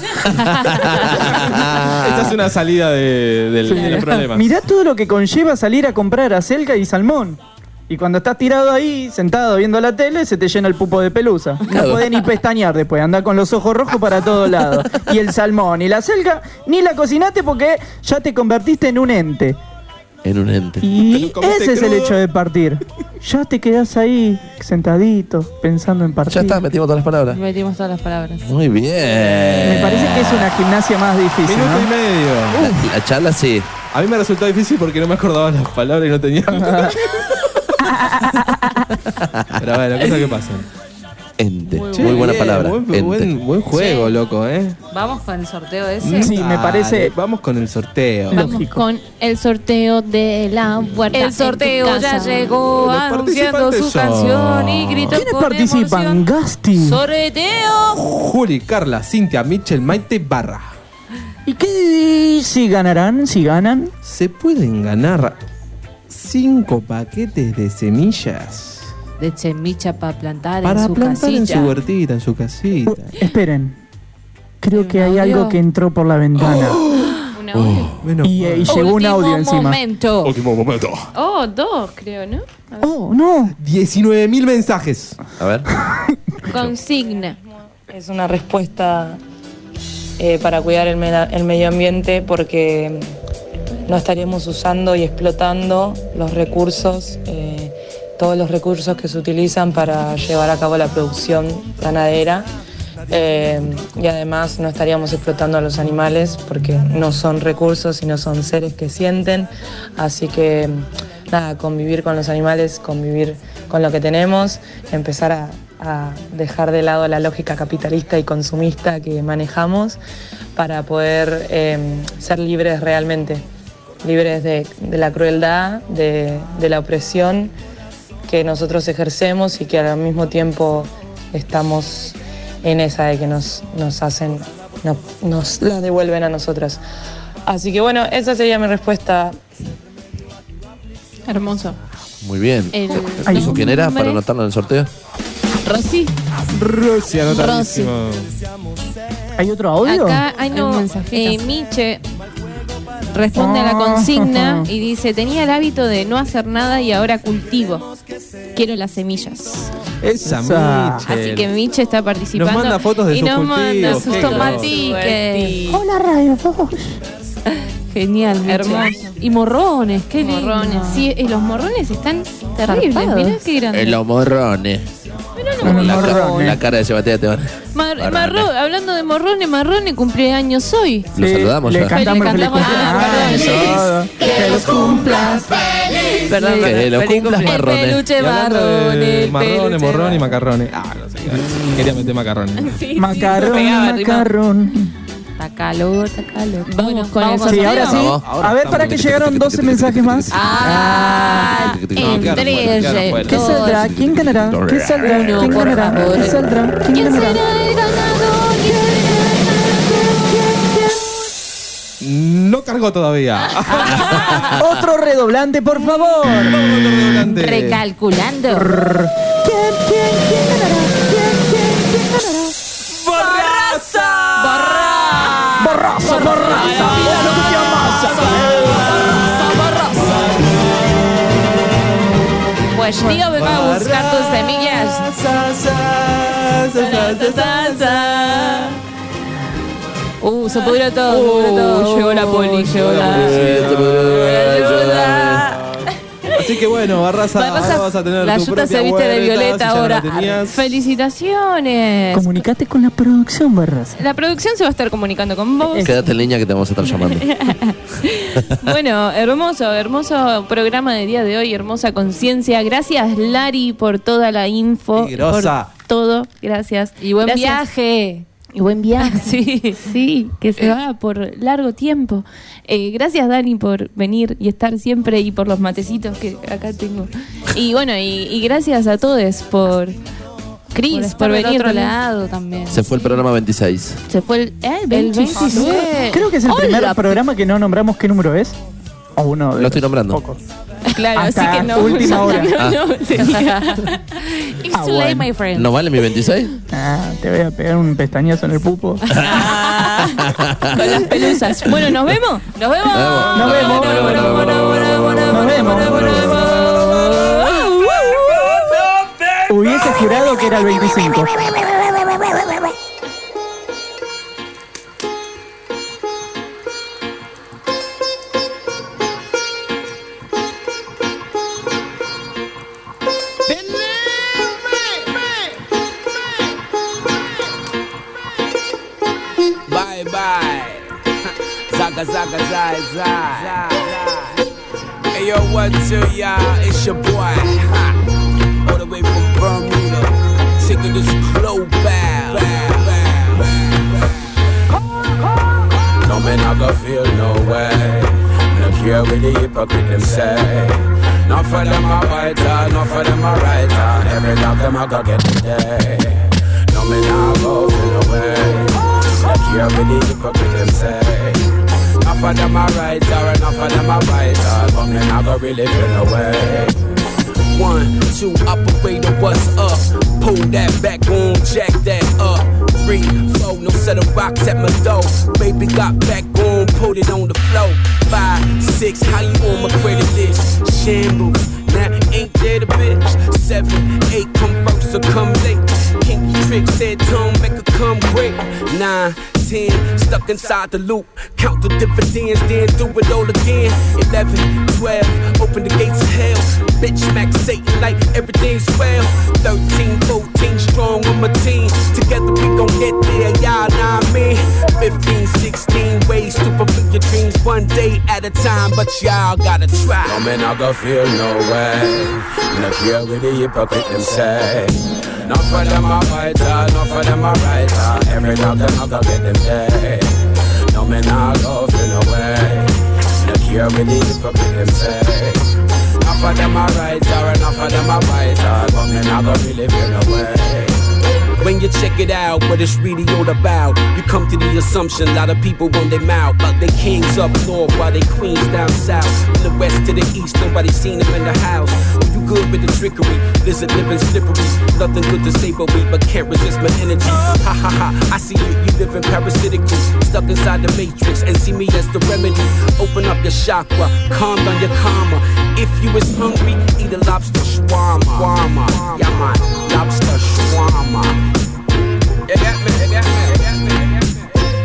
Esta es una salida de, del- Sí. de los problemas. Mirá todo lo que conlleva salir a comprar acelga y salmón. Y cuando estás tirado ahí, sentado viendo la tele, se te llena el pupo de pelusa. No Claro. podés ni pestañear después, andá con los ojos rojos para todos lados. Y el salmón y la acelga, ni la cocinaste porque ya te convertiste en un ente. En un ente. Y comiste ese es el crudo. hecho de partir. Ya te quedás ahí, sentadito, pensando en partir. Ya está, metimos todas las palabras. Metimos todas las palabras. Muy bien. Me parece que es una gimnasia más difícil, Minuto ¿no? y medio. La, la charla sí. A mí me resultó difícil porque no me acordaba las palabras y no tenía. Pero bueno, cosas que pasan. Ente. Muy, Che, buena bien, palabra. Buen, Ente. buen, buen juego, Sí. loco, ¿eh? Vamos con el sorteo ese. Sí, me parece- Dale, Vamos con el sorteo. Vamos Lógico. con el sorteo de la puerta. El sorteo en tu ya casa. llegó Los anunciando su participantes son- canción y gritó ¿Quiénes con participan? emoción. Gasti. Sorteo. Juli, Carla, Cintia, Mitchell, Maite, Barra. ¿Y qué si ganarán? Si ganan. Se pueden ganar cinco paquetes de semillas De chemicha para plantar para en su plantar en casilla. su huertita, en su casita. Uh, esperen. Creo que hay audio? algo que entró por la ventana. Un audio. Menos Y, eh, y mal. llegó un Último audio encima. momento. Último momento. Oh, dos, creo, ¿no? A ver. Oh, no. diecinueve mil mensajes. A ver. Consigna. Es una respuesta eh, para cuidar el, meda- el medio ambiente porque no estaríamos usando y explotando los recursos, eh, todos los recursos que se utilizan para llevar a cabo la producción ganadera. Eh, y además no estaríamos explotando a los animales porque no son recursos, sino son seres que sienten. Así que nada, convivir con los animales, convivir con lo que tenemos, empezar a, a dejar de lado la lógica capitalista y consumista que manejamos para poder eh, ser libres realmente, libres de, de la crueldad, de, de la opresión que nosotros ejercemos y que al mismo tiempo estamos en esa de que nos, nos hacen, no- nos la devuelven a nosotras. Así que bueno, esa sería mi respuesta. Hermoso. Muy bien. El ¿Eso quién era para nombre- anotarlo en el sorteo? Rosy. Rusia, anotadísimo. ¿Hay otro audio? Acá, ay no, Un mensajito. eh, Miche responde a la consigna y dice, tenía el hábito de no hacer nada y ahora cultivo. Quiero las semillas. Esa, Esa. Mitchell. Así que Miche está participando. Nos manda fotos de y sus nos manda cultivos, sus qué tomatiques. Hola, Radio dos. Genial, Miche. Hermoso. Y morrones, qué lindo. Morrones. Sí, y los morrones están terribles. Zarpados. Mirá qué grande. En los morrones. La, ca- la cara de Sebastián te van. Mar- Morrones. marro- hablando de morrones, marrones, cumpleaños hoy. Lo saludamos le ya. cantamos Le feliz cantamos cumpleaños. feliz Que los cumplas. Perdón, Que perdón. lo Feliz cumplas, cumpleaños. marrones. El peluche Y hablando marrón, de el marrones, peluche morrón y macarrones. Ah, no sé. Quería meter macarrones. Sí, Macarrón, pegaba, rimaba. macarrón. Está calor, está calor. Vamos Bueno, con el vamos Sí, sorteo. ahora sí. Vamos. A ver, para que llegaron doce mensajes más. Ah, No, quedaron fuera, entre quedaron fuera. ¿Qué saldrá? ¿Quién ganará? ¿Qué saldrá? Uno, ¿Quién por ganará? favor. ¿Qué saldrá? ¿Quién ganará? el ganador? No cargó todavía. Otro redoblante, por favor. recalculando. ¿Quién, quién, quién ganará? ¿Quién, quién, quién ganará? ¡Borraza! Borraza, borraza. Mira lo que llamas. Pues tío, vengo a buscar tus semillas. Uh, se pudrió todo, se pudrió todo. Llegó la poli, llegó la... Así que bueno, Barraza, Barraza, ahora vas a tener la tu yuta propia se viste de huerta, violeta si ya no ahora. la tenías. Felicitaciones. Comunicate con la producción, Barraza. La producción se va a estar comunicando con vos. Quédate en línea que te vamos a estar llamando. Bueno, hermoso, hermoso programa de día de hoy, hermosa conciencia. Gracias, Lari, por toda la info. Qué grosa. Por todo, gracias. Y buen Gracias. viaje. Y buen viaje. Sí. Sí, que se va por largo tiempo. Eh, gracias, Dani, por venir y estar siempre y por los matecitos que acá tengo. Y bueno, y, y gracias a todos por, Cris, por por el venir otro también. lado también. Se fue el programa veintiséis. Se fue el, eh, El veintiséis. veintiséis. Creo que es el Hola. primer programa que no nombramos qué número es. O uno de Lo estoy nombrando. pocos. Claro, Hasta así que no. última no, hora. no, Ah. no, sería. It's Ah, too late, bueno. my friend. ¿No vale mi veintiséis? Ah, te voy a pegar un pestañazo en el pupo. Ah, con las pelusas. Bueno, ¿nos vemos? Nos vemos. Nos vemos. Nos vemos. Hubiese jurado que era el veinticinco. Bye bye. Zaga zaga zai zai. Hey yo, what to y'all? It's your boy. Ha. All the way from Bermuda. Taking this glow bow. No man I go feel no way. Look here with the hypocrite them say. Not for them a biter, not for them a writer. Every dog them I go get today. No man I go feel no way. Look here with the hypocrite them say. Not for them a writer, not for them a writer. But man I go really feel no way. One, two, operator, what's up? Pull that back on, jack that up. Three, four, no set of rocks at my door. Baby got back on, put it on the floor. Five, six, how you on my credit list? Shambles, now ain't that a bitch? Seven, eight, come first or come late. Kinky trick said tongue, make her come quick. Nine, ten, stuck inside the loop. Count the dividends, then do it all again. Eleven, twelve, open the gates of hell. Bitch smack Satan like everything's well. Thirteen, fourteen, strong on my team. Together we gon' get there, y'all know what I mean. Fifteen, sixteen, ways to fulfill your dreams one day at a time, but y'all gotta try. No man, I go feel no way. Look here with the hypocrite them say. Not for them a fighter, not for them a writer. Every dog them I go get them day. No man, I go feel no way. Look here with the hypocrite them say. Not for them a writer, not for them a fighter. But man, I go really feel no way. When you check it out, what it's really all about, you come to the assumption a lot of people run their mouth about they kings up north while they queens down south. From the west to the east, nobody seen them in the house. Well, you good with the trickery, lizard living slippery. Nothing good to say but we, but can't resist my energy. Ha ha ha, I see you, you living parasitically, stuck inside the matrix and see me as the remedy. Open up your chakra, calm down your karma. If you is hungry, eat a lobster shawarma. Shawarma, yeah man, lobster shawarma. You get me, you get me, you get me, you get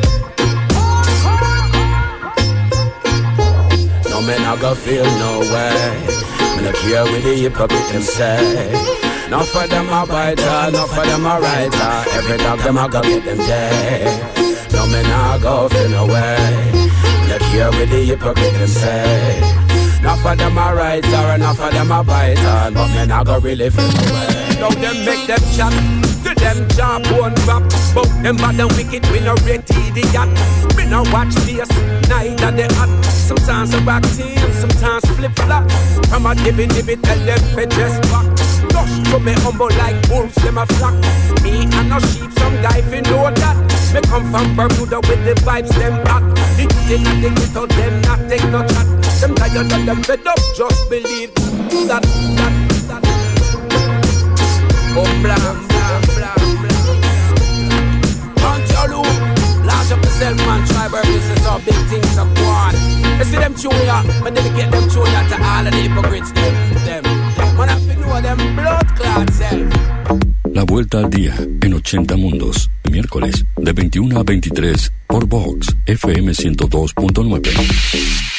me. No man, I go feel no way. Me look here with the hypocrite them say. Not for them a biter, not for them a writer. Every dog them I go get them day. No man, I go feel no way. Me look here with the hypocrite them say. Not for them a writer, not for them a biter. But man, I go really feel no way. Now them make them chat. To them job one rap. Both them bad and wicked, we no rate idiot. We no watch this, neither they hot. Sometimes I rock team, sometimes flip flop. From a dibby dibby, tell them to just back. Gosh, to me humble like wolves, them a flock. Me and no sheep, some guy fi know that. Me come from Bermuda with the vibes, them hot. The thing I think without them not take no chat. Them tired of them fed up, just believe that, that, that. Oh, blah, blah, blah, blah. Hunt your loop, large up yourself, man. Tribal business, all big things are gone. You see them tune ya, but then get them tune ya to all of the hypocrites, them, them. Man, I think know them blood clot self. La vuelta al día en ochenta mundos, miércoles de veintiuno a veintitrés por Vox F M ciento dos punto nueve.